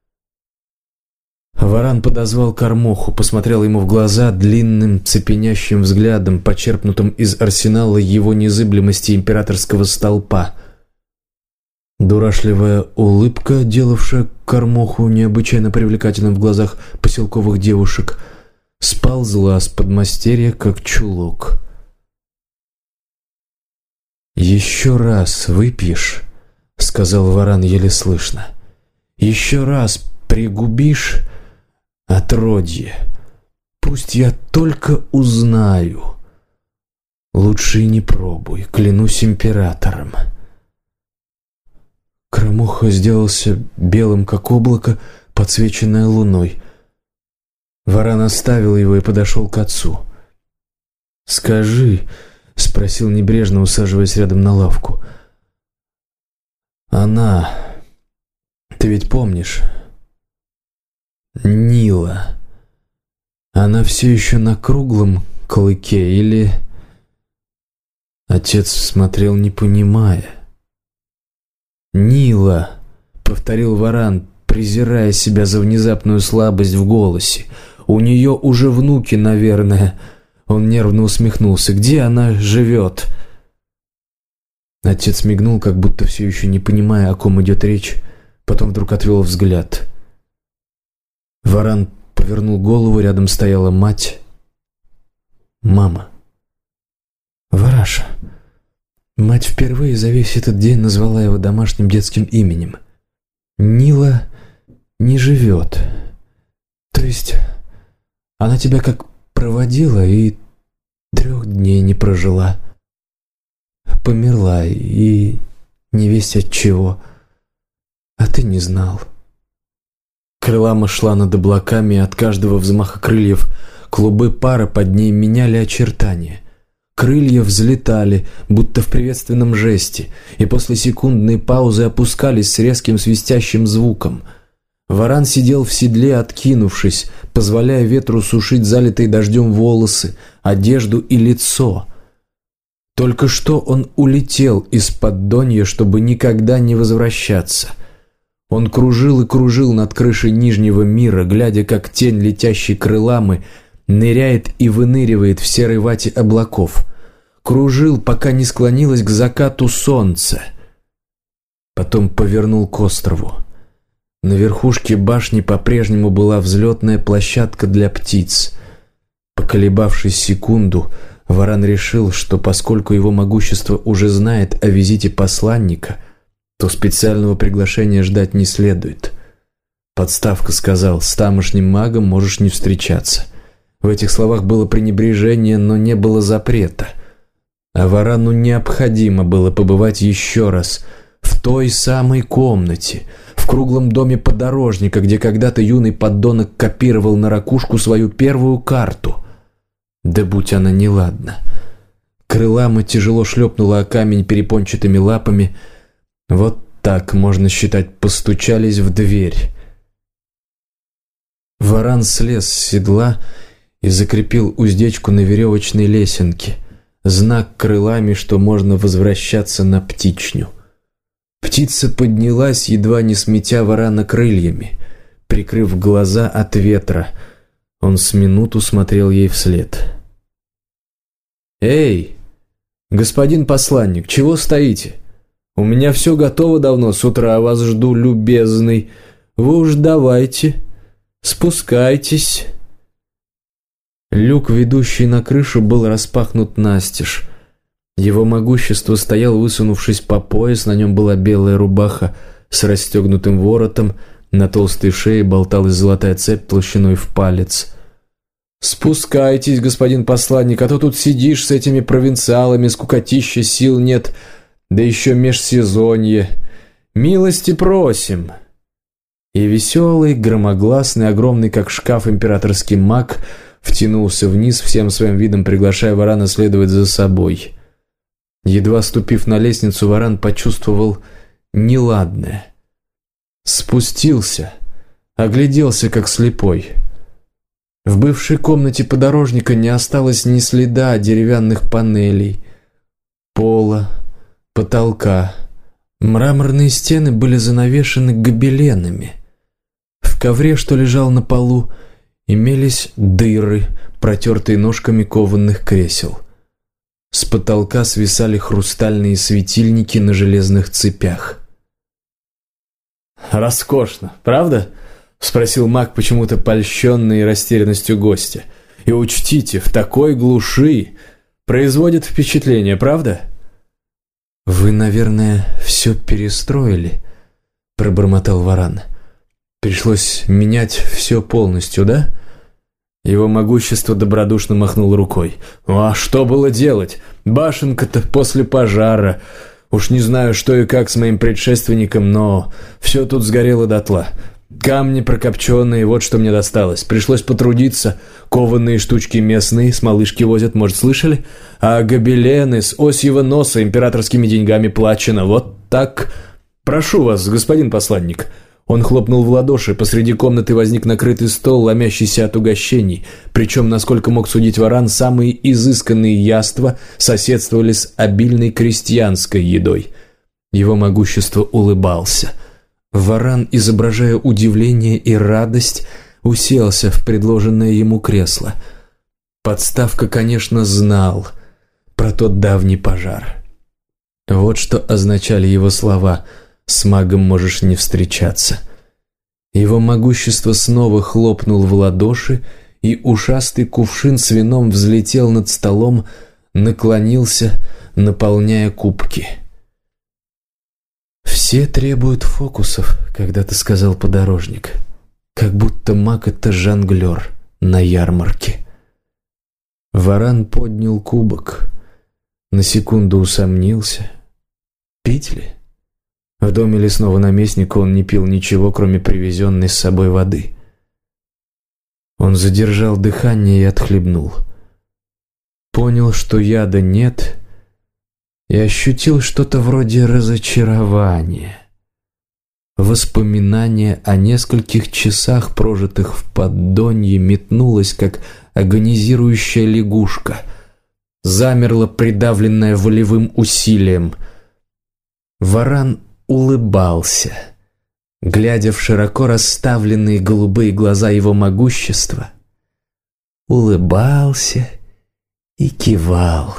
Варан подозвал Кормоху, посмотрел ему в глаза длинным, цепенящим взглядом, почерпнутым из арсенала его незыблемости императорского столпа. Дурашливая улыбка, делавшая Кормоху необычайно привлекательным в глазах поселковых девушек, сползла с подмастерья, как чулок. «Еще раз выпьешь», — сказал Варан еле слышно. «Еще раз пригубишь, отродье, пусть я только узнаю. Лучше и не пробуй, клянусь императором». Кормоха сделался белым, как облако, подсвеченное луной. Варан оставил его и подошел к отцу. «Скажи», — спросил небрежно, усаживаясь рядом на лавку, «она, ты ведь помнишь, Нила, она все еще на круглом клыке или...» Отец смотрел, не понимая. «Нила», — повторил Варан, презирая себя за внезапную слабость в голосе. «У нее уже внуки, наверное». Он нервно усмехнулся. «Где она живет?» Отец мигнул, как будто все еще не понимая, о ком идет речь, потом вдруг отвел взгляд. Варан повернул голову, рядом стояла мать. «Мама». «Вараша». Мать впервые за весь этот день назвала его домашним детским именем. «Нила не живет. То есть она тебя как проводила и 3 дней не прожила. Померла, и не весть от чего. А ты не знал». Крылама шла над облаками, и от каждого взмаха крыльев клубы пара под ней меняли очертания. Крылья взлетали, будто в приветственном жесте, и после секундной паузы опускались с резким свистящим звуком. Варан сидел в седле, откинувшись, позволяя ветру сушить залитые дождем волосы, одежду и лицо. Только что он улетел из-под Донья, чтобы никогда не возвращаться. Он кружил и кружил над крышей Нижнего мира, глядя, как тень летящей крыламы ныряет и выныривает в серой вате облаков. Кружил, пока не склонилось к закату солнце. Потом повернул к острову. На верхушке башни по-прежнему была взлетная площадка для птиц. Поколебавшись секунду, Варан решил, что поскольку его могущество уже знает о визите посланника, то специального приглашения ждать не следует. Подставка сказал: «С тамошним магом можешь не встречаться». В этих словах было пренебрежение, но не было запрета. А Варану необходимо было побывать еще раз в той самой комнате, в круглом доме подорожника, где когда-то юный поддонок копировал на ракушку свою первую карту. Да будь она неладна. Крылама тяжело шлепнула о камень перепончатыми лапами. Вот так, можно считать, постучались в дверь. Варан слез с седла и закрепил уздечку на веревочной лесенке. Знак крылами, что можно возвращаться на птичню. Птица поднялась, едва не сметя варана крыльями. Прикрыв глаза от ветра, он с минуту смотрел ей вслед. «Эй, господин посланник, чего стоите? У меня все готово давно, с утра вас жду, любезный. Вы уж давайте, спускайтесь». Люк, ведущий на крышу, был распахнут настежь. Его могущество стоял, высунувшись по пояс, на нем была белая рубаха с расстегнутым воротом, на толстой шее болталась золотая цепь толщиной в палец. «Спускайтесь, господин посланник, а то тут сидишь с этими провинциалами, скукотища, сил нет, да еще межсезонье. Милости просим!» И веселый, громогласный, огромный, как шкаф, императорский маг втянулся вниз, всем своим видом приглашая варана следовать за собой. Едва ступив на лестницу, варан почувствовал неладное. Спустился, огляделся, как слепой. В бывшей комнате подорожника не осталось ни следа деревянных панелей, пола, потолка. Мраморные стены были занавешены гобеленами. В ковре, что лежал на полу, имелись дыры, протертые ножками кованых кресел. С потолка свисали хрустальные светильники на железных цепях. «Роскошно, правда?» — спросил маг, почему-то польщенный растерянностью гостя. «И учтите, в такой глуши производит впечатление, правда?» «Вы, наверное, все перестроили», — пробормотал варан. «Пришлось менять все полностью, да?» Его могущество добродушно махнул рукой. «А что было делать? Башенка-то после пожара. Уж не знаю, что и как с моим предшественником, но все тут сгорело дотла. Камни прокопченные, вот что мне досталось. Пришлось потрудиться. Кованые штучки местные, с малышки возят, может, слышали? А гобелены с осьего носа императорскими деньгами плачено. Вот так. Прошу вас, господин посланник». Он хлопнул в ладоши, посреди комнаты возник накрытый стол, ломящийся от угощений. Причем, насколько мог судить варан, самые изысканные яства соседствовали с обильной крестьянской едой. Его могущество улыбался. Варан, изображая удивление и радость, уселся в предложенное ему кресло. Подставка, конечно, знал про тот давний пожар. Вот что означали его слова: «С магом можешь не встречаться». Его могущество снова хлопнул в ладоши, и ушастый кувшин с вином взлетел над столом, наклонился, наполняя кубки. «Все требуют фокусов», — когда-то сказал подорожник. «Как будто маг — это жонглер на ярмарке». Варан поднял кубок, на секунду усомнился. Пить ли? В доме лесного наместника он не пил ничего, кроме привезенной с собой воды. Он задержал дыхание и отхлебнул. Понял, что яда нет, и ощутил что-то вроде разочарования. Воспоминание о нескольких часах, прожитых в поддонье, метнулось, как агонизирующая лягушка. Замерло, придавленное волевым усилием. Варан улыбался, глядя в широко расставленные голубые глаза его могущества. Улыбался и кивал.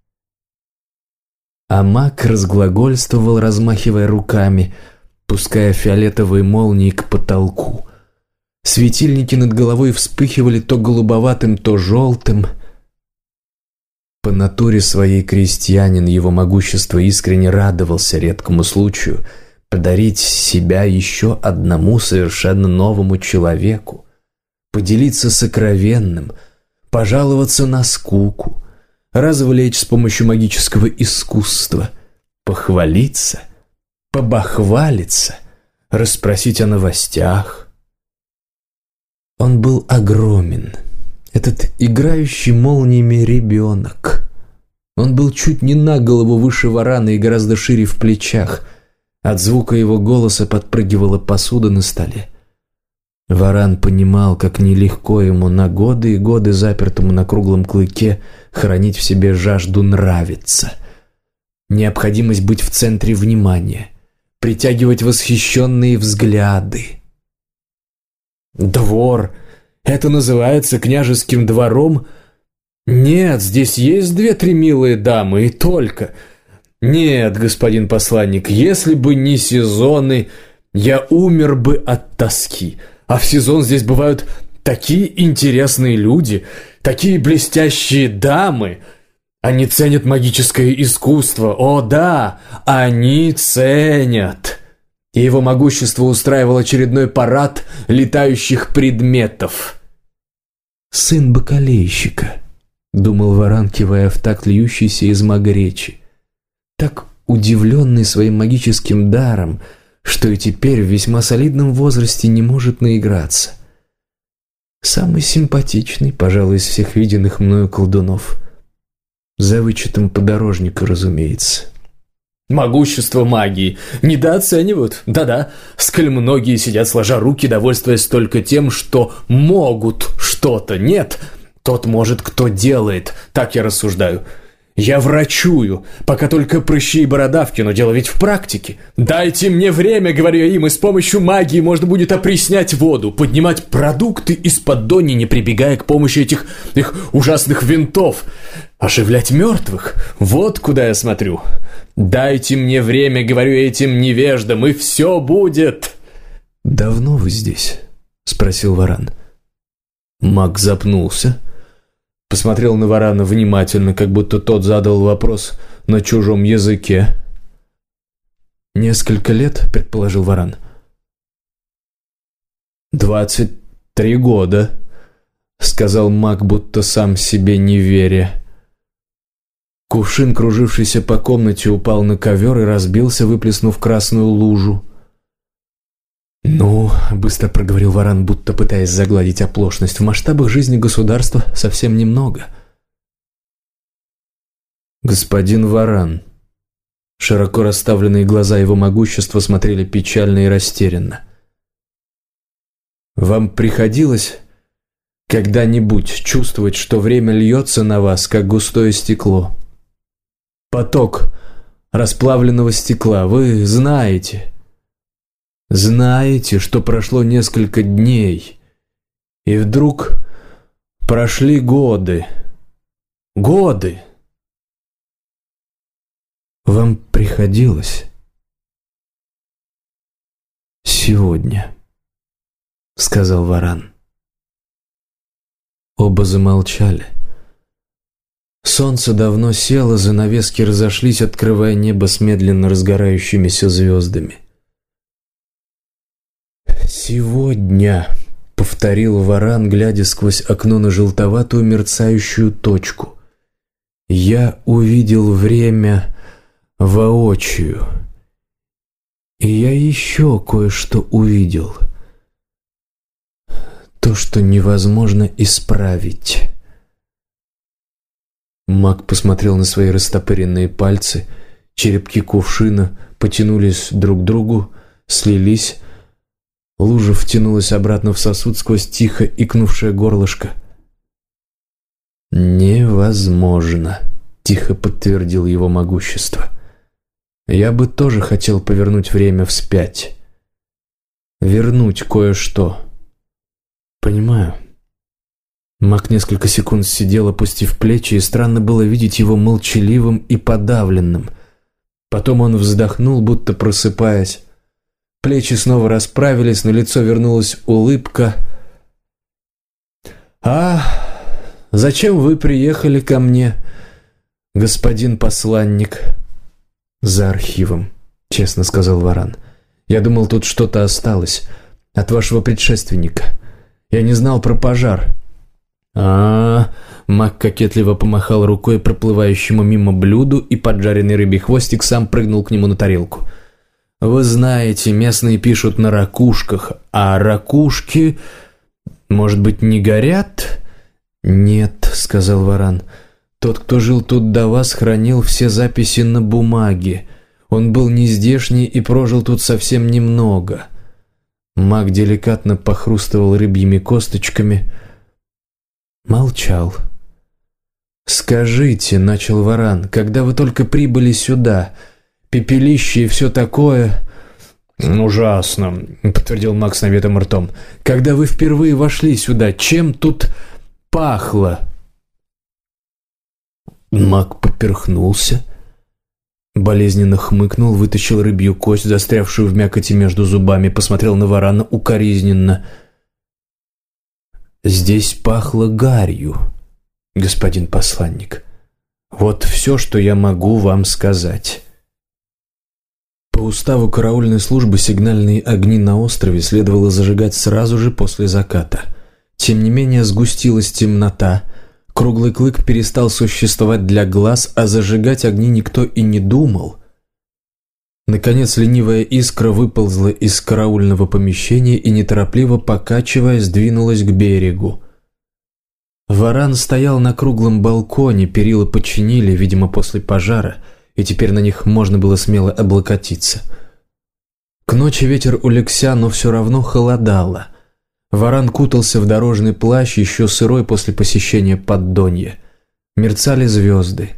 А маг разглагольствовал, размахивая руками, пуская фиолетовые молнии к потолку. Светильники над головой вспыхивали то голубоватым, то желтым. По натуре своей крестьянин, его могущество искренне радовался редкому случаю подарить себя еще одному совершенно новому человеку, поделиться сокровенным, пожаловаться на скуку, развлечь с помощью магического искусства, похвалиться, побахвалиться, расспросить о новостях. Он был огромен, этот играющий молниями ребенок. Он был чуть не на голову выше Варана и гораздо шире в плечах. От звука его голоса подпрыгивала посуда на столе. Варан понимал, как нелегко ему на годы и годы запертому на круглом клыке хранить в себе жажду нравиться. Необходимость быть в центре внимания, притягивать восхищенные взгляды. «Двор! Это называется княжеским двором? Нет, здесь есть 2-3 милые дамы, и только. Нет, господин посланник, если бы не сезоны, я умер бы от тоски. А в сезон здесь бывают такие интересные люди, такие блестящие дамы. Они ценят магическое искусство. О да, они ценят». И его могущество устраивал очередной парад летающих предметов. «Сын бакалейщика», — думал Варан, кивая в такт льющейся из мага речи. Так удивленный своим магическим даром, что и теперь в весьма солидном возрасте не может наиграться. Самый симпатичный, пожалуй, из всех виденных мною колдунов. За вычетом подорожника, разумеется. Могущество магии недооценивают. Да-да, сколь многие сидят сложа руки, довольствуясь только тем, что могут что-то. Нет, тот может, кто делает. Так я рассуждаю. Я врачую, пока только прыщи и бородавки, но дело ведь в практике. Дайте мне время, говорю я им, и с помощью магии можно будет опреснять воду, поднимать продукты из-под дони, не прибегая к помощи этих их ужасных винтов. Оживлять мертвых? Вот куда я смотрю. Дайте мне время, говорю этим невеждам, и все будет. «Давно вы здесь?» — спросил Варан. Маг запнулся. Посмотрел на Варана внимательно, как будто тот задал вопрос на чужом языке. «Несколько лет», — предположил Варан. 23 года», — сказал маг, будто сам себе не веря. Кувшин, кружившийся по комнате, упал на ковер и разбился, выплеснув красную лужу. «Ну», — быстро проговорил Варан, будто пытаясь загладить оплошность, — «в масштабах жизни государства совсем немного». «Господин Варан». Широко расставленные глаза его могущества смотрели печально и растерянно. «Вам приходилось когда-нибудь чувствовать, что время льется на вас, как густое стекло? Поток расплавленного стекла, вы знаете... Знаете, что прошло несколько дней, и вдруг прошли годы. Годы. Вам приходилось сегодня», — сказал Варан. Оба замолчали. Солнце давно село, занавески разошлись, открывая небо с медленно разгорающимися звездами. «Сегодня», — повторил Варан, глядя сквозь окно на желтоватую мерцающую точку, — «я увидел время воочию. И я еще кое-что увидел. То, что невозможно исправить». Маг посмотрел на свои растопыренные пальцы, черепки кувшина потянулись друг к другу, слились. Лужа втянулась обратно в сосуд сквозь тихо икнувшее горлышко. «Невозможно», — тихо подтвердил его могущество. «Я бы тоже хотел повернуть время вспять. Вернуть кое-что. Понимаю». Маг несколько секунд сидел, опустив плечи, и странно было видеть его молчаливым и подавленным. Потом он вздохнул, будто просыпаясь. Плечи снова расправились, на лицо вернулась улыбка. «А зачем вы приехали ко мне, господин посланник?» «За архивом», — честно сказал Варан. «Я думал, тут что-то осталось от вашего предшественника. Я не знал про пожар». Маг кокетливо помахал рукой проплывающему мимо блюду, и поджаренный рыбий хвостик сам прыгнул к нему на тарелку. Вы знаете, местные пишут на ракушках, а ракушки, может быть, не горят?» «Нет», — сказал Варан. «Тот, кто жил тут до вас, хранил все записи на бумаге. Он был нездешний и прожил тут совсем немного». Маг деликатно похрустывал рыбьими косточками. Молчал. «Скажите», — начал Варан, — «когда вы только прибыли сюда, пепелище и все такое...» «Ужасно», — подтвердил маг с набитым ртом. «Когда вы впервые вошли сюда, чем тут пахло?» Маг поперхнулся, болезненно хмыкнул, вытащил рыбью кость, застрявшую в мякоти между зубами, посмотрел на Варана укоризненно. «Здесь пахло гарью, господин посланник. Вот все, что я могу вам сказать». По уставу караульной службы сигнальные огни на острове следовало зажигать сразу же после заката. Тем не менее сгустилась темнота, круглый клык перестал существовать для глаз, а зажигать огни никто и не думал. Наконец ленивая искра выползла из караульного помещения и, неторопливо покачиваясь, двинулась к берегу. Варан стоял на круглом балконе, перила починили, видимо, после пожара, и теперь на них можно было смело облокотиться. К ночи ветер улегся, но все равно холодало. Варан кутался в дорожный плащ, еще сырой после посещения Поддонья. Мерцали звезды.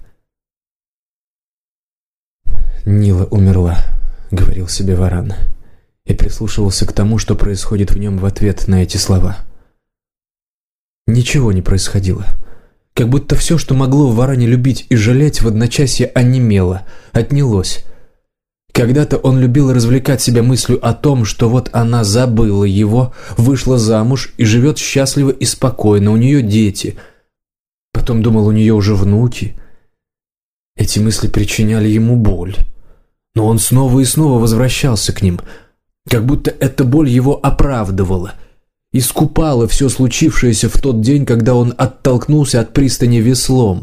«Нила умерла», — говорил себе Варан, и прислушивался к тому, что происходит в нем в ответ на эти слова. Ничего не происходило. Как будто все, что могло в Варане любить и жалеть, в одночасье онемело, отнялось. Когда-то он любил развлекать себя мыслью о том, что вот она забыла его, вышла замуж и живет счастливо и спокойно, у нее дети. Потом думал, у нее уже внуки. Эти мысли причиняли ему боль. Но он снова и снова возвращался к ним, как будто эта боль его оправдывала, искупала все случившееся в тот день, когда он оттолкнулся от пристани веслом.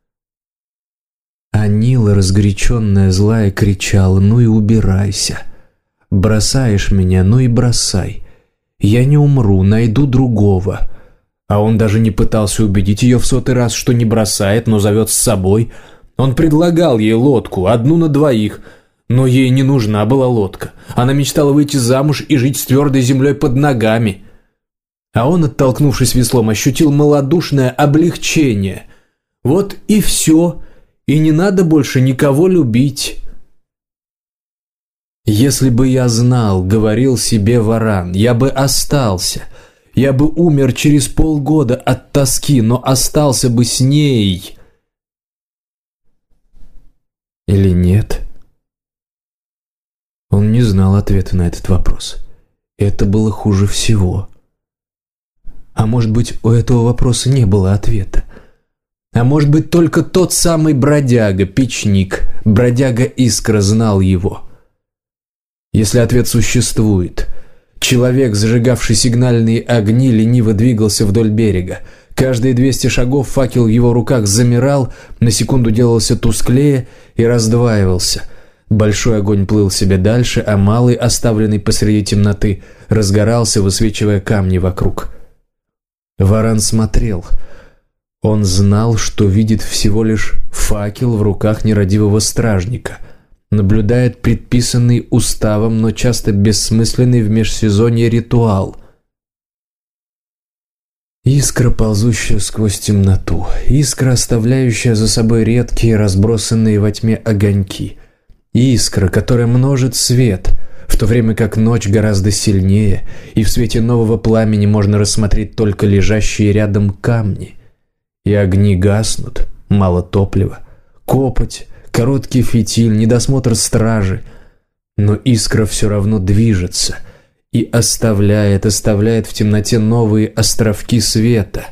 А Нила, разгоряченная, злая, кричала: «Ну и убирайся! Бросаешь меня, ну и бросай! Я не умру, найду другого!» А он даже не пытался убедить ее в 100-й раз, что не бросает, но зовет с собой. Он предлагал ей лодку, одну на двоих, но ей не нужна была лодка. Она мечтала выйти замуж и жить с твердой землей под ногами. А он, оттолкнувшись веслом, ощутил малодушное облегчение. Вот и все, и не надо больше никого любить. «Если бы я знал, — говорил себе Варан, — я бы остался. Я бы умер через полгода от тоски, но остался бы с ней». Или нет? Он не знал ответа на этот вопрос. Это было хуже всего. А может быть, у этого вопроса не было ответа? А может быть, только тот самый бродяга, печник, бродяга-искра знал его? Если ответ существует, человек, зажигавший сигнальные огни, лениво двигался вдоль берега. Каждые 200 шагов факел в его руках замирал, на секунду делался тусклее и раздваивался. Большой огонь плыл себе дальше, а малый, оставленный посреди темноты, разгорался, высвечивая камни вокруг. Варан смотрел. Он знал, что видит всего лишь факел в руках нерадивого стражника, наблюдает предписанный уставом, но часто бессмысленный в межсезонье ритуал. Искра, ползущая сквозь темноту, искра, оставляющая за собой редкие, разбросанные во тьме огоньки, искра, которая множит свет, в то время как ночь гораздо сильнее, и в свете нового пламени можно рассмотреть только лежащие рядом камни. И огни гаснут, мало топлива, копоть, короткий фитиль, недосмотр стражи, но искра все равно движется и оставляет в темноте новые островки света.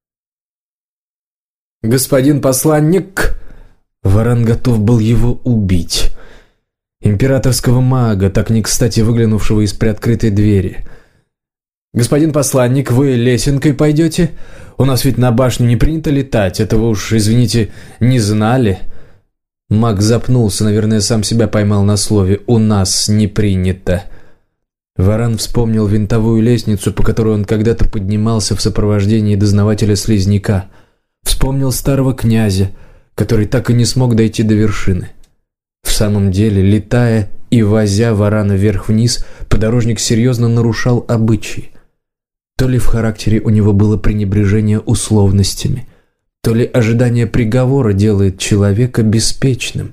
«Господин посланник!» Варан готов был его убить. Императорского мага, так не кстати выглянувшего из приоткрытой двери. «Господин посланник, вы лесенкой пойдете? У нас ведь на башню не принято летать, это вы уж, извините, не знали». Маг запнулся, наверное, сам себя поймал на слове «у нас не принято». Варан вспомнил винтовую лестницу, по которой он когда-то поднимался в сопровождении дознавателя-слизняка. Вспомнил старого князя, который так и не смог дойти до вершины. В самом деле, летая и возя Варана вверх-вниз, подорожник серьезно нарушал обычаи. То ли в характере у него было пренебрежение условностями, то ли ожидание приговора делает человека беспечным.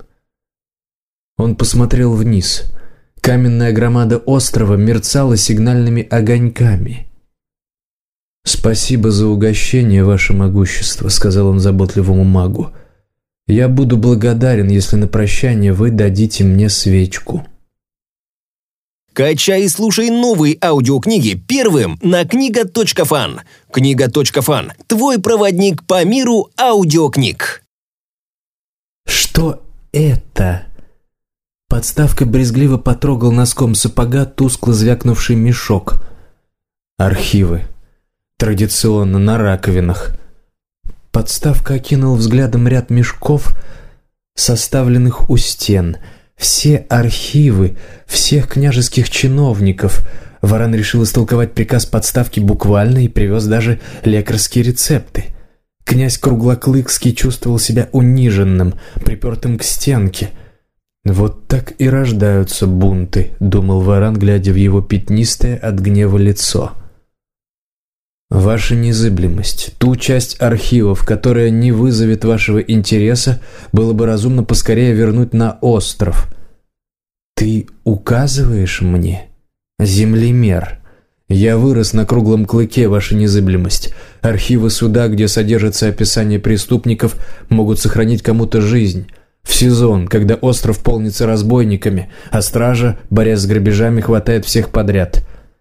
Он посмотрел вниз. Каменная громада острова мерцала сигнальными огоньками. «Спасибо за угощение, ваше могущество», — сказал он заботливому магу. «Я буду благодарен, если на прощание вы дадите мне свечку». Качай и слушай новые аудиокниги первым на книга.фан. Книга.фан – твой проводник по миру аудиокниг. «Что это?» Подставка брезгливо потрогал носком сапога тускло звякнувший мешок. «Архивы. Традиционно на раковинах». Подставка окинул взглядом ряд мешков, составленных у стен. Все архивы всех княжеских чиновников. Варан решил истолковать приказ подставки буквально и привез даже лекарские рецепты. Князь Круглоклыкский чувствовал себя униженным, припертым к стенке. «Вот так и рождаются бунты», — думал Варан, глядя в его пятнистое от гнева лицо. «Ваша незыблемость, ту часть архивов, которая не вызовет вашего интереса, было бы разумно поскорее вернуть на остров». «Ты указываешь мне, землемер? Я вырос на Круглом Клыке, ваша незыблемость. Архивы суда, где содержится описание преступников, могут сохранить кому-то жизнь. В сезон, когда остров полнится разбойниками, а стража, борясь с грабежами, хватает всех подряд».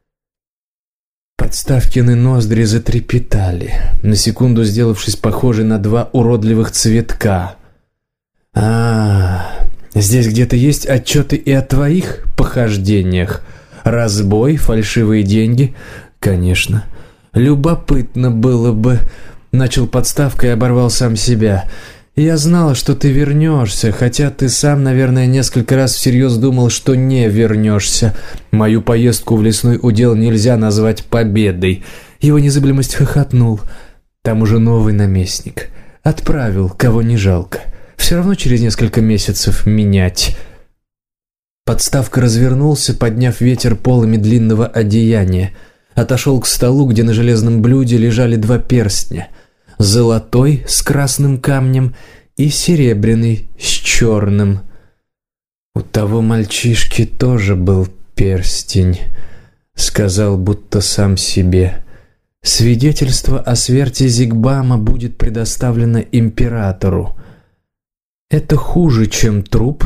Подставкины ноздри затрепетали, на секунду сделавшись похожей на два уродливых цветка. Здесь где-то есть отчеты и о твоих похождениях. Разбой, фальшивые деньги? Конечно. Любопытно было бы. Начал подставкой и оборвал сам себя. Я знала, что ты вернешься, хотя ты сам, наверное, несколько раз всерьез думал, что не вернешься. Мою поездку в лесной удел нельзя назвать победой. Его незыблемость хохотнул. Там уже новый наместник. Отправил, кого не жалко. Все равно через несколько месяцев менять. Подставка развернулся, подняв ветер полами длинного одеяния. Отошел к столу, где на железном блюде лежали два перстня. Золотой с красным камнем и серебряный с черным. «У того мальчишки тоже был перстень», — сказал будто сам себе. «Свидетельство о смерти Зигбама будет предоставлено императору. Это хуже, чем труп,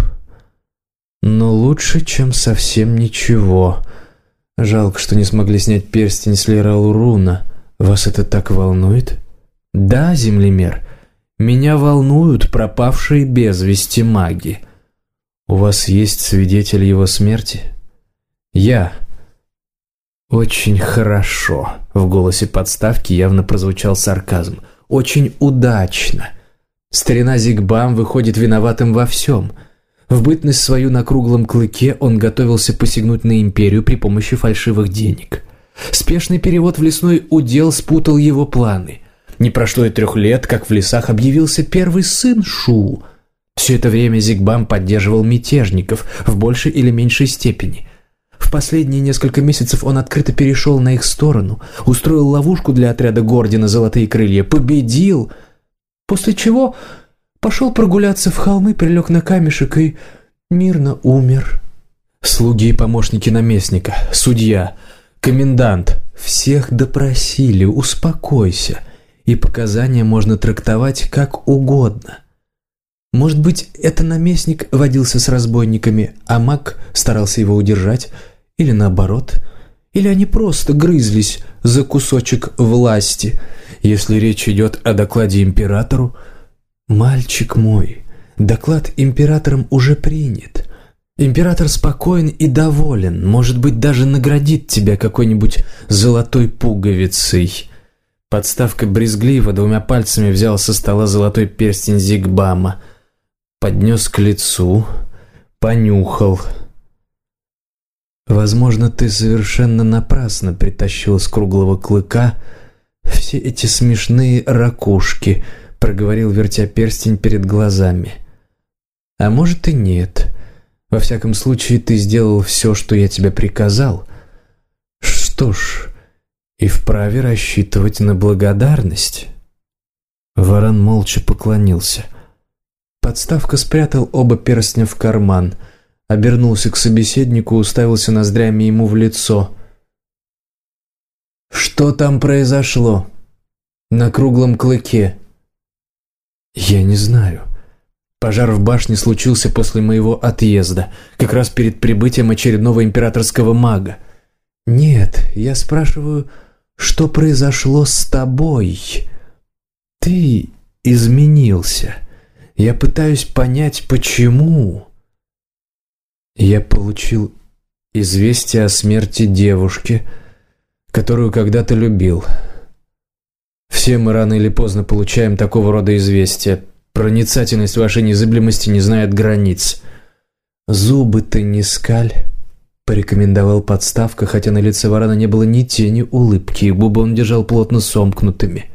но лучше, чем совсем ничего. Жалко, что не смогли снять перстень с Лералуруна. Вас это так волнует?» «Да, землемер, меня волнуют пропавшие без вести маги. У вас есть свидетель его смерти?» «Я». «Очень хорошо», — в голосе подставки явно прозвучал сарказм. «Очень удачно. Старина Зигбам выходит виноватым во всем. В бытность свою на Круглом Клыке он готовился посягнуть на империю при помощи фальшивых денег. Спешный перевод в лесной удел спутал его планы. Не прошло и 3 лет, как в лесах объявился первый сын Шу. Все это время Зигбам поддерживал мятежников в большей или меньшей степени. В последние несколько месяцев он открыто перешел на их сторону, устроил ловушку для отряда Гордина «Золотые крылья», победил, после чего пошел прогуляться в холмы, прилег на камешек и мирно умер. Слуги и помощники наместника, судья, комендант — всех допросили, успокойся. И показания можно трактовать как угодно. Может быть, это наместник водился с разбойниками, а маг старался его удержать, или наоборот, или они просто грызлись за кусочек власти. Если речь идет о докладе императору, мальчик мой, доклад императором уже принят. Император спокоен и доволен, может быть, даже наградит тебя какой-нибудь золотой пуговицей». Подставка брезгливо 2 пальцами взял со стола золотой перстень Зигбама. поднес к лицу, понюхал. «Возможно, ты совершенно напрасно притащил с круглого клыка все эти смешные ракушки», — проговорил, вертя перстень перед глазами. «А может и нет. Во всяком случае, ты сделал все, что я тебе приказал. Что ж, и вправе рассчитывать на благодарность». Варан молча поклонился. Подставка спрятал оба перстня в карман, обернулся к собеседнику, уставился ноздрями ему в лицо. «Что там произошло на круглом клыке?» «Я не знаю. Пожар в башне случился после моего отъезда, как раз перед прибытием очередного императорского мага. Нет, я спрашиваю, что произошло с тобой? Ты изменился. Я пытаюсь понять, почему». Я получил известие о смерти девушки, которую когда-то любил. Все мы рано или поздно получаем такого рода известия. Проницательность вашей незыблемости не знает границ. «Зубы ты не скаль», — порекомендовал Подставка, хотя на лице Варана не было ни тени улыбки, и губы он держал плотно сомкнутыми.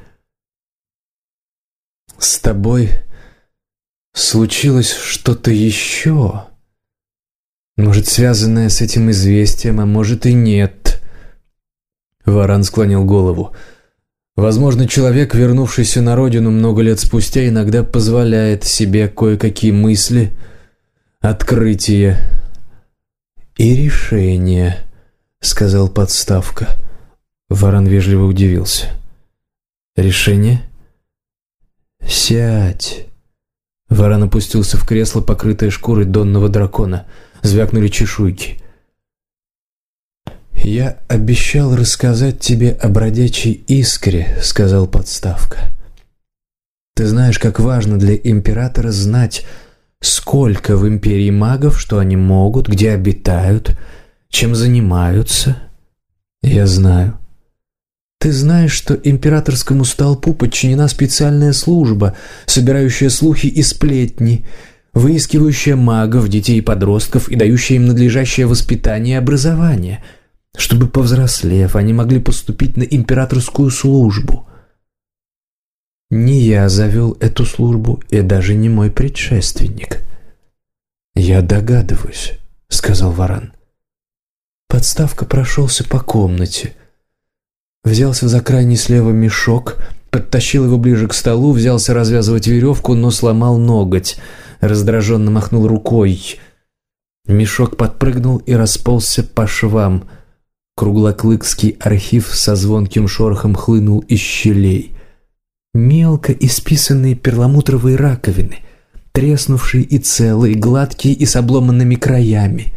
«С тобой случилось что-то еще? Может, связанное с этим известием, а может и нет». Варан склонил голову. «Возможно, человек, вернувшийся на родину много лет спустя, иногда позволяет себе кое-какие мысли, открытия и решения», — сказал Подставка. Варан вежливо удивился. «Решение?» «Сядь». Варан опустился в кресло, покрытое шкурой донного дракона. Звякнули чешуйки. «Я обещал рассказать тебе о бродячей искре», — сказал Подставка. «Ты знаешь, как важно для императора знать, сколько в империи магов, что они могут, где обитают, чем занимаются». «Я знаю». «Ты знаешь, что императорскому столпу подчинена специальная служба, собирающая слухи и сплетни, выискивающая магов, детей и подростков и дающая им надлежащее воспитание и образование, чтобы, повзрослев, они могли поступить на императорскую службу. Не я завел эту службу, и даже не мой предшественник». «Я догадываюсь», — сказал Варан. Подставка прошелся по комнате, взялся за крайний слева мешок, подтащил его ближе к столу, взялся развязывать веревку, но сломал ноготь, раздраженно махнул рукой. Мешок подпрыгнул и расползся по швам. Круглоклыкский архив со звонким шорохом хлынул из щелей. Мелко исписанные перламутровые раковины, треснувшие и целые, гладкие и с обломанными краями.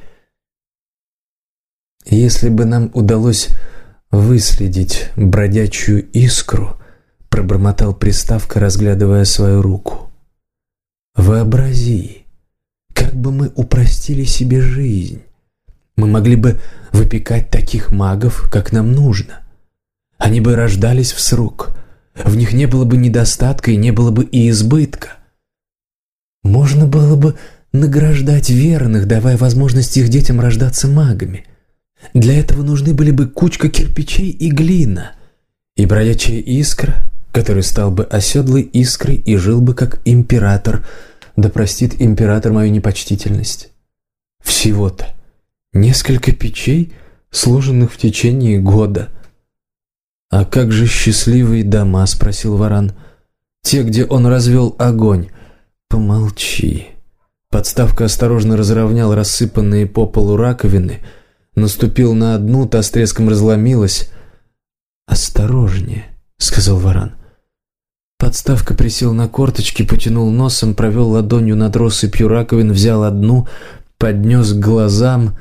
«Если бы нам удалось выследить бродячую искру», — пробормотал Приставка, разглядывая свою руку. «Вообрази, как бы мы упростили себе жизнь. Мы могли бы выпекать таких магов, как нам нужно. Они бы рождались в срок, в них не было бы недостатка и не было бы и избытка. Можно было бы награждать верных, давая возможность их детям рождаться магами. Для этого нужны были бы кучка кирпичей и глина, и бродячая искра, который стал бы оседлой искрой и жил бы как император, да простит император мою непочтительность. Всего-то несколько печей, сложенных в течение года». «А как же счастливые дома?» — спросил Варан. «Те, где он развел огонь». «Помолчи». Подставка осторожно разровнял рассыпанные по полу раковины, наступил на одну, та с треском разломилась. «Осторожнее», — сказал Варан. Подставка присел на корточки, потянул носом, провел ладонью над россыпью раковин, взял одну, поднес к глазам.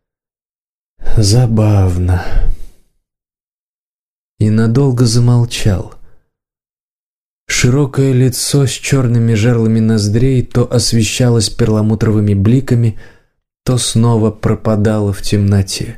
«Забавно». И надолго замолчал. Широкое лицо с черными жерлами ноздрей то освещалось перламутровыми бликами, то снова пропадало в темноте.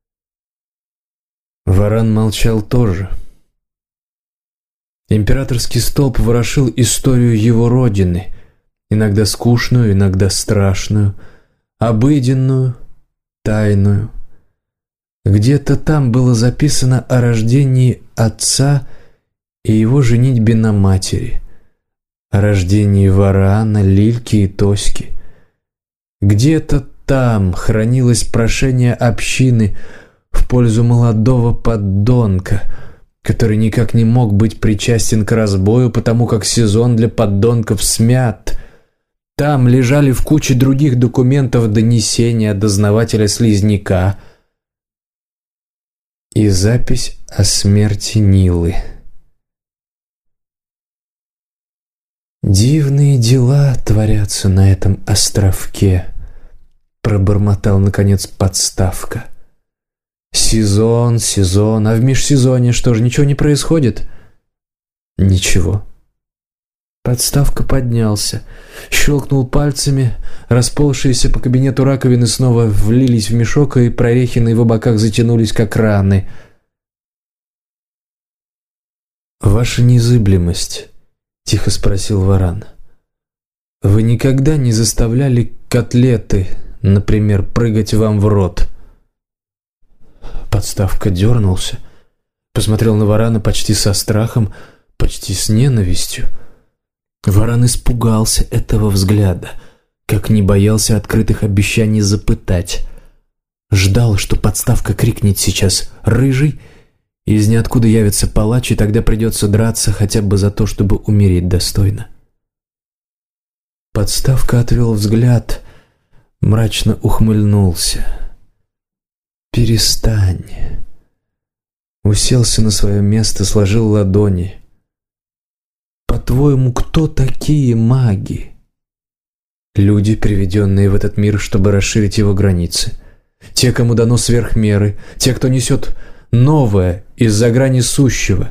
Варан молчал тоже. Императорский столб ворошил историю его родины, Иногда скучную, иногда страшную, обыденную, тайную. Где-то там было записано о рождении отца и его женитьбе на матери, о рождении Варана, Лильки и Тоськи. Где-то там хранилось прошение общины в пользу молодого поддонка, который никак не мог быть причастен к разбою, потому как сезон для поддонков смят. Там лежали в куче других документов донесения дознавателя-слизняка и запись о смерти Нилы. «Дивные дела творятся на этом островке», — пробормотал, наконец, Подставка. «Сезон, а в межсезонье что же, ничего не происходит?» «Ничего». Подставка поднялся, щелкнул пальцами, расползшиеся по кабинету раковины снова влились в мешок, и прорехи на его боках затянулись, как раны. «Ваша незыблемость», — тихо спросил Варан, — «вы никогда не заставляли котлеты, например, прыгать вам в рот?» Подставка дернулся, посмотрел на Варана почти со страхом, почти с ненавистью. Варан испугался этого взгляда, как не боялся открытых обещаний запытать. Ждал, что Подставка крикнет сейчас «Рыжий!», и из ниоткуда явится палач, и тогда придется драться хотя бы за то, чтобы умереть достойно. Подставка отвел взгляд, мрачно ухмыльнулся. «Перестань». Уселся на свое место, сложил ладони. «По-твоему, кто такие маги?» «Люди, приведенные в этот мир, чтобы расширить его границы. Те, кому дано сверх меры. Те, кто несет новое из-за грани сущего».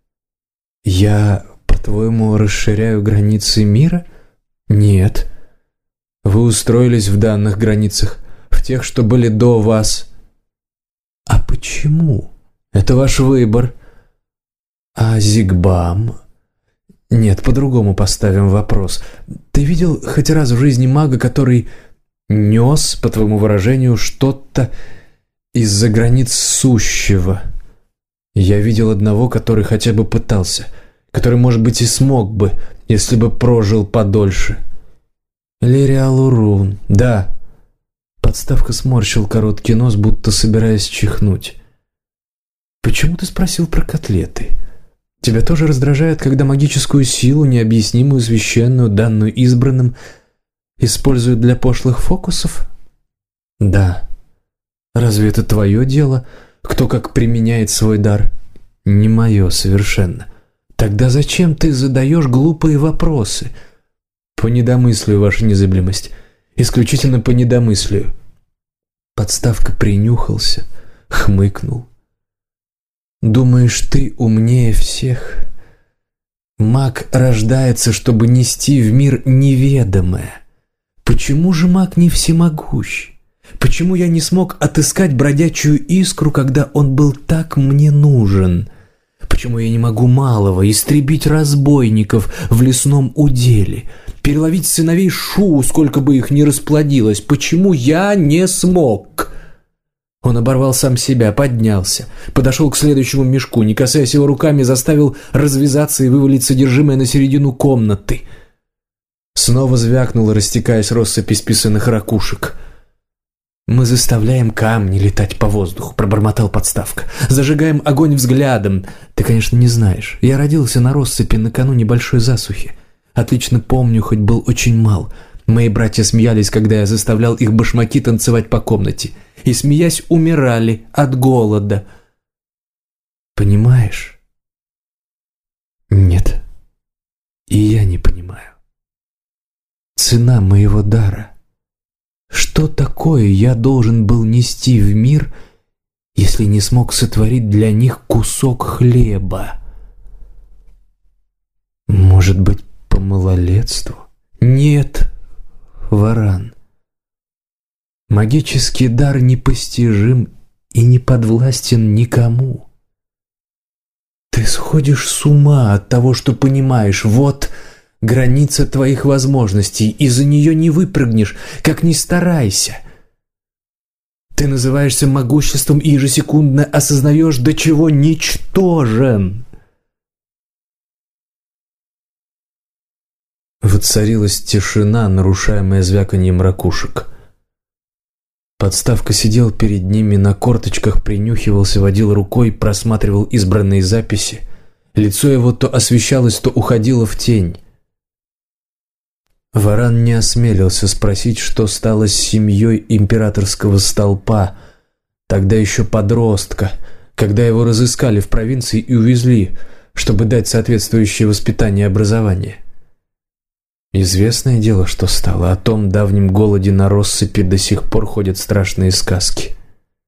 «Я, по-твоему, расширяю границы мира?» «Нет. Вы устроились в данных границах, в тех, что были до вас». «А почему?» «Это ваш выбор». «А Зигбам?» «Нет, по-другому поставим вопрос. Ты видел хоть раз в жизни мага, который нес, по твоему выражению, что-то из-за границ сущего?» «Я видел одного, который хотя бы пытался, который, может быть, и смог бы, если бы прожил подольше». «Лириалурун, да». Подставка сморщил короткий нос, будто собираясь чихнуть. «Почему ты спросил про котлеты? Тебя тоже раздражает, когда магическую силу, необъяснимую, священную, данную избранным, используют для пошлых фокусов?» «Да. Разве это твое дело, кто как применяет свой дар?» «Не мое совершенно». «Тогда зачем ты задаешь глупые вопросы?» «По недомыслию, ваша незыблемость. Исключительно по недомыслию». Подставка принюхался, хмыкнул. «Думаешь, ты умнее всех? Маг рождается, чтобы нести в мир неведомое. Почему же маг не всемогущ? Почему я не смог отыскать бродячую искру, когда он был так мне нужен? Почему я не могу малого истребить разбойников в лесном уделе, переловить сыновей Шу, сколько бы их ни расплодилось? Почему я не смог?» Он оборвал сам себя, поднялся, подошел к следующему мешку, не касаясь его руками, заставил развязаться и вывалить содержимое на середину комнаты. Снова звякнула, растекаясь россыпь исписанных ракушек. «Мы заставляем камни летать по воздуху», — пробормотал Подставка. «Зажигаем огонь взглядом. Ты, конечно, не знаешь. Я родился на россыпи накануне большой засухи. Отлично помню, хоть был очень мал. Мои братья смеялись, когда я заставлял их башмаки танцевать по комнате. И, смеясь, умирали от голода. Понимаешь?» «Нет. И я не понимаю. Цена моего дара. Что такое я должен был нести в мир, если не смог сотворить для них кусок хлеба? Может быть, по малолетству? Нет, Варан. Магический дар непостижим и не подвластен никому. Ты сходишь с ума от того, что понимаешь. Вот граница твоих возможностей, и за нее не выпрыгнешь, как ни старайся. Ты называешься могуществом и ежесекундно осознаешь, до чего ничтожен. Воцарилась тишина, нарушаемая звяканьем ракушек. Подставка сидел перед ними на корточках, принюхивался, водил рукой, просматривал избранные записи. Лицо его то освещалось, то уходило в тень. Варан не осмелился спросить, что стало с семьей императорского столпа, тогда еще подростка, когда его разыскали в провинции и увезли, чтобы дать соответствующее воспитание и образование. Известное дело, что стало. О том давнем голоде на россыпи до сих пор ходят страшные сказки.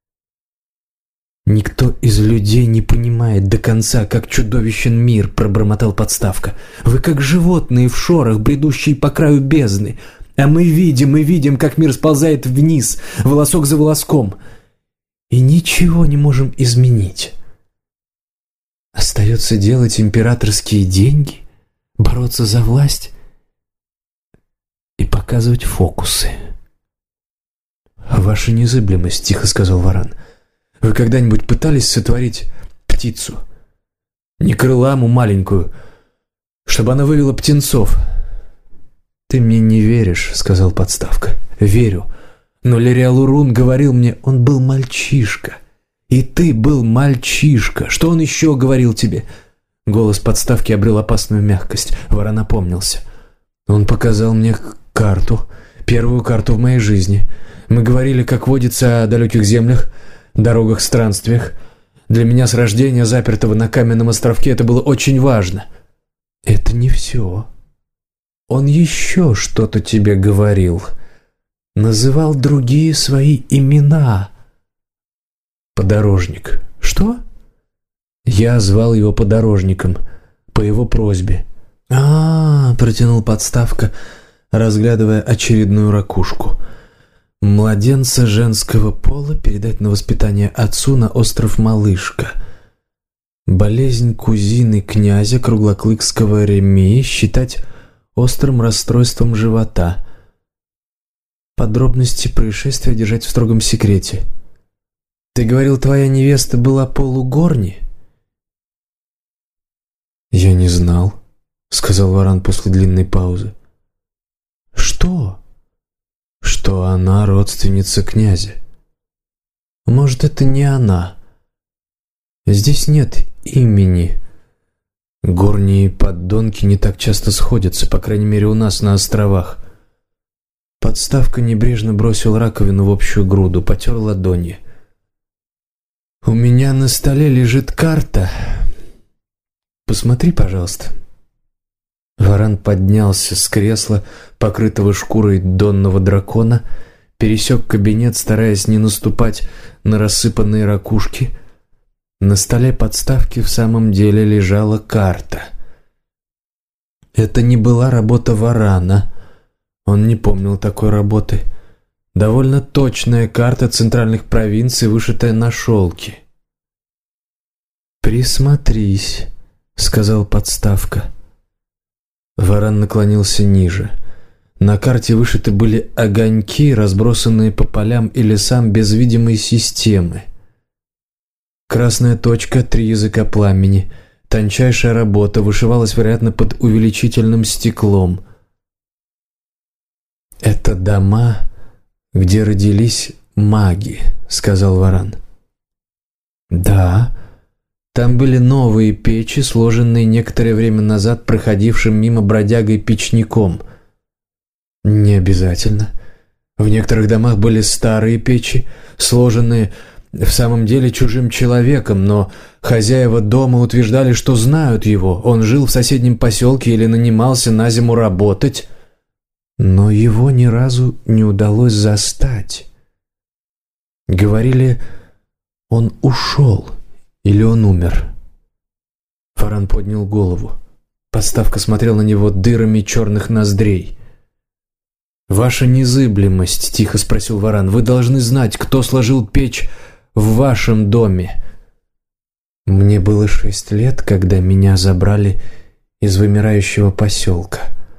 «Никто из людей не понимает до конца, как чудовищен мир», — пробормотал Подставка. «Вы как животные в шорах, бредущие по краю бездны. А мы видим, как мир сползает вниз, волосок за волоском. И ничего не можем изменить. Остается делать императорские деньги, бороться за власть и показывать фокусы». «Ваша незыблемость», — тихо сказал Варан. «Вы когда-нибудь пытались сотворить птицу? Не крыламу маленькую, чтобы она вывела птенцов?» «Ты мне не веришь», — сказал Подставка. «Верю. Но Лериалурун говорил мне, он был мальчишка. И ты был мальчишка. Что он еще говорил тебе?» Голос Подставки обрел опасную мягкость. Варан опомнился. «Он показал мне карту, первую карту в моей жизни. Мы говорили, как водится, о далеких землях, дорогах, странствиях. Для меня с рождения, запертого на каменном островке, это было очень важно». «Это не все. Он еще что-то тебе говорил. Называл другие свои имена». «Подорожник». «Что?» «Я звал его Подорожником, по его просьбе». Протянул Подставка, разглядывая очередную ракушку. «Младенца женского пола передать на воспитание отцу на остров Малышка. Болезнь кузины князя Круглоклыкского Ремии считать острым расстройством живота. Подробности происшествия держать в строгом секрете. Ты говорил, твоя невеста была полугорни?» «Я не знал», — сказал Варан после длинной паузы. «Что?» «Что она родственница князя». «Может, это не она. Здесь нет имени. Горние поддонки не так часто сходятся, по крайней мере, у нас на островах». Подставка небрежно бросил раковину в общую груду, потер ладони. «У меня на столе лежит карта. Посмотри, пожалуйста». Варан поднялся с кресла, покрытого шкурой донного дракона, пересек кабинет, стараясь не наступать на рассыпанные ракушки. На столе Подставки в самом деле лежала карта. Это не была работа Варана. Он не помнил такой работы. Довольно точная карта центральных провинций, вышитая на шелке. «Присмотрись», — сказал Подставка. Варан наклонился ниже. На карте вышиты были огоньки, разбросанные по полям и лесам без видимой системы. Красная точка, 3 языка пламени. Тончайшая работа, вышивалась, вероятно, под увеличительным стеклом. «Это дома, где родились маги», — сказал Варан. «Да». Там были новые печи, сложенные некоторое время назад проходившим мимо бродягой-печником. Не обязательно. В некоторых домах были старые печи, сложенные в самом деле чужим человеком, но хозяева дома утверждали, что знают его. Он жил в соседнем поселке или нанимался на зиму работать, но его ни разу не удалось застать. Говорили, он ушел. Или он умер?» Варан поднял голову. Подставка смотрел на него дырами черных ноздрей. «Ваша незыблемость», — тихо спросил Варан, — «вы должны знать, кто сложил печь в вашем доме». «Мне было 6 лет, когда меня забрали из вымирающего поселка.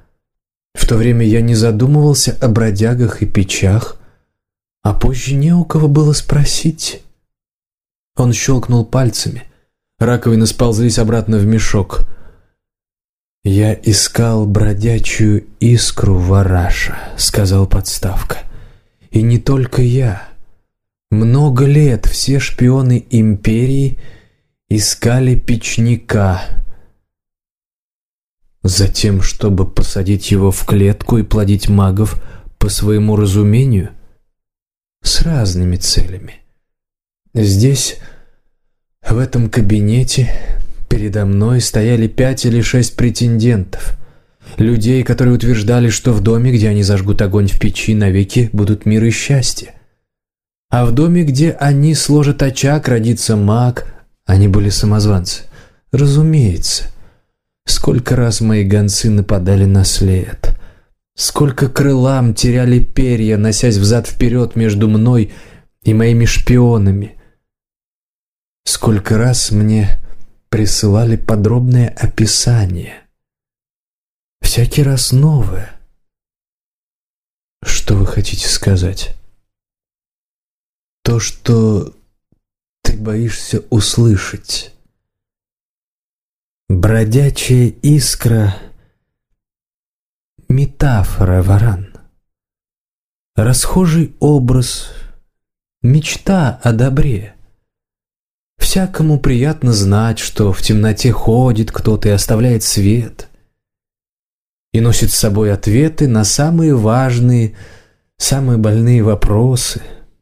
В то время я не задумывался о бродягах и печах, а позже не у кого было спросить. Он щелкнул пальцами. Раковины сползлись обратно в мешок. «Я искал бродячую искру, Вараша», — сказал подставка. «И не только я. Много лет все шпионы империи искали печника. Затем, чтобы посадить его в клетку и плодить магов по своему разумению, с разными целями. Здесь, в этом кабинете, передо мной стояли 5 или 6 претендентов, людей, которые утверждали, что в доме, где они зажгут огонь в печи, навеки будут мир и счастье. А в доме, где они сложат очаг, родится маг, они были самозванцы. Разумеется. Сколько раз мои гонцы нападали на след. Сколько крылам теряли перья, носясь взад-вперед между мной и моими шпионами. Сколько раз мне присылали подробное описание. Всякий раз новое. Что вы хотите сказать? То, что ты боишься услышать. Бродячая искра — метафора, Варан. Расхожий образ, мечта о добре. Всякому приятно знать, что в темноте ходит кто-то и оставляет свет, и носит с собой ответы на самые важные, самые больные вопросы.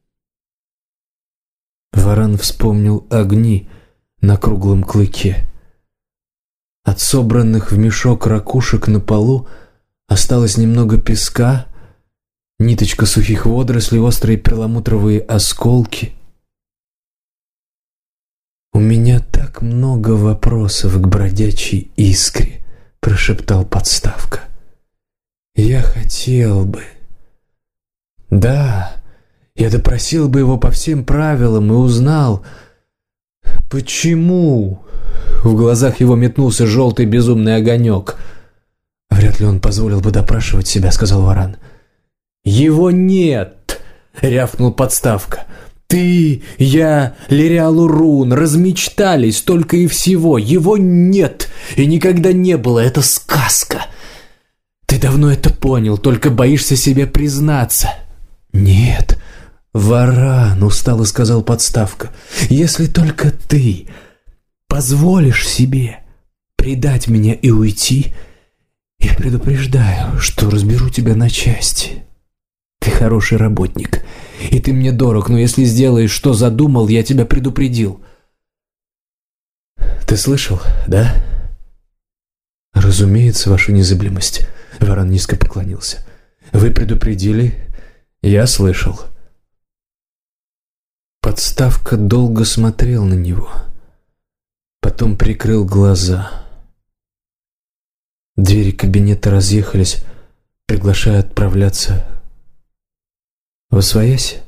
Варан вспомнил огни на круглом клыке. От собранных в мешок ракушек на полу осталось немного песка, ниточка сухих водорослей, острые перламутровые осколки. «У меня так много вопросов к бродячей искре», — прошептал подставка. «Я хотел бы...» «Да, я допросил бы его по всем правилам и узнал, почему...» В глазах его метнулся желтый безумный огонек. «Вряд ли он позволил бы допрашивать себя», — сказал Варан. «Его нет!» — рявкнул подставка. «Ты, я, Лириал Урун размечтались только и всего. Его нет и никогда не было. Это сказка. Ты давно это понял, только боишься себе признаться». «Нет, Варан», — устало сказал подставка, — «если только ты позволишь себе предать меня и уйти, я предупреждаю, что разберу тебя на части. Ты хороший работник, и ты мне дорог, но если сделаешь, что задумал, я тебя предупредил». «Ты слышал, да?» «Разумеется, ваша незыблемость», — Варан низко поклонился. «Вы предупредили, я слышал». Подставка долго смотрел на него. Потом прикрыл глаза. Двери кабинета разъехались, приглашая отправляться восвоясь.